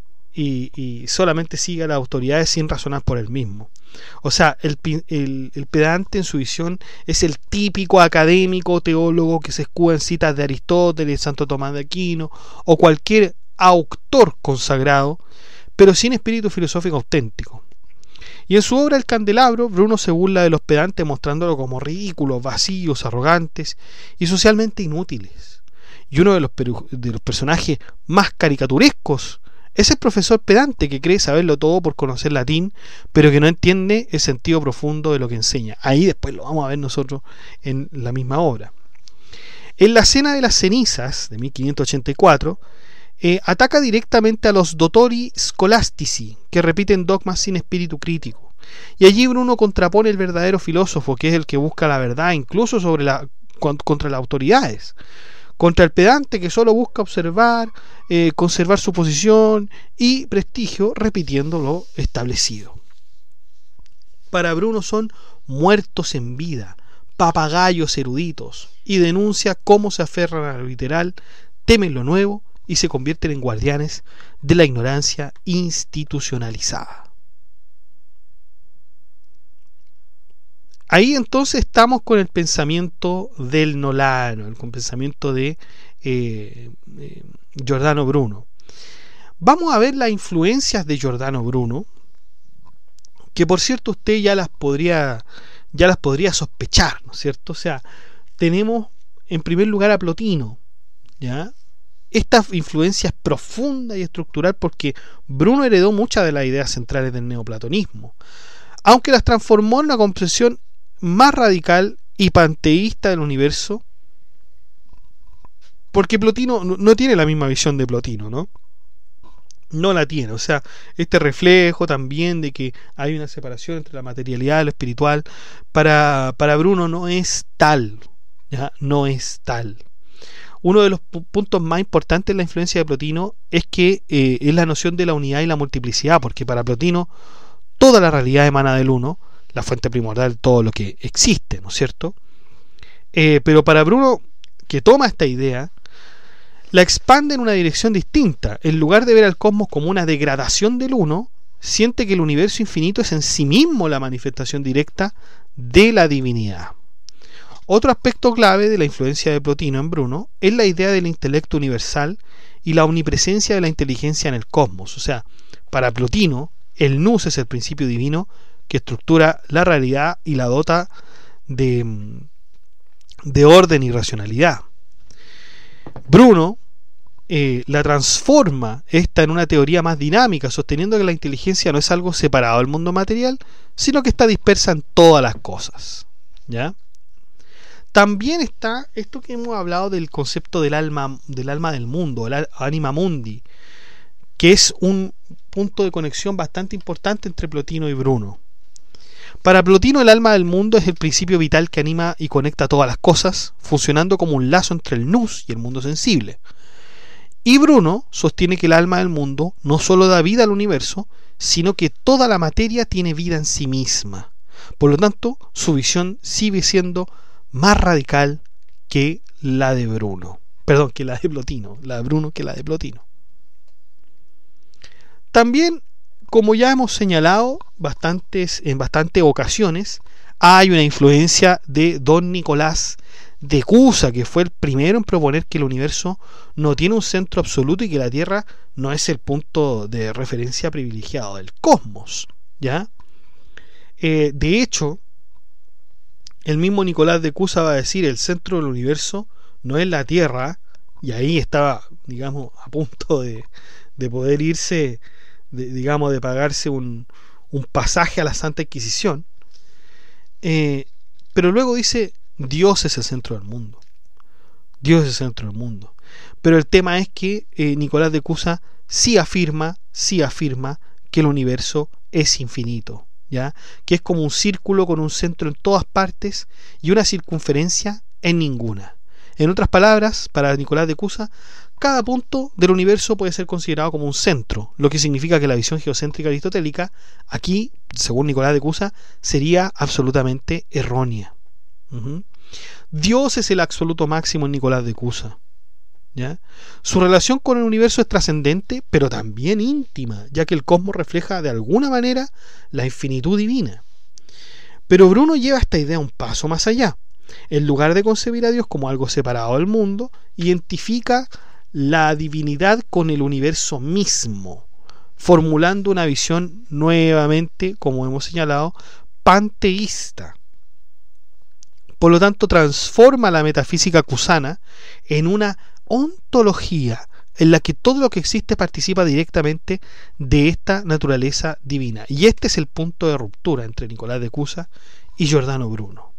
y solamente sigue a las autoridades sin razonar por él mismo. O sea, el pedante en su visión es el típico académico teólogo que se escuda en citas de Aristóteles, Santo Tomás de Aquino o cualquier autor consagrado, pero sin espíritu filosófico auténtico. Y en su obra El Candelabro, Bruno se burla de los pedantes, mostrándolo como ridículos, vacíos, arrogantes y socialmente inútiles. Y uno de los personajes más caricaturescos es el profesor pedante, que cree saberlo todo por conocer latín, pero que no entiende el sentido profundo de lo que enseña. Ahí después lo vamos a ver nosotros en la misma obra. En La Cena de las Cenizas, de 1584, ataca directamente a los dotori scholastici, que repiten dogmas sin espíritu crítico. Y allí Bruno contrapone el verdadero filósofo, que es el que busca la verdad, incluso contra las autoridades. Contra el pedante, que solo busca observar, conservar su posición y prestigio, repitiendo lo establecido. Para Bruno son muertos en vida, papagayos eruditos, y denuncia cómo se aferran a lo literal, temen lo nuevo y se convierten en guardianes de la ignorancia institucionalizada. Ahí entonces estamos con el pensamiento del Nolano, el pensamiento de Giordano Bruno. Vamos a ver las influencias de Giordano Bruno, que por cierto usted ya las podría sospechar, ¿no es cierto? O sea, tenemos en primer lugar a Plotino, ¿ya? Esta influencia es profunda y estructural porque Bruno heredó muchas de las ideas centrales del neoplatonismo. aunque las transformó en una comprensión más radical y panteísta del universo, porque Plotino no tiene la misma visión de Plotino, ¿no? No la tiene, o sea, este reflejo también de que hay una separación entre la materialidad y lo espiritual, para Bruno no es tal, ¿ya? No es tal. Uno de los puntos más importantes de la influencia de Plotino es que es la noción de la unidad y la multiplicidad, porque para Plotino toda la realidad emana del uno, la fuente primordial de todo lo que existe, ¿no es cierto? Pero para Bruno, que toma esta idea, la expande en una dirección distinta. En lugar de ver al cosmos como una degradación del uno, siente que el universo infinito es en sí mismo la manifestación directa de la divinidad. Otro aspecto clave de la influencia de Plotino en Bruno es la idea del intelecto universal y la omnipresencia de la inteligencia en el cosmos. O sea, para Plotino, el nous es el principio divino que estructura la realidad y la dota de orden y racionalidad. Bruno la transforma esta en una teoría más dinámica, sosteniendo que la inteligencia no es algo separado del mundo material, sino que está dispersa en todas las cosas, ¿ya? También está esto que hemos hablado del concepto del alma del mundo, el anima mundi, que es un punto de conexión bastante importante entre Plotino y Bruno. Para Plotino, el alma del mundo es el principio vital que anima y conecta todas las cosas, funcionando como un lazo entre el nous y el mundo sensible. Y Bruno sostiene que el alma del mundo no solo da vida al universo, sino que toda la materia tiene vida en sí misma. Por lo tanto, su visión sigue siendo más radical que la de Bruno. Perdón, que la de Plotino. La de Bruno que la de Plotino. También, como ya hemos señalado en bastantes ocasiones, hay una influencia de don Nicolás de Cusa, que fue el primero en proponer que el universo no tiene un centro absoluto y que la Tierra no es el punto de referencia privilegiado del cosmos, ¿ya? De hecho, el mismo Nicolás de Cusa va a decir: el centro del universo no es la Tierra, y ahí estaba, digamos, a punto de poder irse, de pagarse un pasaje a la Santa Inquisición, pero luego dice: Dios es el centro del mundo. Dios es el centro del mundo. Pero el tema es que Nicolás de Cusa sí afirma que el universo es infinito, ¿ya? Que es como un círculo con un centro en todas partes y una circunferencia en ninguna. En otras palabras, para Nicolás de Cusa, cada punto del universo puede ser considerado como un centro, lo que significa que la visión geocéntrica aristotélica, aquí, según Nicolás de Cusa, sería absolutamente errónea. Dios es el absoluto máximo en Nicolás de Cusa, ¿ya? Su relación con el universo es trascendente, pero también íntima, ya que el cosmos refleja de alguna manera la infinitud divina. Pero Bruno lleva esta idea un paso más allá. En lugar de concebir a Dios como algo separado del mundo, identifica la divinidad con el universo mismo, formulando una visión nuevamente, como hemos señalado, panteísta. Por lo tanto, transforma la metafísica cusana en una ontología en la que todo lo que existe participa directamente de esta naturaleza divina. Y este es el punto de ruptura entre Nicolás de Cusa y Giordano Bruno.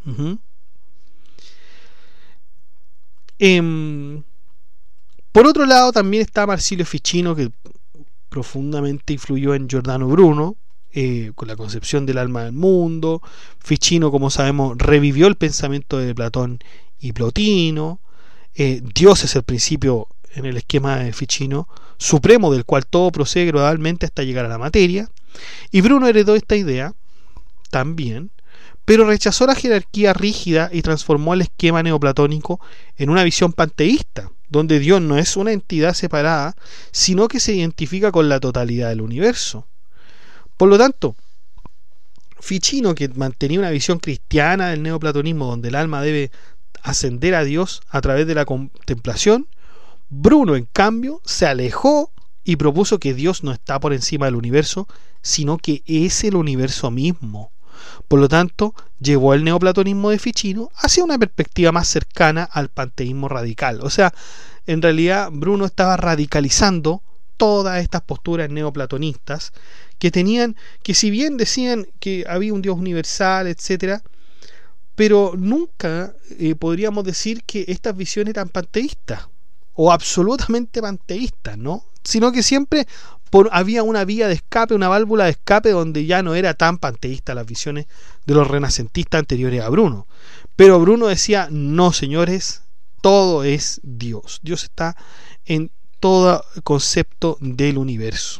Por otro lado, también está Marsilio Ficino, que profundamente influyó en Giordano Bruno, con la concepción del alma del mundo. Ficino, como sabemos, revivió el pensamiento de Platón y Plotino. Dios es el principio, en el esquema de Ficino, supremo, del cual todo procede gradualmente hasta llegar a la materia. Y Bruno heredó esta idea también, pero rechazó la jerarquía rígida y transformó el esquema neoplatónico en una visión panteísta, donde Dios no es una entidad separada, sino que se identifica con la totalidad del universo. Por lo tanto, Ficino, que mantenía una visión cristiana del neoplatonismo, donde el alma debe ascender a Dios a través de la contemplación, Bruno, en cambio, se alejó y propuso que Dios no está por encima del universo, sino que es el universo mismo. Por lo tanto, llevó el neoplatonismo de Ficino hacia una perspectiva más cercana al panteísmo radical. O sea, en realidad Bruno estaba radicalizando todas estas posturas neoplatonistas que si bien decían que había un Dios universal, etcétera, pero nunca podríamos decir que estas visiones eran panteístas o absolutamente panteístas, ¿no? Sino que siempre había una vía de escape, una válvula de escape donde ya no era tan panteísta las visiones de los renacentistas anteriores a Bruno. Pero Bruno decía, no señores, todo es Dios. Dios está en todo concepto del universo.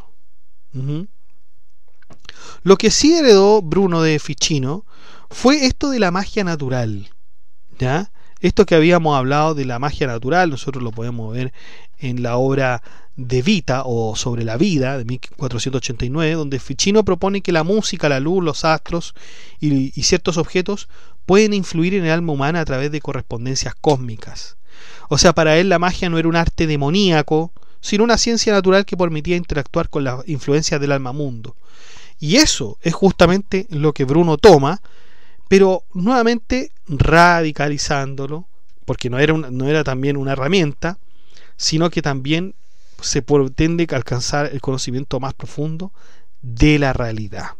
Lo que sí heredó Bruno de Ficino fue esto de la magia natural, ¿ya? Esto que habíamos hablado de la magia natural, nosotros lo podemos ver en la obra de Vita o sobre la vida de 1489, donde Ficino propone que la música, la luz, los astros y ciertos objetos pueden influir en el alma humana a través de correspondencias cósmicas. O sea, para él la magia no era un arte demoníaco, sino una ciencia natural que permitía interactuar con las influencias del alma mundo. Y eso es justamente lo que Bruno toma, pero nuevamente radicalizándolo, porque no era también una herramienta, sino que también se pretende alcanzar el conocimiento más profundo de la realidad.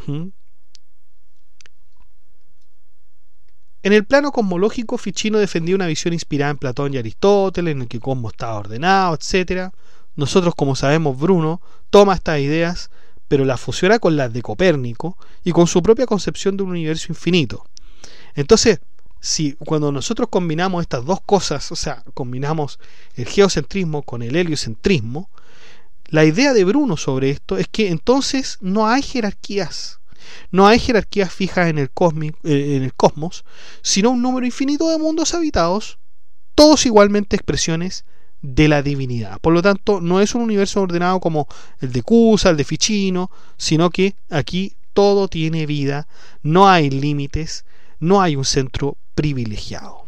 En el plano cosmológico, Ficino defendía una visión inspirada en Platón y Aristóteles, en el que el cosmos estaba ordenado, etc. Nosotros, como sabemos, Bruno toma estas ideas, pero las fusiona con las de Copérnico y con su propia concepción de un universo infinito. Entonces, cuando nosotros combinamos estas dos cosas, o sea, combinamos el geocentrismo con el heliocentrismo, la idea de Bruno sobre esto es que entonces no hay jerarquías. No hay jerarquías fijas en el cosmos, sino un número infinito de mundos habitados, todos igualmente expresiones de la divinidad. Por lo tanto, no es un universo ordenado como el de Cusa, el de Ficino, sino que aquí todo tiene vida, no hay límites, no hay un centro privilegiado.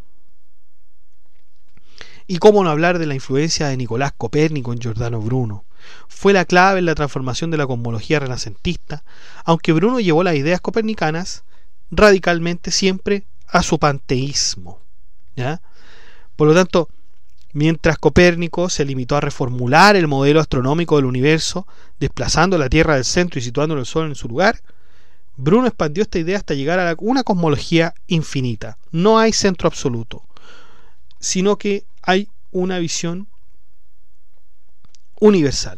Y cómo no hablar de la influencia de Nicolás Copérnico en Giordano Bruno. Fue la clave en la transformación de la cosmología renacentista, aunque Bruno llevó las ideas copernicanas radicalmente siempre a su panteísmo, ¿ya? Por lo tanto, mientras Copérnico se limitó a reformular el modelo astronómico del universo, desplazando la Tierra del centro y situando el Sol en su lugar, Bruno expandió esta idea hasta llegar a una cosmología infinita. No hay centro absoluto, sino que hay una visión universal.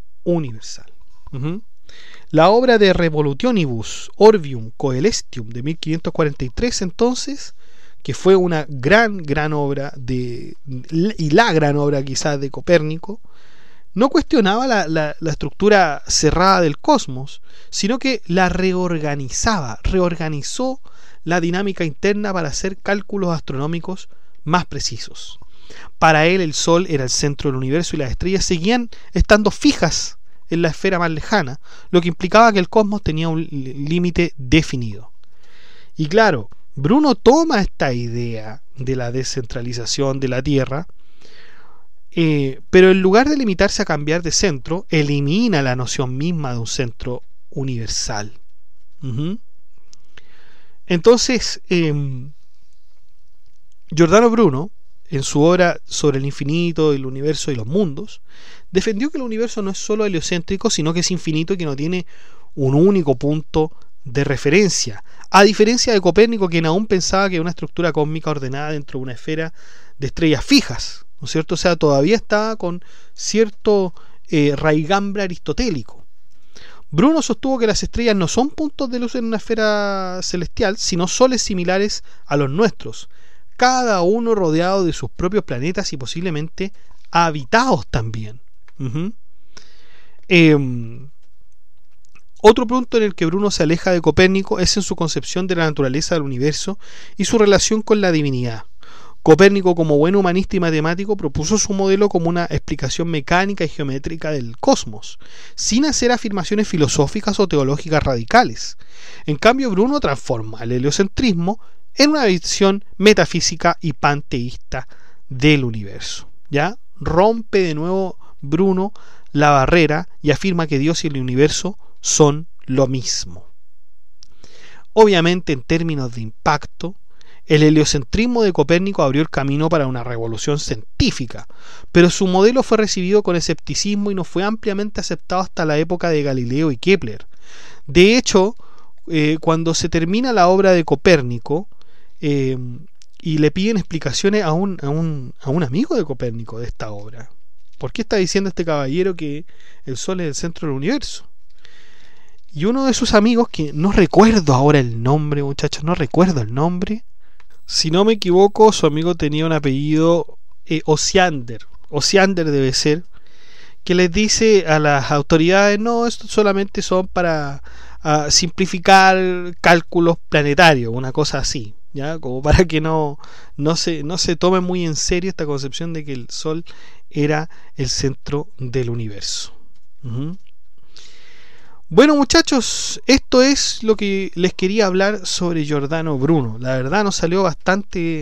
La obra de Revolutionibus Orbium Coelestium de 1543, entonces, que fue una gran obra y la gran obra quizás de Copérnico, no cuestionaba la estructura cerrada del cosmos, sino que la reorganizó la dinámica interna para hacer cálculos astronómicos más precisos. Para él el Sol era el centro del universo y las estrellas seguían estando fijas en la esfera más lejana, lo que implicaba que el cosmos tenía un límite definido. Y claro, Bruno toma esta idea de la descentralización de la Tierra, pero en lugar de limitarse a cambiar de centro, elimina la noción misma de un centro universal. Entonces, Giordano Bruno, en su obra sobre el infinito, el universo y los mundos, defendió que el universo no es solo heliocéntrico, sino que es infinito y que no tiene un único punto de referencia, a diferencia de Copérnico, quien aún pensaba que una estructura cósmica ordenada dentro de una esfera de estrellas fijas, ¿no es cierto? O sea, todavía estaba con cierto raigambre aristotélico. Bruno sostuvo que las estrellas no son puntos de luz en una esfera celestial, sino soles similares a los nuestros, cada uno rodeado de sus propios planetas y posiblemente habitados también. Otro punto en el que Bruno se aleja de Copérnico es en su concepción de la naturaleza del universo y su relación con la divinidad. Copérnico, como buen humanista y matemático, propuso su modelo como una explicación mecánica y geométrica del cosmos, sin hacer afirmaciones filosóficas o teológicas radicales. En cambio, Bruno transforma el heliocentrismo en una visión metafísica y panteísta del universo. ¿Ya? Rompe de nuevo Bruno la barrera y afirma que Dios y el universo son lo mismo. Obviamente, en términos de impacto, El heliocentrismo de Copérnico abrió el camino para una revolución científica, pero su modelo fue recibido con escepticismo y no fue ampliamente aceptado hasta la época de Galileo y Kepler. De hecho, cuando se termina la obra de Copérnico y le piden explicaciones a un amigo de Copérnico de esta obra, ¿por qué está diciendo este caballero que el Sol es el centro del universo? Y uno de sus amigos, que no recuerdo ahora el nombre, muchachos, no recuerdo el nombre. Si no me equivoco, su amigo tenía un apellido Osiander. Osiander debe ser. Que les dice a las autoridades, no, esto solamente son para simplificar cálculos planetarios, una cosa así, ¿ya? Como para que no se tome muy en serio esta concepción de que el Sol era el centro del universo. Bueno, muchachos, esto es lo que les quería hablar sobre Giordano Bruno. La verdad nos salió bastante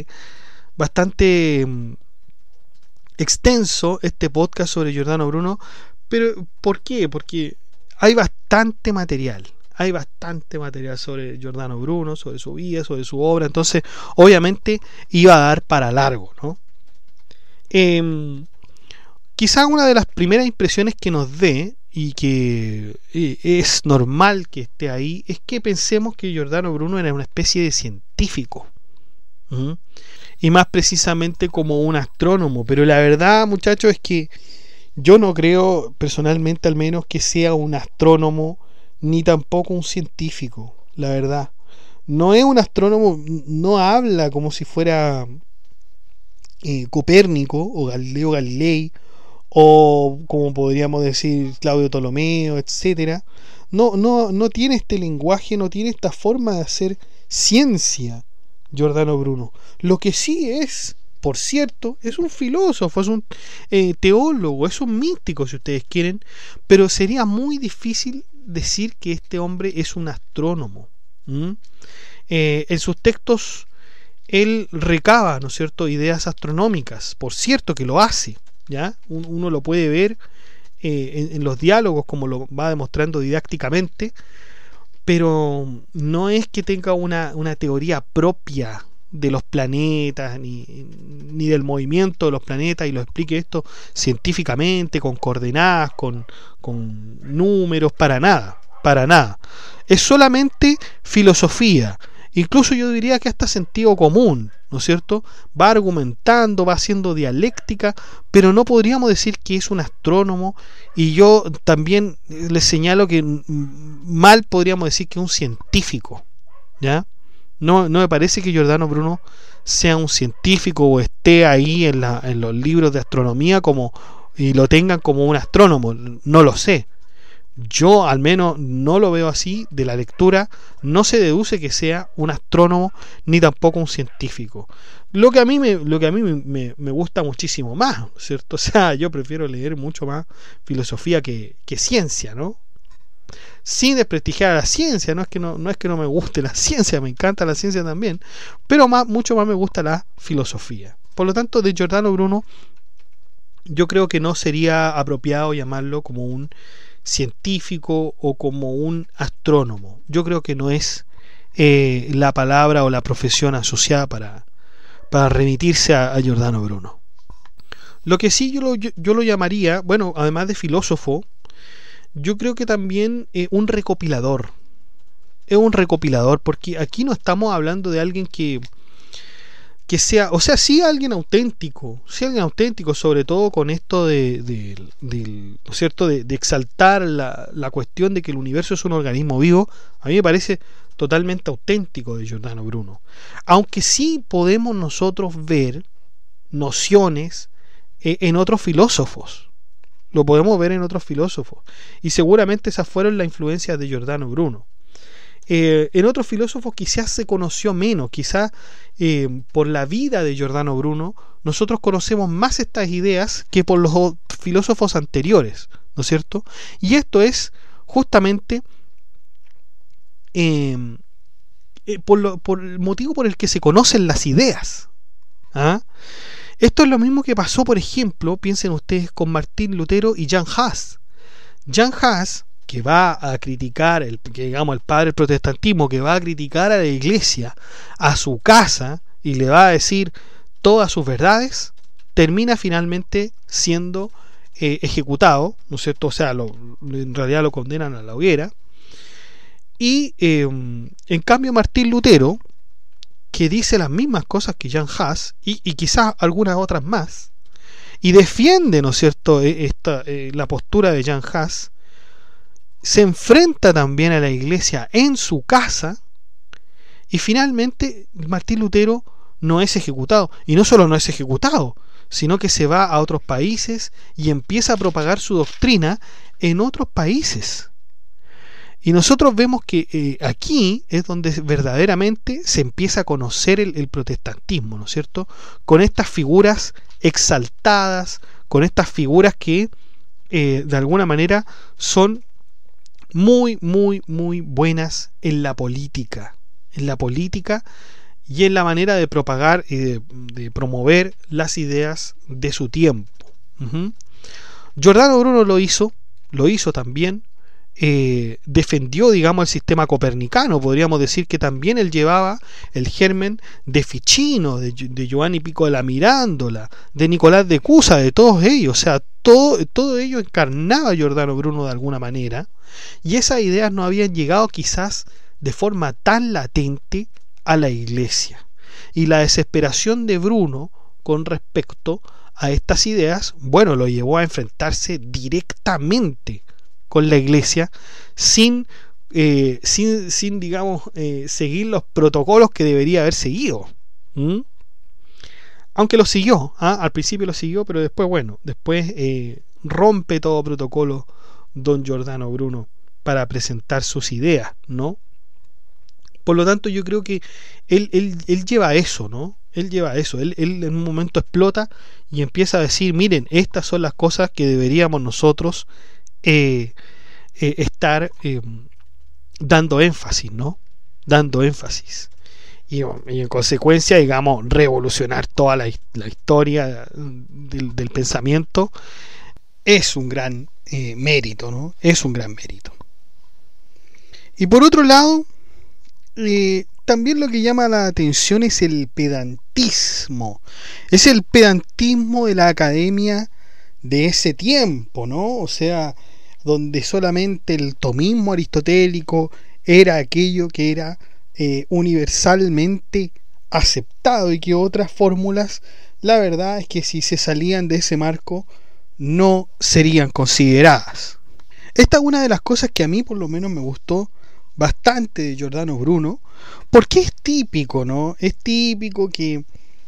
extenso este podcast sobre Giordano Bruno, pero ¿por qué? Porque hay bastante material sobre Giordano Bruno, sobre su vida, sobre su obra, entonces obviamente iba a dar para largo, ¿no? Quizá una de las primeras impresiones que nos dé, y que es normal que esté ahí, es que pensemos que Giordano Bruno era una especie de científico, y más precisamente como un astrónomo. Pero la verdad, muchachos, es que yo no creo personalmente, al menos, que sea un astrónomo ni tampoco un científico. La verdad, no es un astrónomo, no habla como si fuera Copérnico o Galileo Galilei, o como podríamos decir Claudio Ptolomeo, etcétera. No tiene este lenguaje, no tiene esta forma de hacer ciencia Giordano Bruno. Lo que sí es, por cierto, es un filósofo, es un teólogo, es un místico, si ustedes quieren, pero sería muy difícil decir que este hombre es un astrónomo. En sus textos él recaba, ¿no es cierto?, ideas astronómicas. Por cierto que lo hace, ¿ya? Uno lo puede ver en los diálogos, como lo va demostrando didácticamente, pero no es que tenga una teoría propia de los planetas ni del movimiento de los planetas y lo explique esto científicamente, con coordenadas, con números, para nada. Es solamente filosofía, incluso yo diría que hasta sentido común, ¿no es cierto? Va argumentando, va haciendo dialéctica, pero no podríamos decir que es un astrónomo. Y yo también les señalo que mal podríamos decir que es un científico, ¿ya? No me parece que Giordano Bruno sea un científico o esté ahí en los libros de astronomía y lo tengan como un astrónomo. No lo sé. Yo al menos no lo veo así. De la lectura no se deduce que sea un astrónomo ni tampoco un científico. Lo que a mí me gusta muchísimo más, ¿cierto? O sea, yo prefiero leer mucho más filosofía que ciencia, ¿no? Sin desprestigiar a la ciencia, no es que no me guste la ciencia, me encanta la ciencia también, pero mucho más me gusta la filosofía. Por lo tanto, de Giordano Bruno yo creo que no sería apropiado llamarlo como un científico o como un astrónomo. Yo creo que no es la palabra o la profesión asociada para remitirse a Giordano Bruno. Lo que sí yo lo llamaría, bueno, además de filósofo, yo creo que también un recopilador. Es un recopilador, porque aquí no estamos hablando de alguien que sea, o sea, sí alguien auténtico, sobre todo con esto ¿no es cierto?, de exaltar la cuestión de que el universo es un organismo vivo. A mí me parece totalmente auténtico de Giordano Bruno, aunque sí podemos nosotros ver nociones en otros filósofos. Lo podemos ver en otros filósofos, y seguramente esas fueron las influencias de Giordano Bruno. En otros filósofos quizás se conoció menos, quizás por la vida de Giordano Bruno nosotros conocemos más estas ideas que por los filósofos anteriores, ¿no es cierto? Y esto es justamente por el motivo por el que se conocen las ideas. Esto es lo mismo que pasó, por ejemplo, piensen ustedes, con Martín Lutero y Jan Hus. Jan Hus, que va a criticar el padre del protestantismo, que va a criticar a la iglesia, a su casa, y le va a decir todas sus verdades, termina finalmente siendo ejecutado, ¿no es cierto? O sea, en realidad lo condenan a la hoguera. Y en cambio Martín Lutero, que dice las mismas cosas que Jan Hus y quizás algunas otras más, y defiende, ¿no es cierto?, la postura de Jan Hus, se enfrenta también a la iglesia en su casa, y finalmente Martín Lutero no es ejecutado. Y no solo no es ejecutado, sino que se va a otros países y empieza a propagar su doctrina en otros países. Y nosotros vemos que aquí es donde verdaderamente se empieza a conocer el protestantismo, ¿no es cierto? Con estas figuras exaltadas, con estas figuras que de alguna manera son muy, muy, muy buenas en la política y en la manera de propagar y de promover las ideas de su tiempo. Giordano Bruno lo hizo también. Defendió, digamos, el sistema copernicano. Podríamos decir que también él llevaba el germen de Ficino, de Giovanni Pico della Mirandola, de Nicolás de Cusa, de todos ellos. O sea, todo ello encarnaba a Giordano Bruno de alguna manera, y esas ideas no habían llegado quizás de forma tan latente a la iglesia. Y la desesperación de Bruno con respecto a estas ideas, bueno, lo llevó a enfrentarse directamente con la iglesia sin digamos, seguir los protocolos que debería haber seguido. Aunque lo siguió, al principio lo siguió, pero después, bueno, rompe todo protocolo don Giordano Bruno para presentar sus ideas, ¿no? Por lo tanto, yo creo que él lleva eso, ¿no? Él lleva eso. Él en un momento explota y empieza a decir, miren, estas son las cosas que deberíamos nosotros estar dando énfasis, ¿no? Dando énfasis. Y en consecuencia, digamos, revolucionar toda la historia del pensamiento es un gran mérito, ¿no? Es un gran mérito. Y por otro lado, también lo que llama la atención es el pedantismo. Es el pedantismo de la academia de ese tiempo, ¿no? O sea, donde solamente el tomismo aristotélico era aquello que era universalmente aceptado, y que otras fórmulas, la verdad es que si se salían de ese marco no serían consideradas. Esta es una de las cosas que a mí por lo menos me gustó bastante de Giordano Bruno, porque es típico, ¿no? Es típico que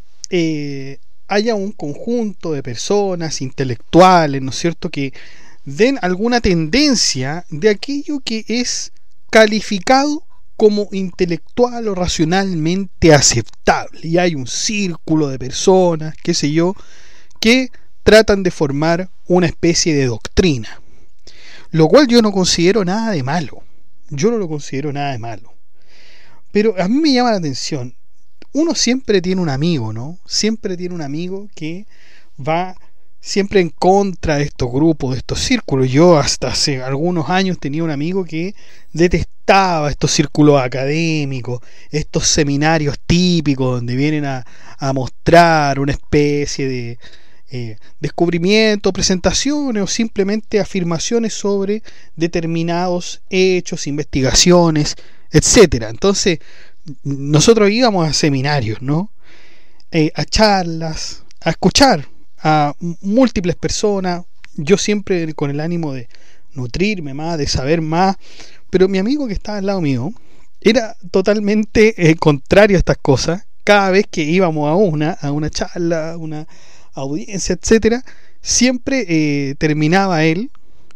haya un conjunto de personas intelectuales, ¿no es cierto?, que den alguna tendencia de aquello que es calificado como intelectual o racionalmente aceptable, y hay un círculo de personas, qué sé yo, que tratan de formar una especie de doctrina, lo cual yo no considero nada de malo. Yo no lo considero nada de malo. Pero a mí me llama la atención. Uno siempre tiene un amigo, ¿no? Siempre tiene un amigo que va siempre en contra de estos grupos, de estos círculos. Yo hasta hace algunos años tenía un amigo que detestaba estos círculos académicos, estos seminarios típicos donde vienen a mostrar una especie de descubrimiento, presentaciones o simplemente afirmaciones sobre determinados hechos, investigaciones, etcétera. Entonces nosotros íbamos a seminarios, ¿no? A charlas, a escuchar a múltiples personas, yo siempre con el ánimo de nutrirme más, de saber más, pero mi amigo que estaba al lado mío era totalmente contrario a estas cosas. Cada vez que íbamos a una charla, a una audiencia, etcétera, siempre terminaba él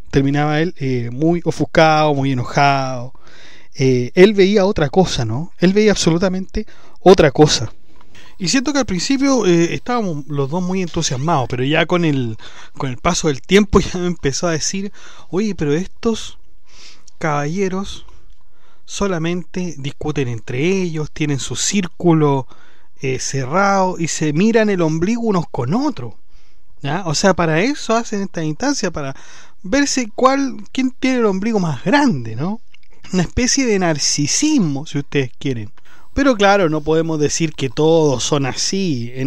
muy ofuscado, muy enojado. Él veía otra cosa, ¿no? Él veía absolutamente otra cosa. Y siento que al principio estábamos los dos muy entusiasmados, pero ya con el paso del tiempo ya me empezó a decir, oye, pero estos caballeros solamente discuten entre ellos, tienen su círculo cerrado y se miran el ombligo unos con otros, ¿ya? O sea, para eso hacen esta instancia, para verse quién tiene el ombligo más grande, ¿no? Una especie de narcisismo, si ustedes quieren. Pero claro, no podemos decir que todos son así en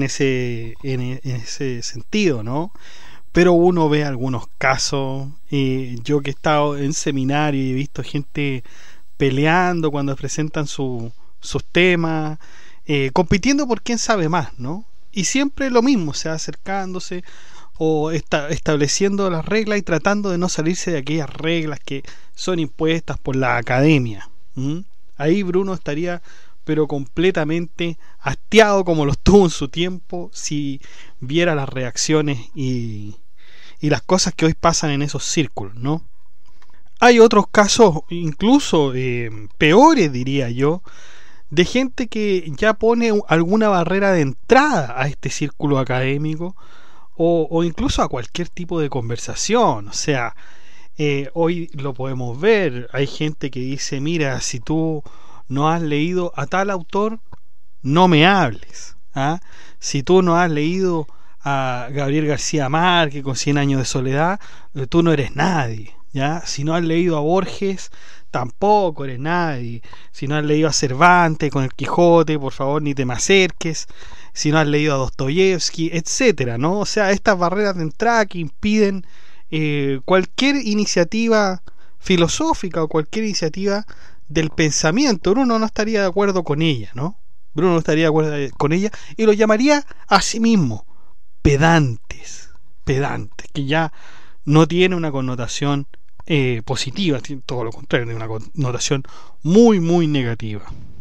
ese sentido, ¿no? Pero uno ve algunos casos, yo que he estado en seminario y he visto gente peleando cuando presentan sus temas, compitiendo por quién sabe más, ¿no? Y siempre lo mismo, o sea, acercándose o estableciendo las reglas y tratando de no salirse de aquellas reglas que son impuestas por la academia. Ahí Bruno estaría pero completamente hastiado, como lo estuvo en su tiempo, si viera las reacciones y las cosas que hoy pasan en esos círculos, ¿no? Hay otros casos incluso peores, diría yo, de gente que ya pone alguna barrera de entrada a este círculo académico o incluso a cualquier tipo de conversación. O sea, hoy lo podemos ver, hay gente que dice, mira, si tú no has leído a tal autor, no me hables. ¿Ah? Si tú no has leído a Gabriel García Márquez con 100 años de soledad, tú no eres nadie. ¿Ya? Si no has leído a Borges, tampoco eres nadie. Si no has leído a Cervantes con el Quijote, por favor ni te me acerques. Si no has leído a Dostoyevsky, etcétera, ¿no? O sea, estas barreras de entrada que impiden cualquier iniciativa filosófica o cualquier iniciativa del pensamiento. Bruno no estaría de acuerdo con ella, ¿no? Bruno no estaría de acuerdo con ella y lo llamaría a sí mismo pedantes, que ya no tiene una connotación positiva, todo lo contrario, tiene una connotación muy muy negativa.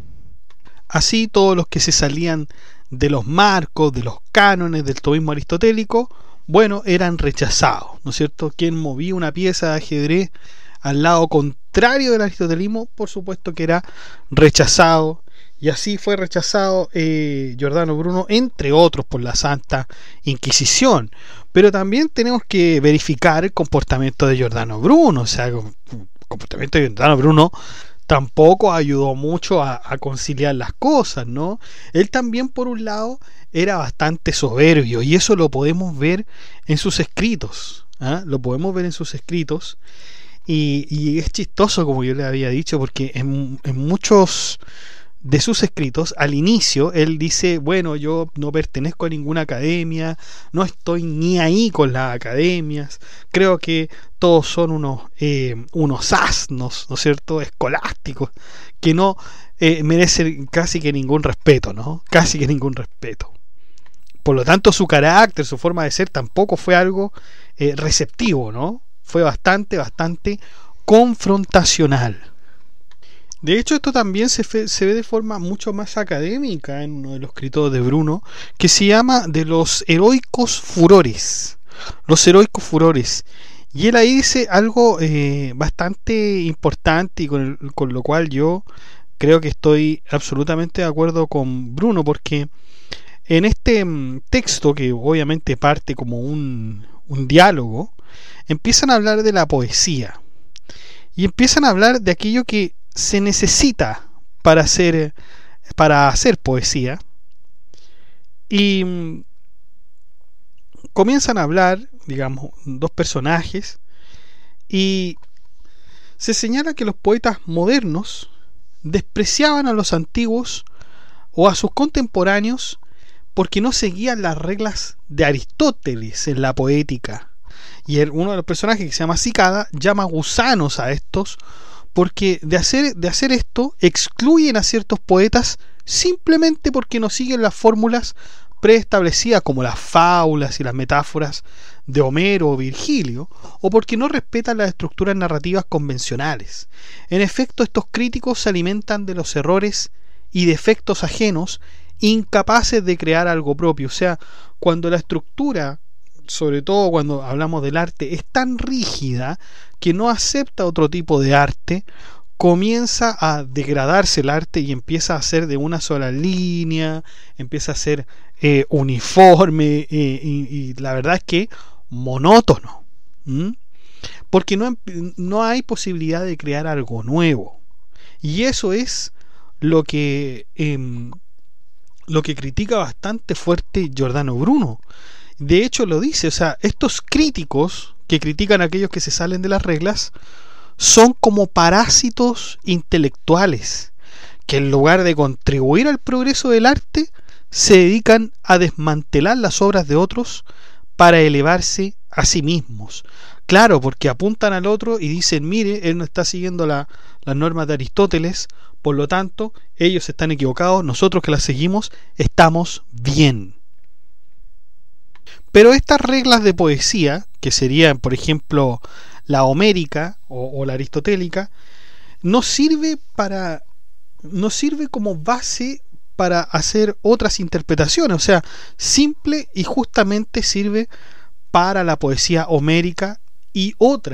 Así todos los que se salían de los marcos, de los cánones del tomismo aristotélico, bueno, eran rechazados, ¿no es cierto? Quien movía una pieza de ajedrez al lado contrario del aristotelismo, por supuesto que era rechazado, y así fue rechazado Giordano Bruno, entre otros, por la Santa Inquisición. Pero también tenemos que verificar el comportamiento de Giordano Bruno. O sea, el comportamiento de Giordano Bruno tampoco ayudó mucho a conciliar las cosas, ¿no? Él también, por un lado, era bastante soberbio, y eso lo podemos ver en sus escritos, ¿eh? Lo podemos ver en sus escritos, y es chistoso, como yo le había dicho, porque en muchos de sus escritos, al inicio, él dice, bueno, yo no pertenezco a ninguna academia, no estoy ni ahí con las academias, creo que todos son unos asnos, ¿no es cierto?, escolásticos, que no merecen casi que ningún respeto, ¿no? Casi que ningún respeto. Por lo tanto, su carácter, su forma de ser tampoco fue algo receptivo, ¿no? Fue bastante confrontacional. De hecho, esto también se ve de forma mucho más académica en uno de los escritos de Bruno, que se llama de los heroicos furores. Los heroicos furores. Y él ahí dice algo bastante importante, y con lo cual yo creo que estoy absolutamente de acuerdo con Bruno, porque en este texto, que obviamente parte como un diálogo, empiezan a hablar de la poesía. Y empiezan a hablar de aquello que se necesita para hacer poesía, y comienzan a hablar, digamos, dos personajes, y se señala que los poetas modernos despreciaban a los antiguos o a sus contemporáneos porque no seguían las reglas de Aristóteles en la poética, y uno de los personajes, que se llama Cicada, llama gusanos a estos, porque de hacer esto excluyen a ciertos poetas simplemente porque no siguen las fórmulas preestablecidas, como las fábulas y las metáforas de Homero o Virgilio, o porque no respetan las estructuras narrativas convencionales. En efecto, estos críticos se alimentan de los errores y defectos ajenos, incapaces de crear algo propio. O sea, cuando la estructura, sobre todo cuando hablamos del arte, es tan rígida que no acepta otro tipo de arte, comienza a degradarse el arte y empieza a ser de una sola línea, empieza a ser uniforme, y la verdad es que monótono, porque no hay posibilidad de crear algo nuevo. Y eso es lo que critica bastante fuerte Giordano Bruno. De hecho lo dice, o sea, estos críticos que critican a aquellos que se salen de las reglas son como parásitos intelectuales que en lugar de contribuir al progreso del arte, se dedican a desmantelar las obras de otros para elevarse a sí mismos. Claro, porque apuntan al otro y dicen, mire, él no está siguiendo las normas de Aristóteles, por lo tanto, ellos están equivocados, nosotros que las seguimos estamos bien. Pero estas reglas de poesía, que serían, por ejemplo, la homérica o la aristotélica, no sirve como base para hacer otras interpretaciones, o sea, simple y justamente sirve para la poesía homérica y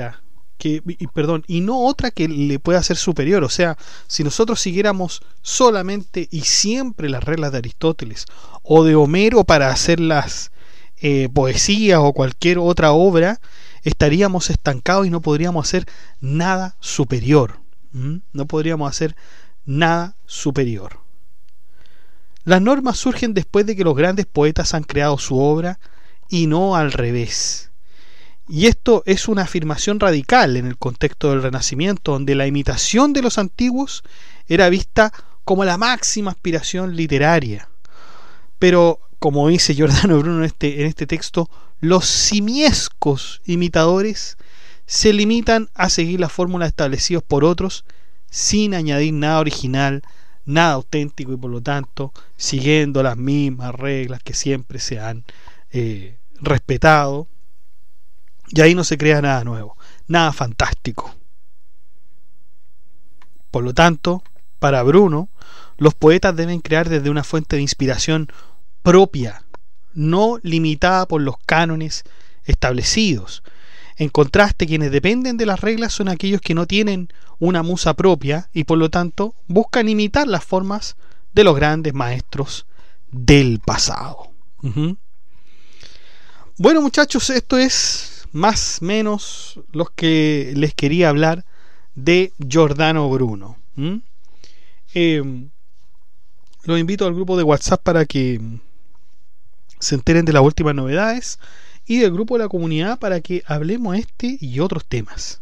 no otra que le pueda ser superior. O sea, si nosotros siguiéramos solamente y siempre las reglas de Aristóteles o de Homero para hacer las poesías o cualquier otra obra, estaríamos estancados y no podríamos hacer nada superior. No podríamos hacer nada superior. Las normas surgen después de que los grandes poetas han creado su obra y no al revés. Y esto es una afirmación radical en el contexto del Renacimiento, donde la imitación de los antiguos era vista como la máxima aspiración literaria. Pero, como dice Giordano Bruno en este texto, los simiescos imitadores se limitan a seguir las fórmulas establecidas por otros sin añadir nada original, nada auténtico, y por lo tanto siguiendo las mismas reglas que siempre se han respetado, y ahí no se crea nada nuevo, nada fantástico. Por lo tanto, para Bruno, los poetas deben crear desde una fuente de inspiración propia, no limitada por los cánones establecidos. En contraste, quienes dependen de las reglas son aquellos que no tienen una musa propia y por lo tanto buscan imitar las formas de los grandes maestros del pasado. Bueno, muchachos, esto es más o menos lo que les quería hablar de Giordano Bruno. Los invito al grupo de WhatsApp para que se enteren de las últimas novedades, y del grupo de la comunidad para que hablemos este y otros temas.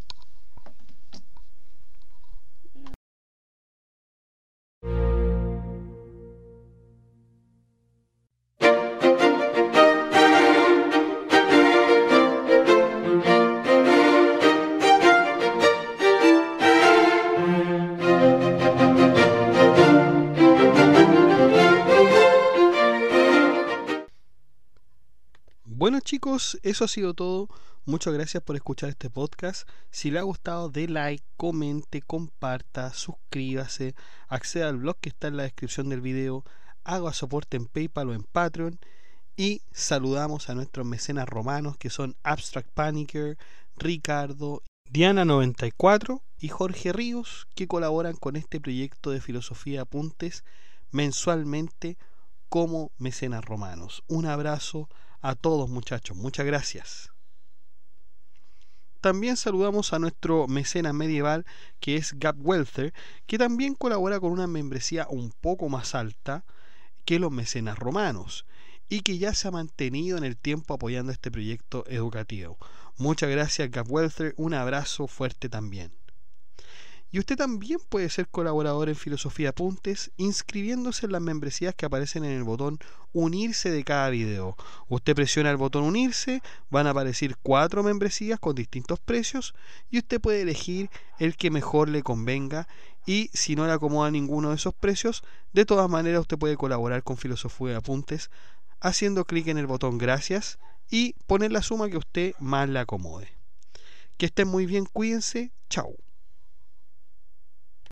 Bueno, chicos, eso ha sido todo. Muchas gracias por escuchar este podcast. Si le ha gustado, dé like, comente, comparta, suscríbase, acceda al blog que está en la descripción del video, haga soporte en PayPal o en Patreon, y saludamos a nuestros mecenas romanos que son Abstract Panicker, Ricardo, Diana94 y Jorge Ríos, que colaboran con este proyecto de Filosofía Apuntes mensualmente como mecenas romanos. Un abrazo a todos, muchachos, muchas gracias. También saludamos a nuestro mecenas medieval, que es Gab Welther, que también colabora con una membresía un poco más alta que los mecenas romanos y que ya se ha mantenido en el tiempo apoyando este proyecto educativo. Muchas gracias, Gab Welther, un abrazo fuerte también. Y usted también puede ser colaborador en Filosofía Apuntes inscribiéndose en las membresías que aparecen en el botón unirse de cada video. Usted presiona el botón unirse, van a aparecer 4 membresías con distintos precios y usted puede elegir el que mejor le convenga, y si no le acomoda ninguno de esos precios, de todas maneras usted puede colaborar con Filosofía Apuntes haciendo clic en el botón gracias y poner la suma que a usted más le acomode. Que estén muy bien, cuídense, chao.